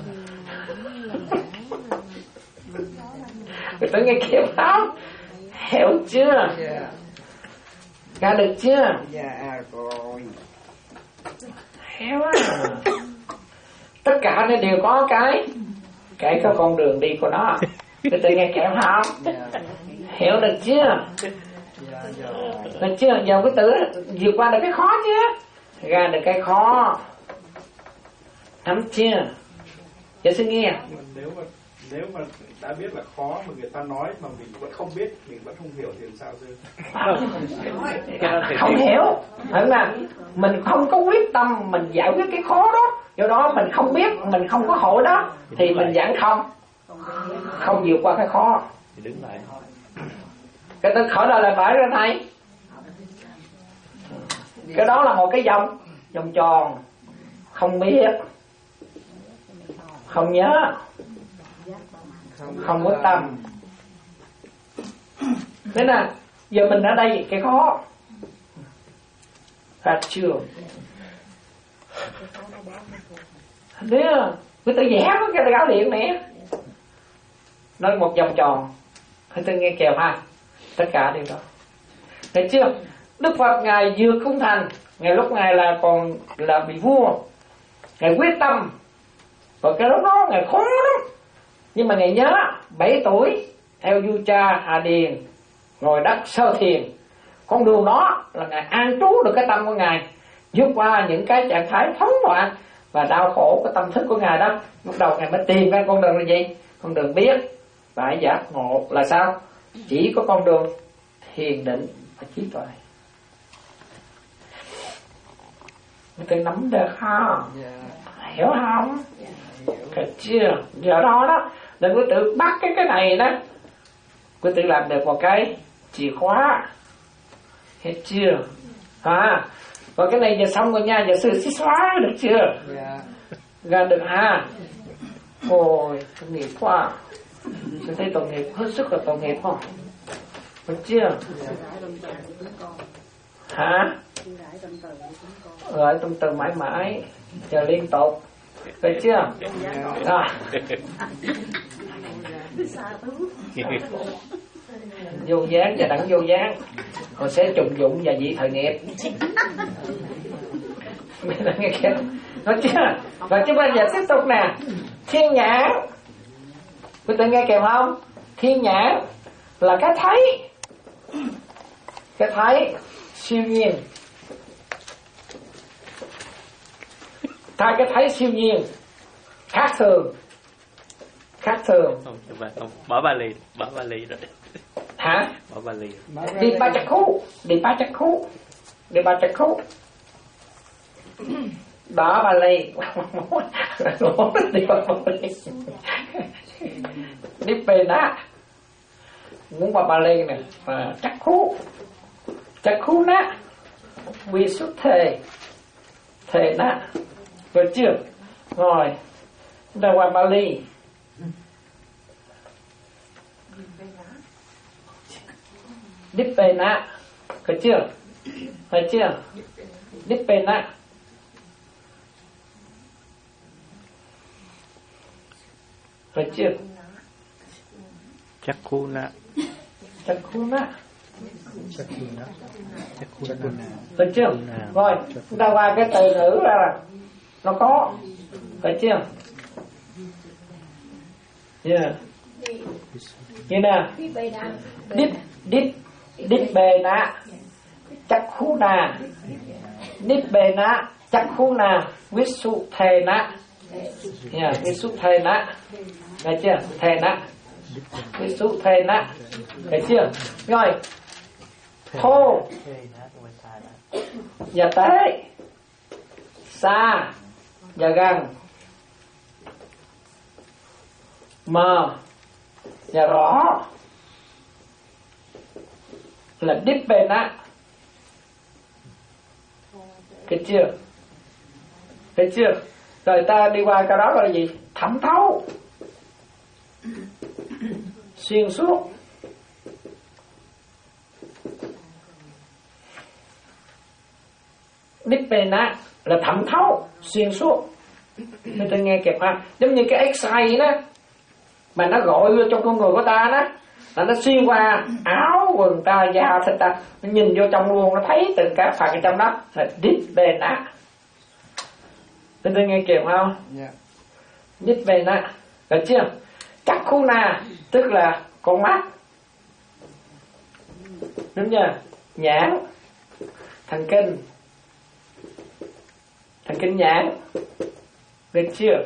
Người ta nghe kịp không? Hiểu chưa? Ra được chưa? Dạ rồi. Hiểu á. Tất cả nó đều có cái cái có con đường đi của nó. Người ta nghe kịp không? Hiểu được chưa? Được chưa? Giờ cái tử vượt qua được cái khó chứ? Ra được cái khó. Nắm chưa? Giờ xin nghe. Nếu mà nếu mà đã biết là khó mà người ta nói mà mình vẫn không biết, mình vẫn không hiểu thì làm sao sư? Không hiểu. Thật là mình không có quyết tâm mình giải quyết cái khó đó, do đó mình không biết, mình không có hội đó, thì mình vẫn không không vượt qua cái khó. Thì đứng lại. Cái tôi khỏi đời là phải ra thầy. Cái đó là một cái vòng vòng tròn, không biết, không nhớ, không quyết tâm. Thế nè, giờ mình ở đây cái khó, Phát chưa? Đấy à, người ta vẽ cái gáo điện này, nói một vòng tròn, người ta nghe kèo ha, tất cả điều đó. Thấy chưa? Đức Phật ngài vừa không thành, ngày lúc ngài là còn là bị vua, ngài quyết tâm, và cái đó nó ngài khó lắm. Nhưng mà ngài nhớ bảy tuổi theo vua cha Hà Điền ngồi đất sơ thiền, con đường đó là ngài an trú được cái tâm của ngài, vượt qua những cái trạng thái phóng loạn và đau khổ cái tâm thức của ngài đó. Lúc đầu ngài mới tìm ra con đường là gì? Con đường biết và giác ngộ là sao? Chỉ có con đường thiền định và trí tuệ. Người ta nắm được không? Hiểu không? Hiểu chưa? Giờ đó đó, đừng có tự bắt cái cái này đó, cứ tự làm được một cái chìa khóa. Hết chưa? À, và cái này giờ xong rồi nha, giờ sư sẽ xóa được chưa? Ra được ha? Ôi, tội nghiệp quá. Tôi thấy tội nghiệp, hết sức là tội nghiệp không? Được chưa? Hả? Rồi tâm từ mãi mãi, chờ liên tục. Được chưa? Rồi. Vô dáng và đẳng vô dáng, còn sẽ trùng dụng và dị thời nghiệp. Nghe kìa, nói chưa? Rồi chúng ta giờ tiếp tục nè. Thiên nhãn, quý vị nghe kìa không? Thiên nhãn là cái thấy, cái thấy siêu nhiên. Thay cái thấy siêu nhiên, khác thường, khác thường. Không, không, bỏ Bali, bỏ Bali rồi. Hả? Bỏ Bali. Đi ba chắc khu, đi ba chắc khu, đi ba chắc khu. Đó Bali, đi ba Bali, đi Pena, muốn qua Bali này, chắc khu, chắc khu ná, vi xuất thề, thề ná. Được chưa? Rồi, ra qua Bali. Dippena. Được chưa? Được chưa? Dippena. Được chưa? Chakuna. Chakuna. Được chưa? Rồi, ra qua cái từ ngữ là nó có. Được chưa? Yeah. Như nè. Dip dip dip bề na chắc khu na dip bề na chắc khu na viết su thề na. Yeah, viết su thề na. Được chưa? Thề na. Viết su thề na. Được chưa? Rồi. Thô và tế, xa và gần, mờ và rõ là Dippena. Được chưa? Được chưa? Rồi ta đi qua cái đó gọi là gì? Thẩm thấu, xuyên suốt. Dippena là thẩm thấu, xuyên suốt. Người ta nghe kịp ha, giống như cái X-ray đó mà nó gọi vô trong con người của ta đó, là nó xuyên qua áo quần ta, da thịt ta, nó nhìn vô trong luôn, nó thấy từng cái phần ở trong đó là Dippena. Người ta nghe kịp không? Yeah. Dippena, được chưa? Chakkhuna tức là con mắt, đúng chưa? Nhãn, thần kinh, thần kinh nhãn. Được chưa?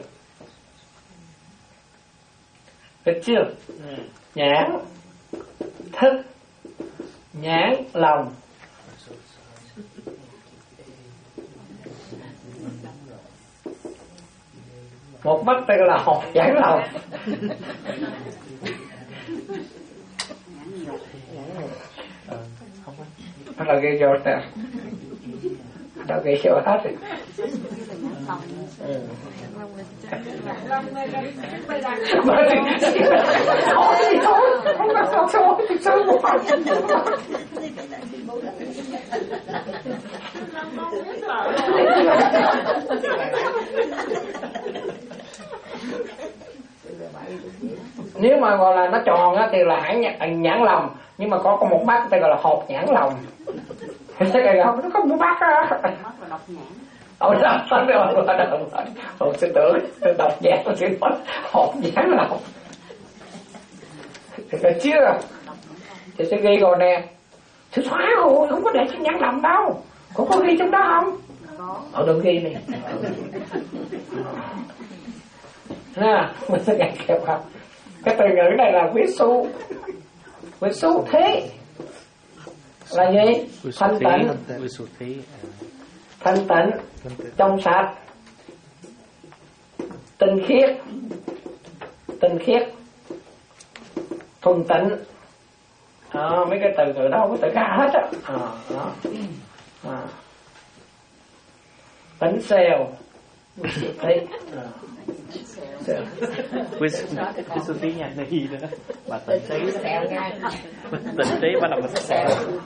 Được chưa? Nhãn thức, nhãn lòng. Một mắt tay là hột nhãn lòng. Nó là gây vô nè, nó gây vô hết rồi. Nếu mà gọi là nó tròn á thì là hãng nhãn lồng, nhưng mà có có một mắt thì gọi là hột nhãn lồng. Cái cái không nó có một mắt á. Mắt là độc nhãn. Ôi đọc nó rồi, đọc Ôi sư tưởng, đọc nhãn tôi xin nói hột nhãn lồng. Được chưa? Thì sẽ ghi rồi nè. Thì xóa rồi, không có để chữ nhãn lồng đâu. Có có ghi trong đó không? Có. Ở đừng ghi này. Ha, mình sẽ gạch kẹp học. Cái từ ngữ này là viết su. Viết su thế là gì? Thanh tịnh. Thanh tịnh, trong sạch, tinh khiết, tinh khiết, thuần tịnh. À, mấy cái từ từ đó không có từ ca hết á. À, đó. À. Bánh xèo. Đấy. À. Quý sư tí nhà đi nữa. Bà tỉnh tí. Tỉnh tí bà làm bánh xèo.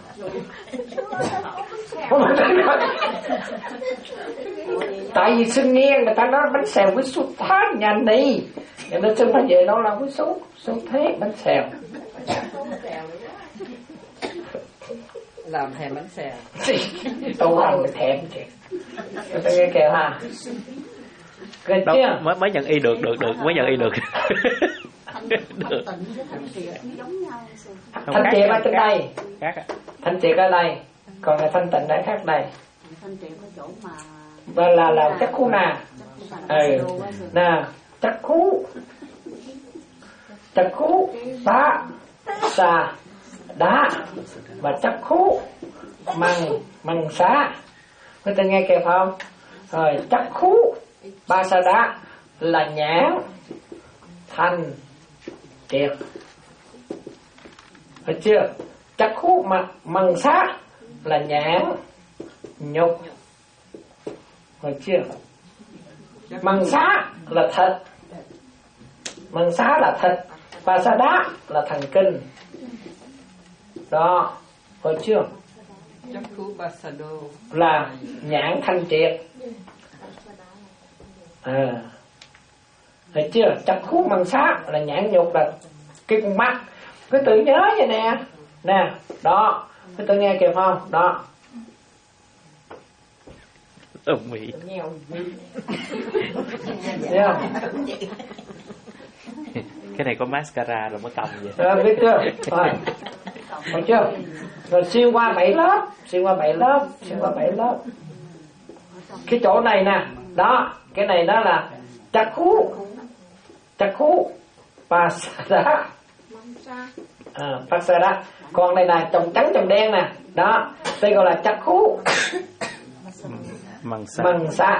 Tại vì xin nghe người ta nói bánh xèo với sốt thái nhà đi, người ta xin phải về đâu làm với sốt sốt thế bánh xèo. Làm thèm bánh xèo. Tôi làm cái thèm chị. Người ta nghe kìa ha. Đâu, mới mới nhận y được được được mới nhận y được. Được. Thanh triệt ở trên đây. Thanh triệt ở đây, còn là thanh tịnh ở khác đây. Thanh triệt ở chỗ mà và là là chắc khu nà. Ừ. Nè, chắc khu. Chắc khu tá xà đá và chắc khu măng măng xá. Người ta nghe kịp không? Rồi chắc khu ba sa đá là nhãn thanh triệt. Thấy chưa? Chắc khu mà măng xá là nhãn nhục. Thấy chưa? Măng xá là thịt. Măng xá là thịt. Ba sa đá là thần kinh. Đó, thấy chưa? Là nhãn thanh triệt. À, thấy chưa? Chắc khú măng xá là nhãn nhục là cái con mắt. Cái tự nhớ vậy nè. Nè, đó. Cái tự nghe kịp không? Đó. Đồng ý. Thấy không? Cái này có mascara rồi mới cầm vậy. Rồi, biết chưa? Rồi. Thấy chưa? Rồi xuyên qua bảy lớp. Xuyên qua bảy lớp. Xuyên qua bảy lớp. Cái chỗ này nè. Đó. Cái này đó là chắc khú. Chắc khú pasada. À, pasada. Còn này là trồng trắng trồng đen nè. Đó. Đây gọi là chắc khú măng xá. Măng xá.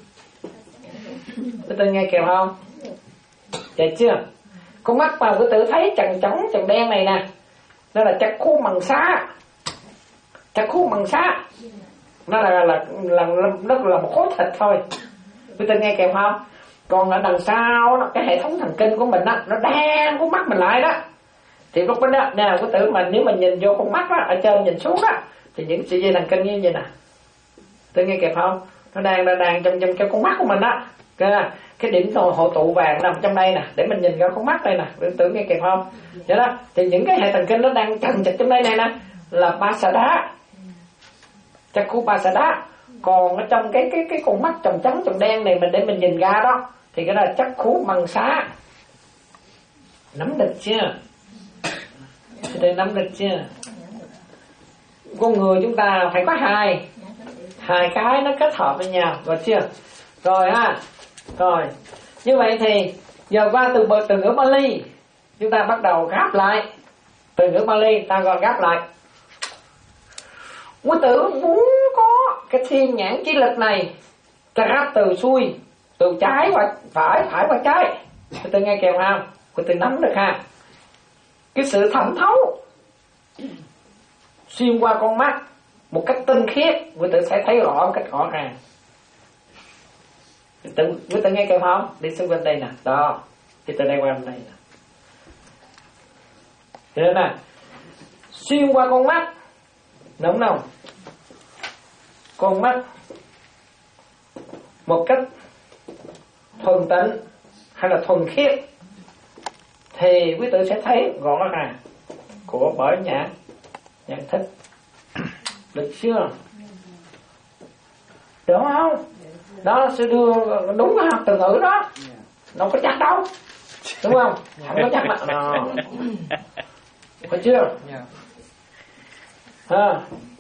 Cái từ nghe kịp không? Chạy chưa? Con mắt mà cái tự thấy trần trắng trần đen này nè. Đó là chắc khú măng xá. Chắc khú măng xá. Nó là là là, là, nó là một khối thịt thôi. Quý tên nghe kịp không? Còn ở đằng sau đó, cái hệ thống thần kinh của mình á, nó đang con mắt mình lại đó. Thì lúc đó nè, nào có tưởng mà nếu mình nhìn vô con mắt á, ở trên nhìn xuống á, thì những sợi dây thần kinh như vậy nè. Tên nghe kịp không? Nó đang đang, đang trong trong cái con mắt của mình á. Cái, cái điểm hội tụ vàng nằm trong đây nè, để mình nhìn ra con mắt đây nè. Quý tưởng nghe kịp không? Vậy đó, thì những cái hệ thần kinh nó đang chằng chịt trong đây này nè, là pasada. Chắc khu pasada. Còn ở trong cái cái cái con mắt trồng trắng trồng đen này mình để mình nhìn ra đó thì cái đó là chắc khú măng xá. Nắm được chưa? Đây nắm được chưa? Con người chúng ta phải có hai hai cái nó kết hợp với nhau, được chưa? Rồi ha. Rồi. Như vậy thì giờ qua từ từ ngữ Bali, chúng ta bắt đầu gáp lại. Từ ngữ Bali ta gọi gáp lại. Quý tử muốn có cái thiên nhãn chi lực này, ta gáp từ xuôi, từ trái qua phải, phải qua trái. Quý tử nghe kèm không? Quý tử nắm được ha. Cái sự thẩm thấu xuyên qua con mắt một cách tinh khiết, quý tử sẽ thấy rõ một cách rõ ràng. Quý tử, quý tử nghe kèm không? Đi xuống bên đây nè. Đó. Quý tử đây qua bên đây nè. Thế nè. Xuyên qua con mắt, đúng không? con mắt một cách thuần tịnh hay là thuần khiết, thì quý tử sẽ thấy rõ ràng của bởi nhãn nhận thức. Được chưa? Đúng không? Đó sẽ đưa đúng không? Từ ngữ đó đâu có chắc đâu, đúng không? Không có chắc là nó có chưa? À.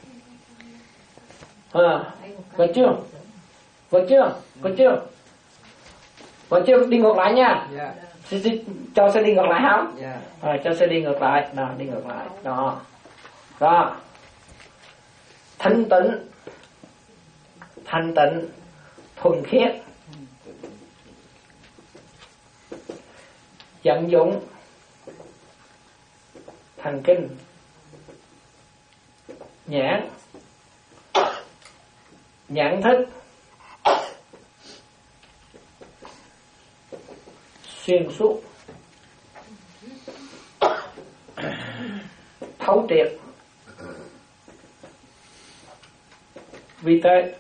À. Có chưa? Có chưa? Có chưa? Có chưa? Đi ngược lại nha. Cho sẽ đi ngược lại không? Rồi cho sẽ đi ngược lại. Nào, đi ngược lại. Đó. Đó. Thanh tịnh, thanh tịnh, thuần khiết, vận dụng thần kinh, nhãn, nhận thức, xuyên suốt, thấu triệt, vi tế.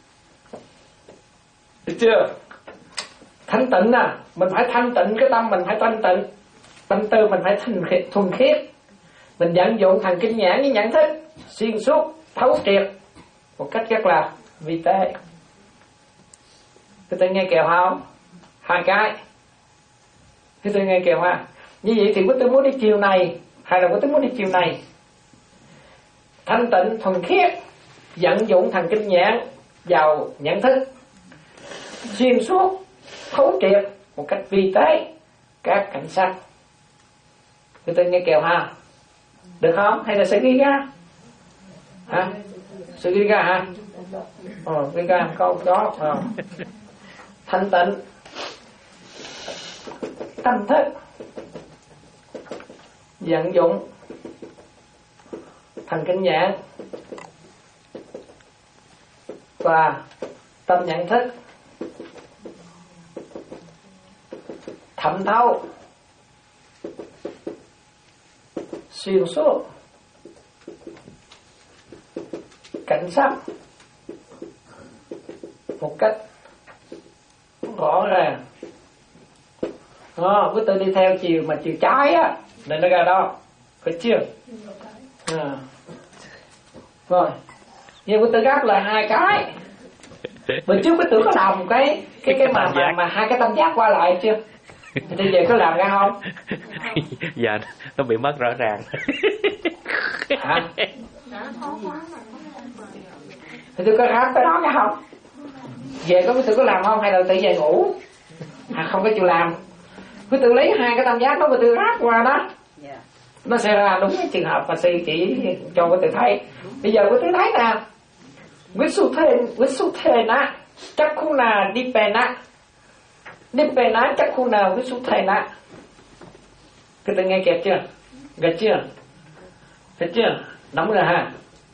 Được chưa? Thanh tịnh à, mình phải thanh tịnh cái tâm, mình phải thanh tịnh tâm tư, mình phải thanh khiết, thuần khiết. Mình vận dụng thần kinh nhãn với nhận thức xuyên suốt, thấu triệt một cách rất là vi tế. Cái tôi nghe kèo không? Hai cái. Cái tôi nghe kèo ha. Như vậy thì có tôi muốn đi chiều này hay là có tôi muốn đi chiều này? Thanh tịnh, thuần khiết, vận dụng thần kinh nhãn vào nhận thức, xuyên suốt, thấu triệt một cách vi tế các cảnh sắc. Người ta nghe kèo ha, được không? Hay là sẽ ghi ra? Hả? Sẽ ghi ra hả? Ờ, ghi ra câu đó. Ờ. Thanh tịnh, tâm thức, vận dụng thần kinh nhãn và tâm nhận thức, thẩm thấu, xuyên suốt cảnh sắc một cách rõ ràng. Đó, cứ tự đi theo chiều mà chiều trái á, nên nó ra đó, phải chưa? À. Rồi, nhưng cứ tự gác lại hai cái. Bữa trước cái tưởng có làm một cái cái cái mà mà, mà hai cái tâm giác qua lại chưa? Thì bây giờ có làm ra không? Dạ, nó bị mất rõ ràng. Hả? Thì tôi có ráp tới đó nghe không? Về có tôi có làm không? Hay là tự về ngủ? À, không có chịu làm. Cứ tự lấy hai cái tâm giác đó và tự ráp qua đó, nó sẽ ra đúng cái trường hợp mà sư chỉ cho cái tự thấy. Bây giờ cái tự thấy nè, Visuthena Chakkhuna Dipena Dipena Chakkhuna Visuthena. Cái tự nghe kịp chưa? Gật chưa? Thật chưa? Nóng rồi ha?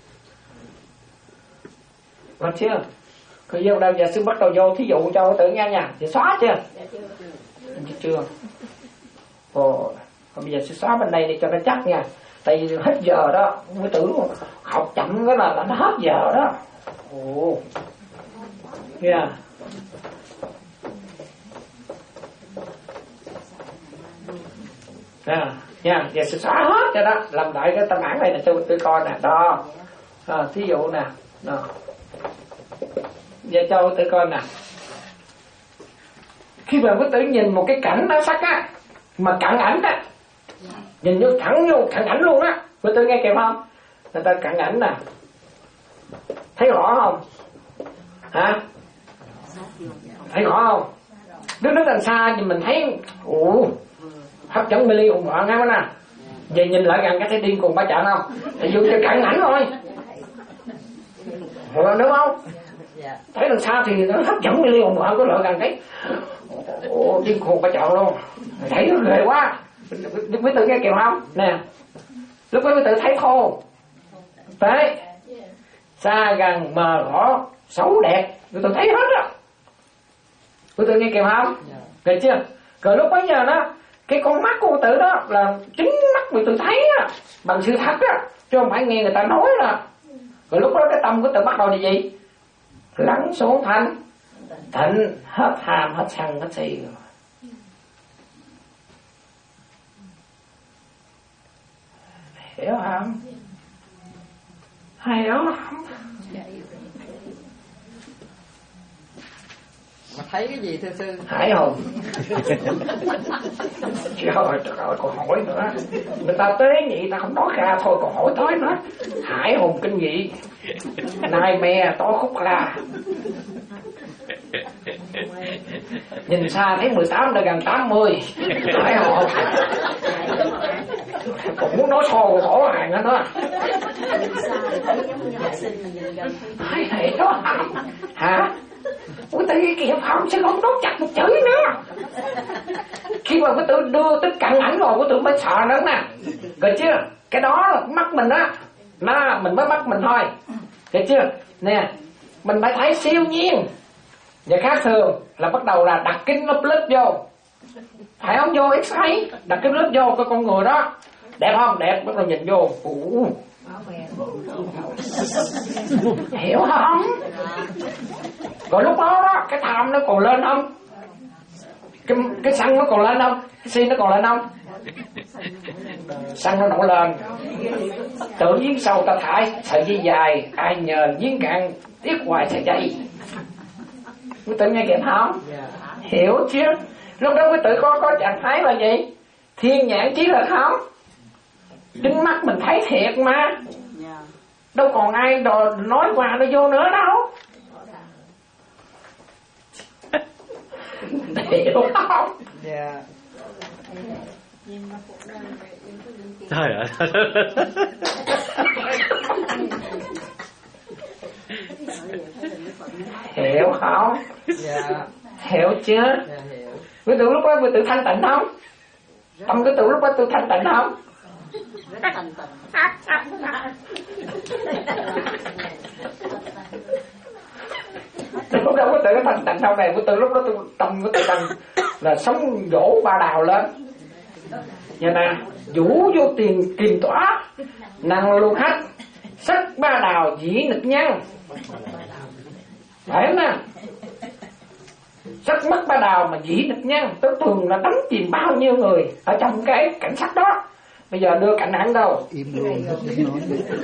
Gật chưa? Cứ vô đâu giờ sư bắt đầu vô thí dụ cho tự nghe nha. Thì xóa chưa? Chưa chưa? Ồ, bây giờ sư xóa bên đây để cho nó chắc nha. Tại vì hết giờ đó, mới tưởng học chậm cái là, là nó hết giờ đó. Ồ, yeah. À, nha, giờ sẽ xóa hết cho đó, làm lại cái tâm bản này là cho tôi coi nè, đó, à, thí dụ nè, đó. Giờ cho tôi coi nè, khi mà có tự nhìn một cái cảnh nó sắc á, mà cận ảnh á, nhìn vô thẳng vô cận ảnh luôn á, có tự nghe kịp không? Người ta cận ảnh nè, thấy rõ không? Hả? Thấy rõ không? Đứng đứng đằng xa thì mình thấy ủa hấp dẫn mê ly ủng hộ ngay nè. Về nhìn lại gần cái thấy điên cuồng ba trận không? Thì dùng cho cận ảnh thôi. Rồi đúng không? Thấy đằng xa thì nó hấp dẫn mê ly ủng hộ có lợi gần cái ủa điên cuồng ba trận luôn. Thấy nó ghê quá. Mới tự nghe kìa không? Nè. Lúc đó mới tự thấy khô. Đấy. Xa gần mờ rõ xấu đẹp người ta thấy hết á. Cô tự nghe kìa không? Được chưa? Rồi lúc bấy giờ đó cái con mắt của tự đó là chính mắt người tự thấy á, bằng sự thật á, chứ không phải nghe người ta nói là. Rồi lúc đó cái tâm của tự bắt đầu là gì? lắng xuống thanh tịnh, hết tham hết sân hết si rồi. Hiểu không? Hiểu không? Mà thấy cái gì thưa sư? Hải hùng. Rồi, rồi còn hỏi nữa. Người ta tế nhị ta không nói ra thôi còn hỏi tới nữa. Hải hùng kinh dị, nai me to khúc la. Nhìn xa thấy mười tám đã gần tám mươi. Hải hùng. Còn muốn nói so của khổ hàng hết đó. Thấy thế đó hả? Ủa tự cái nghiệp không sẽ không đốt chặt một chữ nữa. Khi mà cái tự đưa tích cận ảnh rồi, cái tự mới sợ nữa nè. Rồi chưa? Cái đó là mắt mình á, nó mình mới bắt mình thôi. Được chưa? Nè, mình phải thấy siêu nhiên. Và khác thường là bắt đầu là đặt kính lúp lúp vô. Phải không? Vô X-ray, đặt kính lúp vô cái con người đó. Đẹp không? Đẹp, bắt đầu nhìn vô. Ủa. Hiểu không? Rồi lúc đó đó, cái tham nó còn lên không? Cái, cái sân nó còn lên không? Cái si nó còn lên không? Sân nó nổi lên. Tự giếng sâu ta thải, sợi dây dài, ai nhờ giếng cạn, tiếc hoài sợi dây. Quý tự nghe kịp không? Hiểu chứ? Lúc đó quý tự có có trạng thái là gì? Thiên nhãn trí là không? Chính mắt mình thấy thiệt mà. Đâu còn ai đò nói qua nó vô nữa đâu. Hiểu không? Dạ. Trời ơi. Hiểu không? Dạ. Hiểu chưa? Dạ hiểu. Quý tự lúc đó quý tự thanh tịnh không? Tâm quý tự lúc đó tôi thanh tịnh không? Rất thanh tịnh. Lúc đó quý tự cái thanh tịnh sau này, quý tự lúc đó tôi tâm quý tự tâm là sống dỗ ba đào lên. Vậy nè, vũ vô tiền kiềm tỏa, năng lưu khách, sắc ba đào dĩ nịch nhân. Phải không nè? Sắc mắt ba đào mà dĩ nịch nhân, tức thường là đánh chìm bao nhiêu người ở trong cái cảnh sắc đó. Bây giờ đưa cảnh hẳn đâu? Im luôn, hết nói.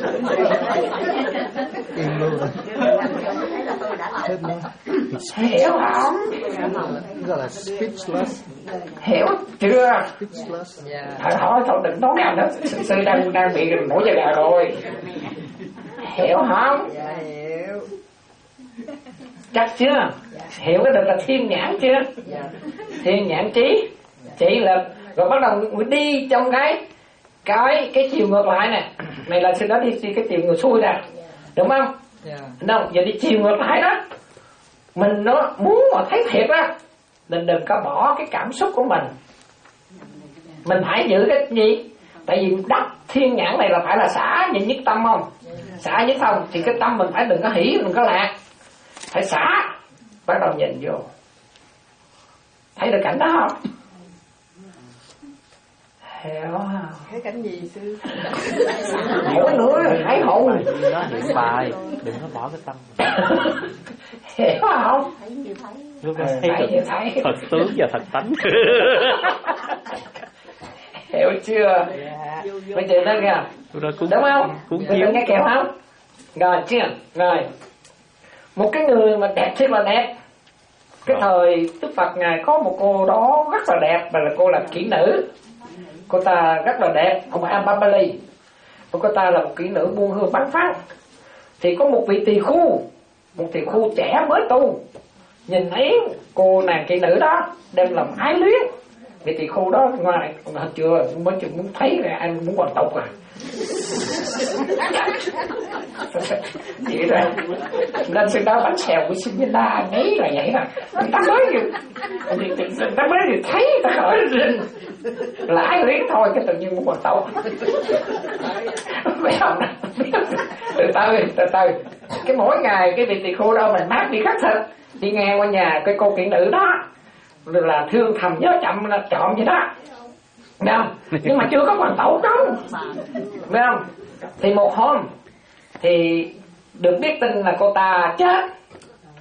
Im luôn. Hết nói. Hiểu không? Gọi là speechless. Hiểu chưa? Speechless. Thôi thôi, thôi đừng nói nào nữa. Sư đang, đang bị nổi da gà rồi. Hiểu không? Dạ hiểu. Chắc chưa? Hiểu cái được là thiên nhãn chưa? Thiên nhãn trí, chỉ là rồi bắt đầu đi trong cái cái cái chiều ngược lại nè. Này là sư đó đi, đi cái chiều ngược xuôi nè, đúng không? Đâu giờ đi chiều ngược lại đó, mình nó muốn mà thấy thiệt á, mình đừng có bỏ cái cảm xúc của mình. Mình phải giữ cái gì? Tại vì đất thiên nhãn này là phải là xả về nhất tâm không? Xả nhất không thì cái tâm mình phải đừng có hỉ, đừng có lạc, phải xả. Bắt đầu nhìn vô, thấy được cảnh đó không? Hiểu không? Cái cảnh gì sư? Mỗi nữa hãy hồn. Nó hiện bài, đừng có bỏ cái tâm. Hiểu không? Lúc đó thấy được thật tướng và thật tánh. Hiểu chưa? Bây giờ đó kìa, đúng không? Bây giờ nghe kèo không? Rồi chưa? Rồi, một cái người mà đẹp thiệt là đẹp. Cái thời Đức Phật Ngài có một cô đó rất là đẹp, và là cô là kỹ nữ. Cô ta rất là đẹp, không phải Ambabali. Cô ta là một kỹ nữ buôn hương bán phát. Thì có một vị tỳ khu, một tỳ khu trẻ mới tu, nhìn thấy cô nàng kỹ nữ đó đem làm ái luyến. Vị tỳ khu đó ngoài chưa mới chưa muốn thấy là anh muốn hoàn tục à. Vậy ra nên sự đó bánh xèo của sinh viên ta nghĩ là vậy nè. Người ta mới người ta mới thấy người ta khởi lên là ái luyến thôi, cái tự nhiên muốn hoàn tục. Mấy ông nè, từ từ từ từ cái mỗi ngày cái vị tỳ khu đâu mình mát đi khắc thịt đi ngang qua nhà cái cô kỹ nữ đó là thương thầm nhớ chậm là chọn vậy đó, biết không? Nhưng mà chưa có hoàn tẩu đâu, biết không? Thì một hôm thì được biết tin là cô ta chết,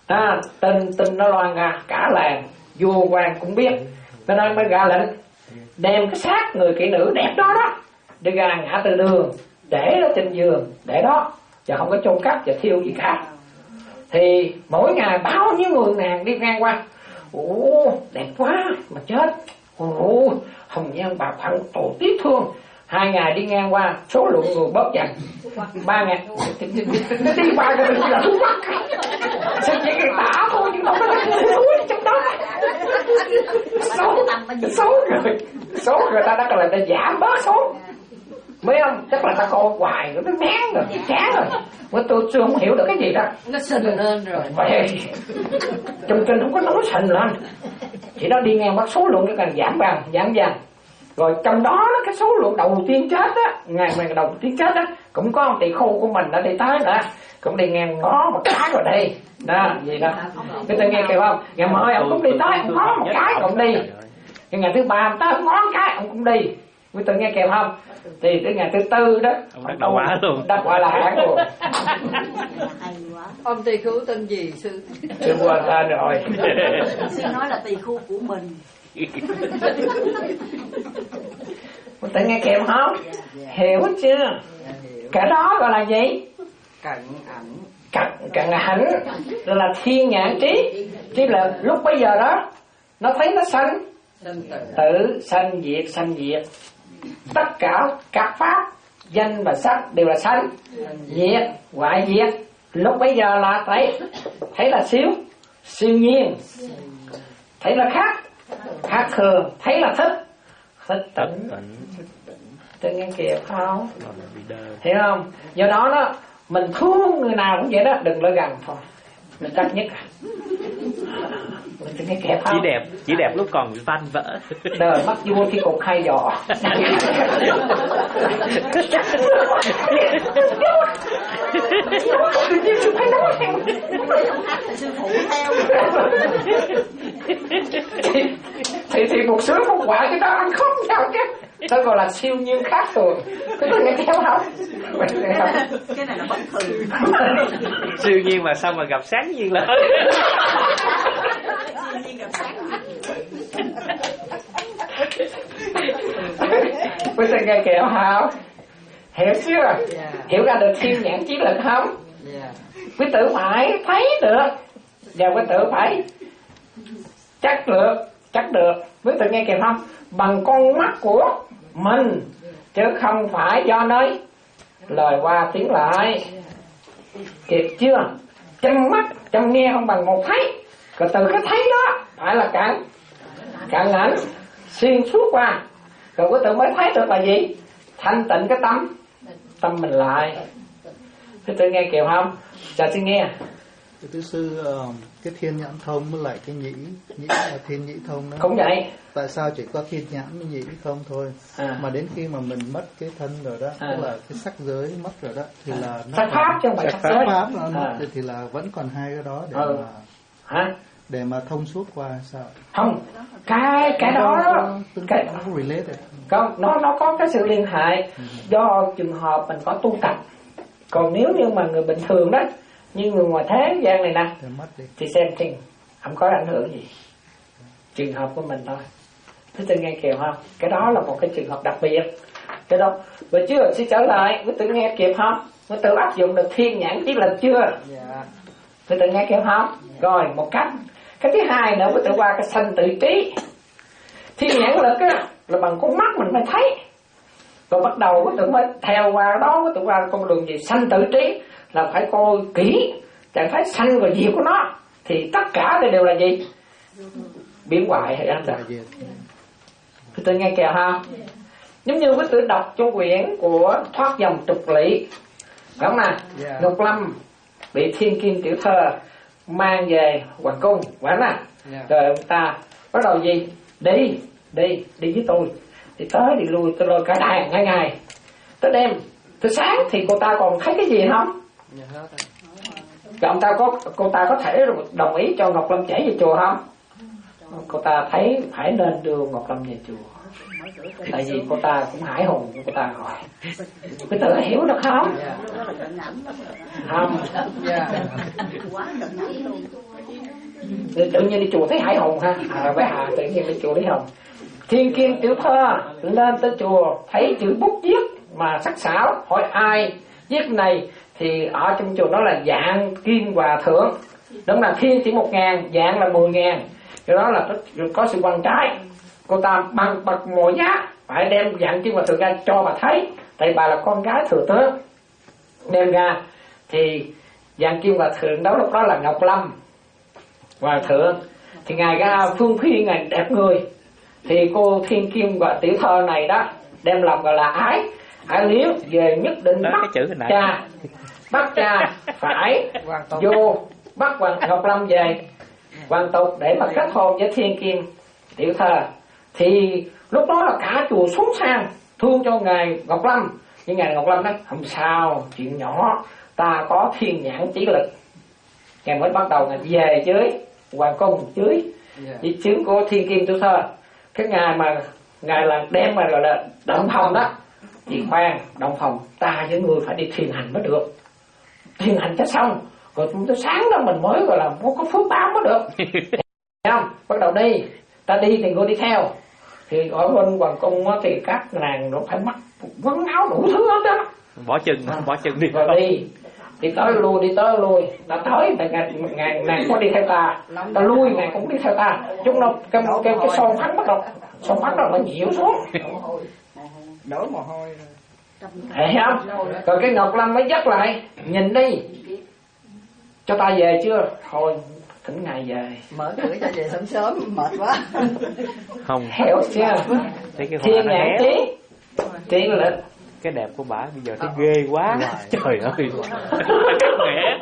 À, tin tin nó loan ra cả làng, vua quan cũng biết, cho nên mới ra lệnh đem cái xác người kỹ nữ đẹp đó đó đi ra ngã tư đường, để nó trên giường, để đó và không có chôn cất và thiêu gì cả. Thì mỗi ngày bao nhiêu người nàng đi ngang qua, ồ đẹp quá mà chết, ồ hồng nhan bạc phận tổ tiếc thương. Hai ngày đi ngang qua, số lượng người bớt dần. Ba ngày đi qua cái là thú bắt, sao chỉ cái tả thôi chứ không có cái thúi trong đó. Số số rồi, số người ta đã là ta giảm bớt số, mấy ông chắc là ta coi hoài rồi nó ngán rồi, chán rồi. Mà tôi chưa không hiểu được cái gì đó. Nó sình lên rồi. Vậy trong kinh không có nói sình lên, chỉ đó đi ngang bắt số lượng cái càng giảm bằng giảm dần. Rồi trong đó cái số lượng đầu tiên chết á, ngày mà đầu tiên chết á, cũng có ông tỳ khưu của mình đã đi tới nữa, cũng đi ngang ngó một cái vào đây, đó gì đó. Cái tôi nghe kêu không, ngày mai ông cũng đi tới, ông ngó một cái cũng đi. Cái ngày thứ ba ông tới ông ngó một cái ông cũng đi. Cái tôi nghe kêu không, thì tới ngày thứ tư đó, ông đặt đầu quá luôn, đặt quả là hãng luôn. Ông tỳ khưu tên gì sư? Sư quên tên rồi. Sư nói là tỳ khưu của mình. Tự nghe kèm không? Hiểu chưa? Cái đó gọi là gì? Cận ảnh. Cận, cận ảnh là thiên nhãn trí. Chứ là lúc bây giờ đó nó thấy nó sanh tử, sanh diệt, sanh diệt. Tất cả các pháp danh và sắc đều là sanh diệt, hoại diệt. Lúc bây giờ là thấy thấy là siêu siêu nhiên, thấy là khác khác thường, thấy là thích thích tịnh. Tự nghe kịp không? Hiểu không? Do đó đó mình thương người nào cũng vậy đó, đừng lại gần thôi, mình chắc nhất. Mình tự nghe kịp không? Chỉ đẹp, chỉ đẹp lúc còn văn vỡ. Đời mắt vua khi cục hay giỏ. Tự nhiên sư phải nói theo. Sư phụ theo. thì, thì, thì một sướng một quả cái đó ăn không sao chứ. Đó gọi là siêu nhiên khác thường. Cái đó nghe theo không? Cái này là bất thường. Siêu nhiên mà sao mà gặp sáng nhiên là hơn. Siêu nhiên gặp sáng. Quý vị nghe kẹo không? Hiểu chưa? Yeah. Hiểu ra được thiên nhãn trí lực không? Yeah. Quý tử phải thấy được, và quý tử phải chắc được, chắc được. Quý tử nghe kẹo không? Bằng con mắt của mình, chứ không phải do nói lời qua tiếng lại. Kịp chưa? Trong mắt, trong nghe không bằng một thấy. Rồi từ cái thấy đó phải là cạn cạn ảnh xuyên suốt qua. Rồi quý tử mới thấy được là gì? Thanh tịnh cái tâm tâm mình lại. Quý tử nghe kìa không? Chào xin nghe. Thưa sư, cái thiên nhãn thông với lại cái nhĩ nhĩ là thiên nhĩ thông đó. Cũng vậy. Tại sao chỉ có thiên nhãn với nhĩ thông thôi? À. Mà đến khi mà mình mất cái thân rồi đó, à. tức là cái sắc giới mất rồi đó, thì à. là sắc pháp chứ không phải sắc giới. Pháp nó mất à. thì là vẫn còn hai cái đó để ừ. mà hả? Để mà thông suốt qua sao? Không, cái cái đó đó, cái nó related. Không, nó nó có cái sự liên hệ ừ. do trường hợp mình có tu tập. Còn nếu như mà người bình thường đó, như người ngoài thế gian này nè, thì xem thing không có ảnh hưởng gì. Trường hợp của mình thôi. Thế tự nghe kịp không? Cái đó là một cái trường hợp đặc biệt. Cái đó, vừa chưa sẽ trở lại, quý tự nghe kịp không? Quý tự áp dụng được thiên nhãn trí lực chưa? Quý tự nghe kịp không? Rồi, một cách. Cái thứ hai nữa, quý tự qua cái sanh tự trí. Thiên nhãn lực á, là bằng con mắt mình mới thấy. Rồi bắt đầu quý tự mới theo qua đó, quý tự qua con đường gì? Sanh tự trí là phải coi kỹ trạng thái sanh và diệt của nó. Thì tất cả đây đều là gì? Biến hoại hay anh rồi. Quý tự nghe kìa ha. Giống như quý tự đọc trong quyển của Thoát Dòng Trục Lỵ, phải không nào? Yeah. Ngọc Lâm bị thiên kim tiểu thơ mang về hoàng cung, phải không nào? Yeah. Rồi ông ta bắt đầu gì? Đi, đi, đi với tôi. Thì tới đi lui, tôi lôi cả đàn ngay ngày. Tới đêm, tới sáng thì cô ta còn thấy cái gì không? Yeah. Rồi ông ta có, cô ta có thể đồng ý cho Ngọc Lâm chảy về chùa không? Cô ta thấy phải nên đưa Ngọc Lâm về chùa. Tại vì cô ta cũng hải hùng của cô ta rồi. Quý tử hiểu được không? Yeah. Không. Yeah. Tự nhiên đi chùa thấy hải hùng ha, à, với Hà tự nhiên đi chùa thấy hùng. Thiên kim tiểu thơ lên tới chùa thấy chữ bút viết mà sắc sảo, hỏi ai viết này, thì ở trong chùa đó là Dạng Kim Hòa Thượng. Đúng là thiên chỉ một ngàn, dạng là mười ngàn, cái đó là có sự quan trái. Cô ta bằng bậc mọi giá phải đem Dạng Kim Hòa Thượng ra cho bà thấy, tại bà là con gái thừa tướng. Đem ra thì Dạng Kim Hòa Thượng đó lúc đó là Ngọc Lâm Hòa Thượng, thì ngài ra phương phi, ngài đẹp người, thì cô thiên kim và tiểu thơ này đó đem lòng gọi là ái ái liếu, về nhất định đó, bắt cha bắt cha phải vô bắt Hoàng Ngọc Lâm về hoàng tục để mà kết hôn với thiên kim tiểu thơ. Thì lúc đó là cả chùa xuống sang thương cho ngài Ngọc Lâm, nhưng ngài Ngọc Lâm nói không sao, chuyện nhỏ, ta có thiên nhãn chỉ lực. Ngài mới bắt đầu ngài về dưới hoàng cung dưới đi chứng của thiên kim tiểu thơ. Cái ngày mà ngài là đem mà gọi là động phòng đó, thì khoan động phòng ta với người phải đi thiền hành mới được, thiền hành cho xong rồi chúng ta sáng đó mình mới gọi là có phước báo mới được. Thấy không? Bắt đầu đi, ta đi thì người đi theo. Thì ở bên hoàng cung thì các nàng nó phải mặc quần áo đủ thứ hết đó, bỏ chân à, bỏ chân đi rồi đi đi tới lui đi tới lui, ta tới thì ngài ngài nàng có đi theo ta, ta lui ngài cũng đi theo ta, chúng nó cái cái cái son phấn bắt đầu son phấn rồi nó nhiễu xuống, đổ mồ hôi rồi. Thấy không? Rồi cái Ngọc Lâm mới dắt lại, nhìn đi, cho ta về chưa? Thôi thỉnh ngài về. Mở cửa cho về sớm sớm mệt quá. Không. Hiểu chưa? Thiên nhãn trí, trí lực. Cái đẹp của bả bây giờ thấy ghê quá. Trời ơi. Mẹ.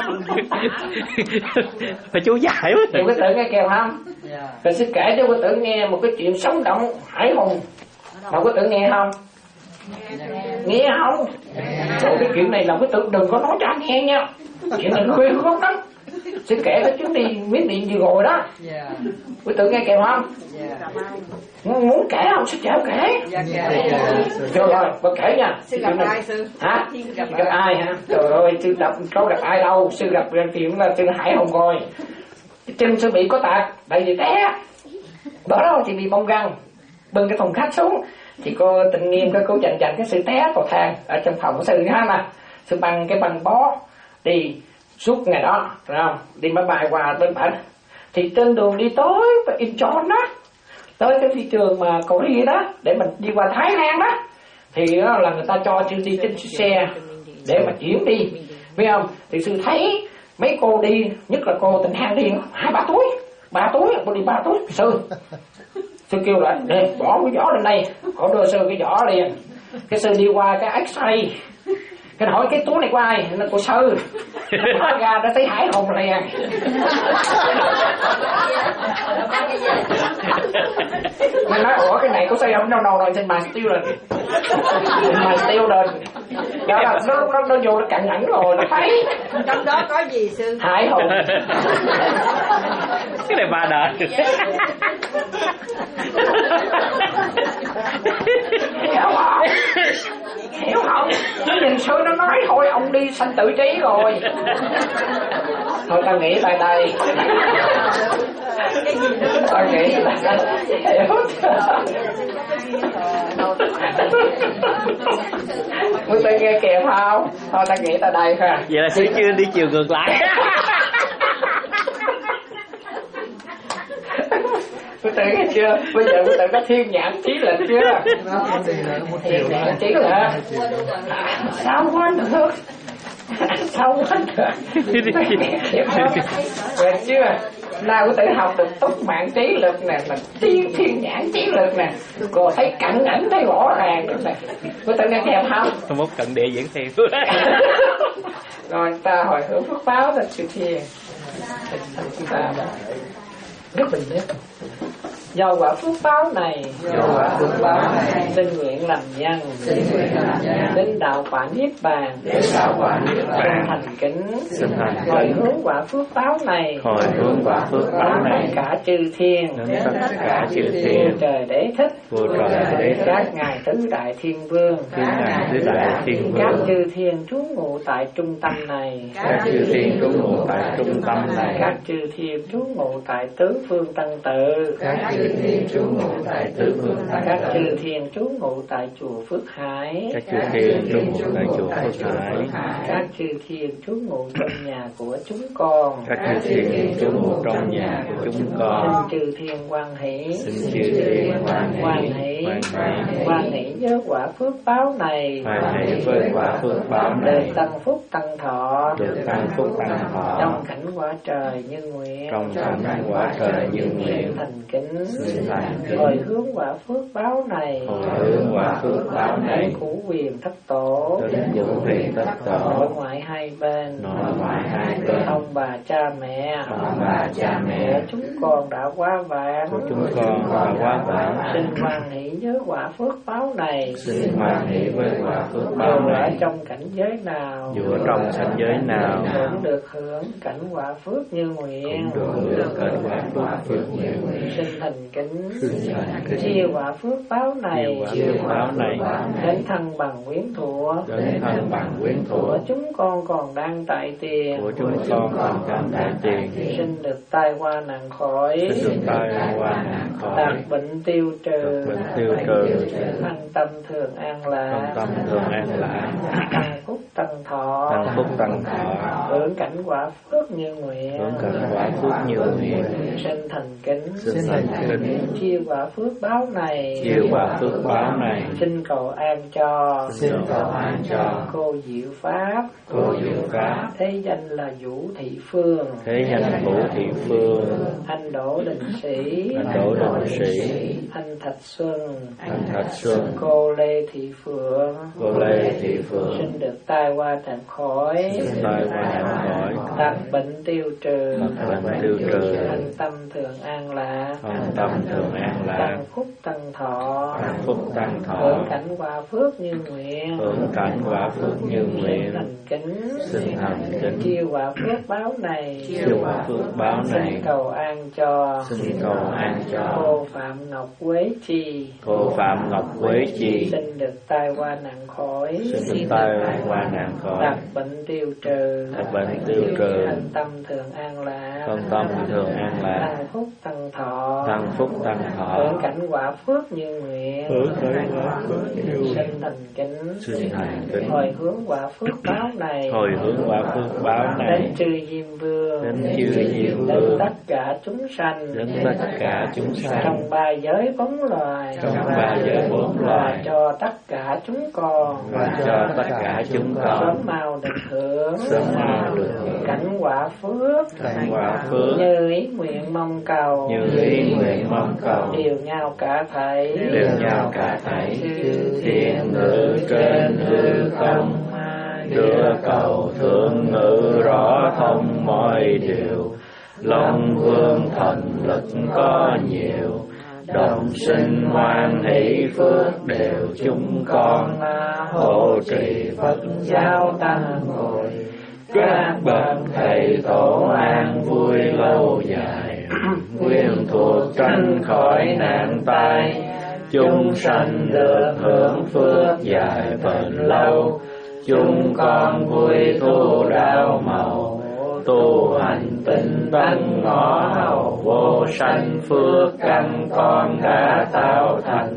Phải chú giải quá. Thì quý tử nghe kèo không? Rồi xin kể cho quý tử nghe một cái chuyện sống động hải hùng mà quý tử nghe không? Nghe không? Rồi cái chuyện này là quý tử đừng có nói cho anh nghe nha. Chuyện này ghê gớm lắm. Xin kể cái chuyến đi Miến Điện vừa rồi đó. Quý tử nghe kèo không? Muốn kể không? Sư chào kể. Trời ơi, con kể nha. Sư gặp ai sư? Hả? Gặp, gặp ai hả? Trời ơi, sư gặp có gặp ai đâu. Sư gặp chuyện là sư hải hùng rồi. Chân sư bị có tạc, tại vì té. Đó đâu thì bị bong găng. Bưng cái thùng khách xuống. Thì cô Tịnh Nghiêm cái cô dành dành cái sư té cầu thang ở trong phòng của sư ha mà. Sư băng cái băng bó đi suốt ngày đó, phải không? Đi máy bay qua bên bển. Thì trên đường đi tới Incheon đó, tới cái phi trường mà cầu đi đó, để mình đi qua Thái Lan đó, thì đó là người ta cho sư đi trên xe để mà chuyển đi, biết không? Thì sư thấy mấy cô đi, nhất là cô Tịnh Hang đi hai ba túi, ba túi, cô đi ba túi. Sư sư kêu lại nè, bỏ cái giỏ lên đây, họ đưa sư cái giỏ liền. Cái sư đi qua cái X-ray, cái hỏi cái túi này của ai? Nó của sư. Nó ra nó thấy hải hùng liền. Mình nói ủa cái này của sư không đâu đâu rồi xin mà tiêu rồi. Mà tiêu rồi. Đó là nó nó nó vô nó cặn ảnh rồi nó thấy. Trong đó có gì sư? Hải hùng. Cái này ba đời. Hiểu không? Hiểu không? Nhìn sư nó nói thôi ông đi sanh tự trí rồi. Thôi ta nghĩ tại đây. Ta nghĩ tại đây. Hiểu Quý vị nghe kịp không? Thôi ta nghĩ tại đây ha. Vậy là sư chưa đi chiều ngược lại. Quý vị nghe chưa? Bây giờ quý vị có thiên nhãn trí lực chưa? Thiên nhãn trí lực. Sao quên được? Sao quên được? Được chưa? Nào quý vị học được túc mạng trí lực nè, là thiên thiên nhãn trí lực nè, rồi thấy cận ảnh thấy rõ ràng nè. Quý vị nghe kèm không? Không một cận địa diễn theo. Rồi ta hồi hướng phước báo là sự thiền. Ta rất bình biết Do quả phước báo này, do quả phước báo này, xin nguyện làm nhân, xin nguyện làm nhân, đến đạo quả niết bàn, đến đạo quả niết bàn, thành kính, xin thành hồi kính, hướng quả phước báo này, hồi hướng quả phước báo này, tất cả chư thiên, đến tất cả chư thiên, trời đế thích, vua trời đế thích, các ngài tứ đại thiên vương, các ngài tứ đại thiên các vương, chư thiên trú ngụ tại trung tâm này, các chư thiên trú ngụ tại trung tâm này, các chư thiên trú ngụ tại tứ phương tăng tự, các chư thiên trú ngụ tại tứ phương tăng tự, các chư thiên trú ngụ tại chùa Phước Hải, các chư thiên trú ngụ tại chùa Phước Hải, các chư thiên trú ngụ trong nhà của chúng con, các chư thiên trú ngụ trong nhà của chúng con, xin chư thiên quan hỷ, xin chư thiên quan quan hỷ, hỷ, quan hỷ, quan hỷ với quả phước báo này, quan hỷ với quả phước báo này, được tăng phúc tăng thọ, được tăng phúc tăng thọ, trong cảnh quả trời như nguyện, trong cảnh quả trời như nguyện, thành kính, xin thành kính, hồi hướng quả phước báo này, hồi hướng quả phước báo này, củ quyền thất tổ, đến những vị thất nội tổ, ngoại hai bên, nội ngoại hai bên, ông bà cha mẹ, ông bà cha mẹ của chúng con đã quá vãng, của chúng con đã quá vãng, xin hoan hỷ với quả phước báo này, xin hoan hỷ với quả phước báo dù ở này, trong cảnh giới nào, dù ở trong cảnh giới nào cũng được hưởng cảnh quả phước như nguyện, cũng được hưởng cảnh quả phước như nguyện, xin thành kính, xin thành kính, chia quả phước báo này, chia quả phước báo này, đến thân bằng quyến thuộc, đến thân bằng quyến thuộc của chúng con còn đang tại tiền, của chúng con còn đang tại tiền, xin được tai qua nạn khỏi, xin được tai qua nạn khỏi, đạt bệnh tiêu trừ, bệnh tiêu trừ, thân tâm thường an lạc, tâm thường an lạc, tăng phúc tăng thọ, tăng phúc tăng thọ, hưởng cảnh quả phước như nguyện, hưởng cảnh quả phước như nguyện, xin thành kính, xin thành kính, chia quả phước báo này, chia quả phước báo này, xin cầu an cho, xin cầu an cho cô diệu pháp, cô diệu pháp, thế danh là Vũ Thị Phương, thế danh Vũ Thị Phương, anh Đỗ Đình Sĩ, anh Đỗ Đình Sĩ, anh Thạch Xuân, anh Thạch Xuân, cô Lê Thị Phượng, cô Lê Thị Phượng, xin được tai qua tạm khỏi, xin tai qua nạn khỏi, tạc bệnh tiêu trừ, tạc bệnh tiêu trừ, thành tâm thường an lạc, thân tâm thường an lạc, tăng phúc tăng thọ, tăng phúc tăng thọ, hưởng cảnh quả phước như nguyện, hưởng cảnh quả phước như nguyện, thành kính, xin thành kính, chia quả phước báo này, chia quả phước báo này, xin cầu an cho, xin cầu an cho cô Phạm Ngọc Quế Chi, cô Phạm Ngọc Quế Chi, xin được tai qua nạn khỏi, xin được tai qua nạn khỏi, tạc bệnh tiêu trừ, tạc bệnh tiêu trừ, thành tâm thường an lạc, thân tâm thường an lạc, tăng phúc tăng thọ, tăng phúc tăng thọ, hưởng cảnh quả phước như nguyện, hưởng cảnh quả phước như nguyện, xin thành kính, xin thành kính, hồi hướng quả phước báo này, hồi hướng quả phước báo này, đến chư Diêm Vương, đến chư Diêm đến Vương, tất cả chúng sanh, đến tất cả chúng sanh, trong ba giới bốn loài, trong ba giới bốn loài, cho tất cả chúng con, và cho tất cả chúng con sớm mau được hưởng, sớm mau được hưởng cảnh quả phước, cảnh quả phước, như ý nguyện mong cầu, như ý nguyện mong cầu, đều nhau cả thảy, đều nhau cả thảy, thiên ngữ trên hư không, đưa cầu thượng ngữ rõ thông mọi điều, Long Vương thần lực có nhiều, đồng sinh hoan hỷ phước đều chúng con, hộ trì Phật giáo tăng ngồi, các bậc thầy tổ an vui lâu dài, nguyên thuộc tránh khỏi nạn tai, chúng sanh được hưởng phước dài bền lâu, chúng con vui thu đạo màu, tu hành tinh tấn ngõ hầu vô sanh phước căn con đã tạo thành,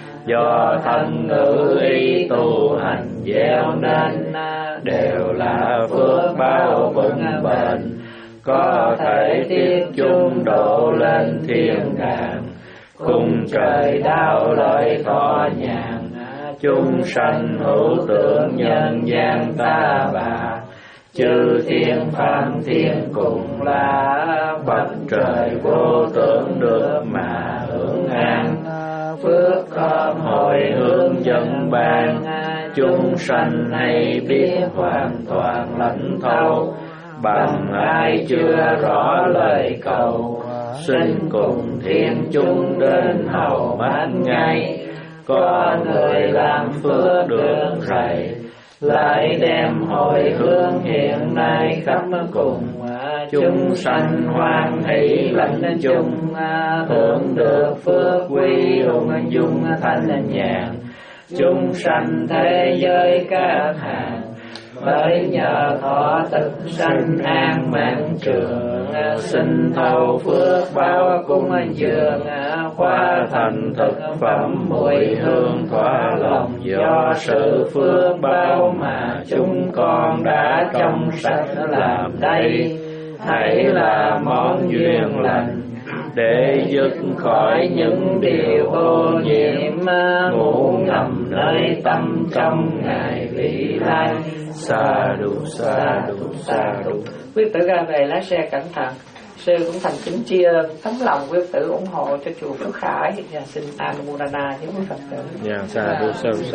do thân ngữ ý tu hành gieo nên đều là phước báo vững bền, có thể tiếp chung độ lên thiên đàng, cùng trời đạo lợi thọ nhàn, chúng sanh hữu tưởng nhân gian ta bà, chư thiên phạm thiên cùng là bậc trời vô tưởng được mà hưởng an, phước thơm hồi hướng dân ban, chúng sanh hay biết hoàn toàn lãnh thấu, bằng ai chưa rõ lời cầu, xin cùng thiên chúng đến hầu mát ngay. Có người làm phước đường rầy, lại đem hồi hướng hiện nay khắp cùng chúng sanh hoan hỷ lãnh chung, hưởng được phước quy ung dung thanh nhàn. Chúng sanh thế giới các hàng, bởi nhờ thọ thực sanh an mạng trường, xin thâu phước báo cúng dường, hóa thành thực phẩm mùi hương thỏa lòng. Do sự phước báo mà chúng con đã trong sạch làm đây, hãy là món duyên lành để dứt khỏi những điều ô nhiễm ngủ ngầm nơi tâm trong ngày vị lai. Sa đu sa đu sa đu. Quý tử ra về lái xe cẩn thận. Sư cũng thành kính tri ân tấm lòng quý tử ủng hộ cho chùa Phước Khải. Và xin Anumodana với quý Phật tử. Dạ, sa đu sa đu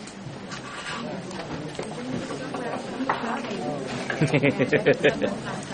sa.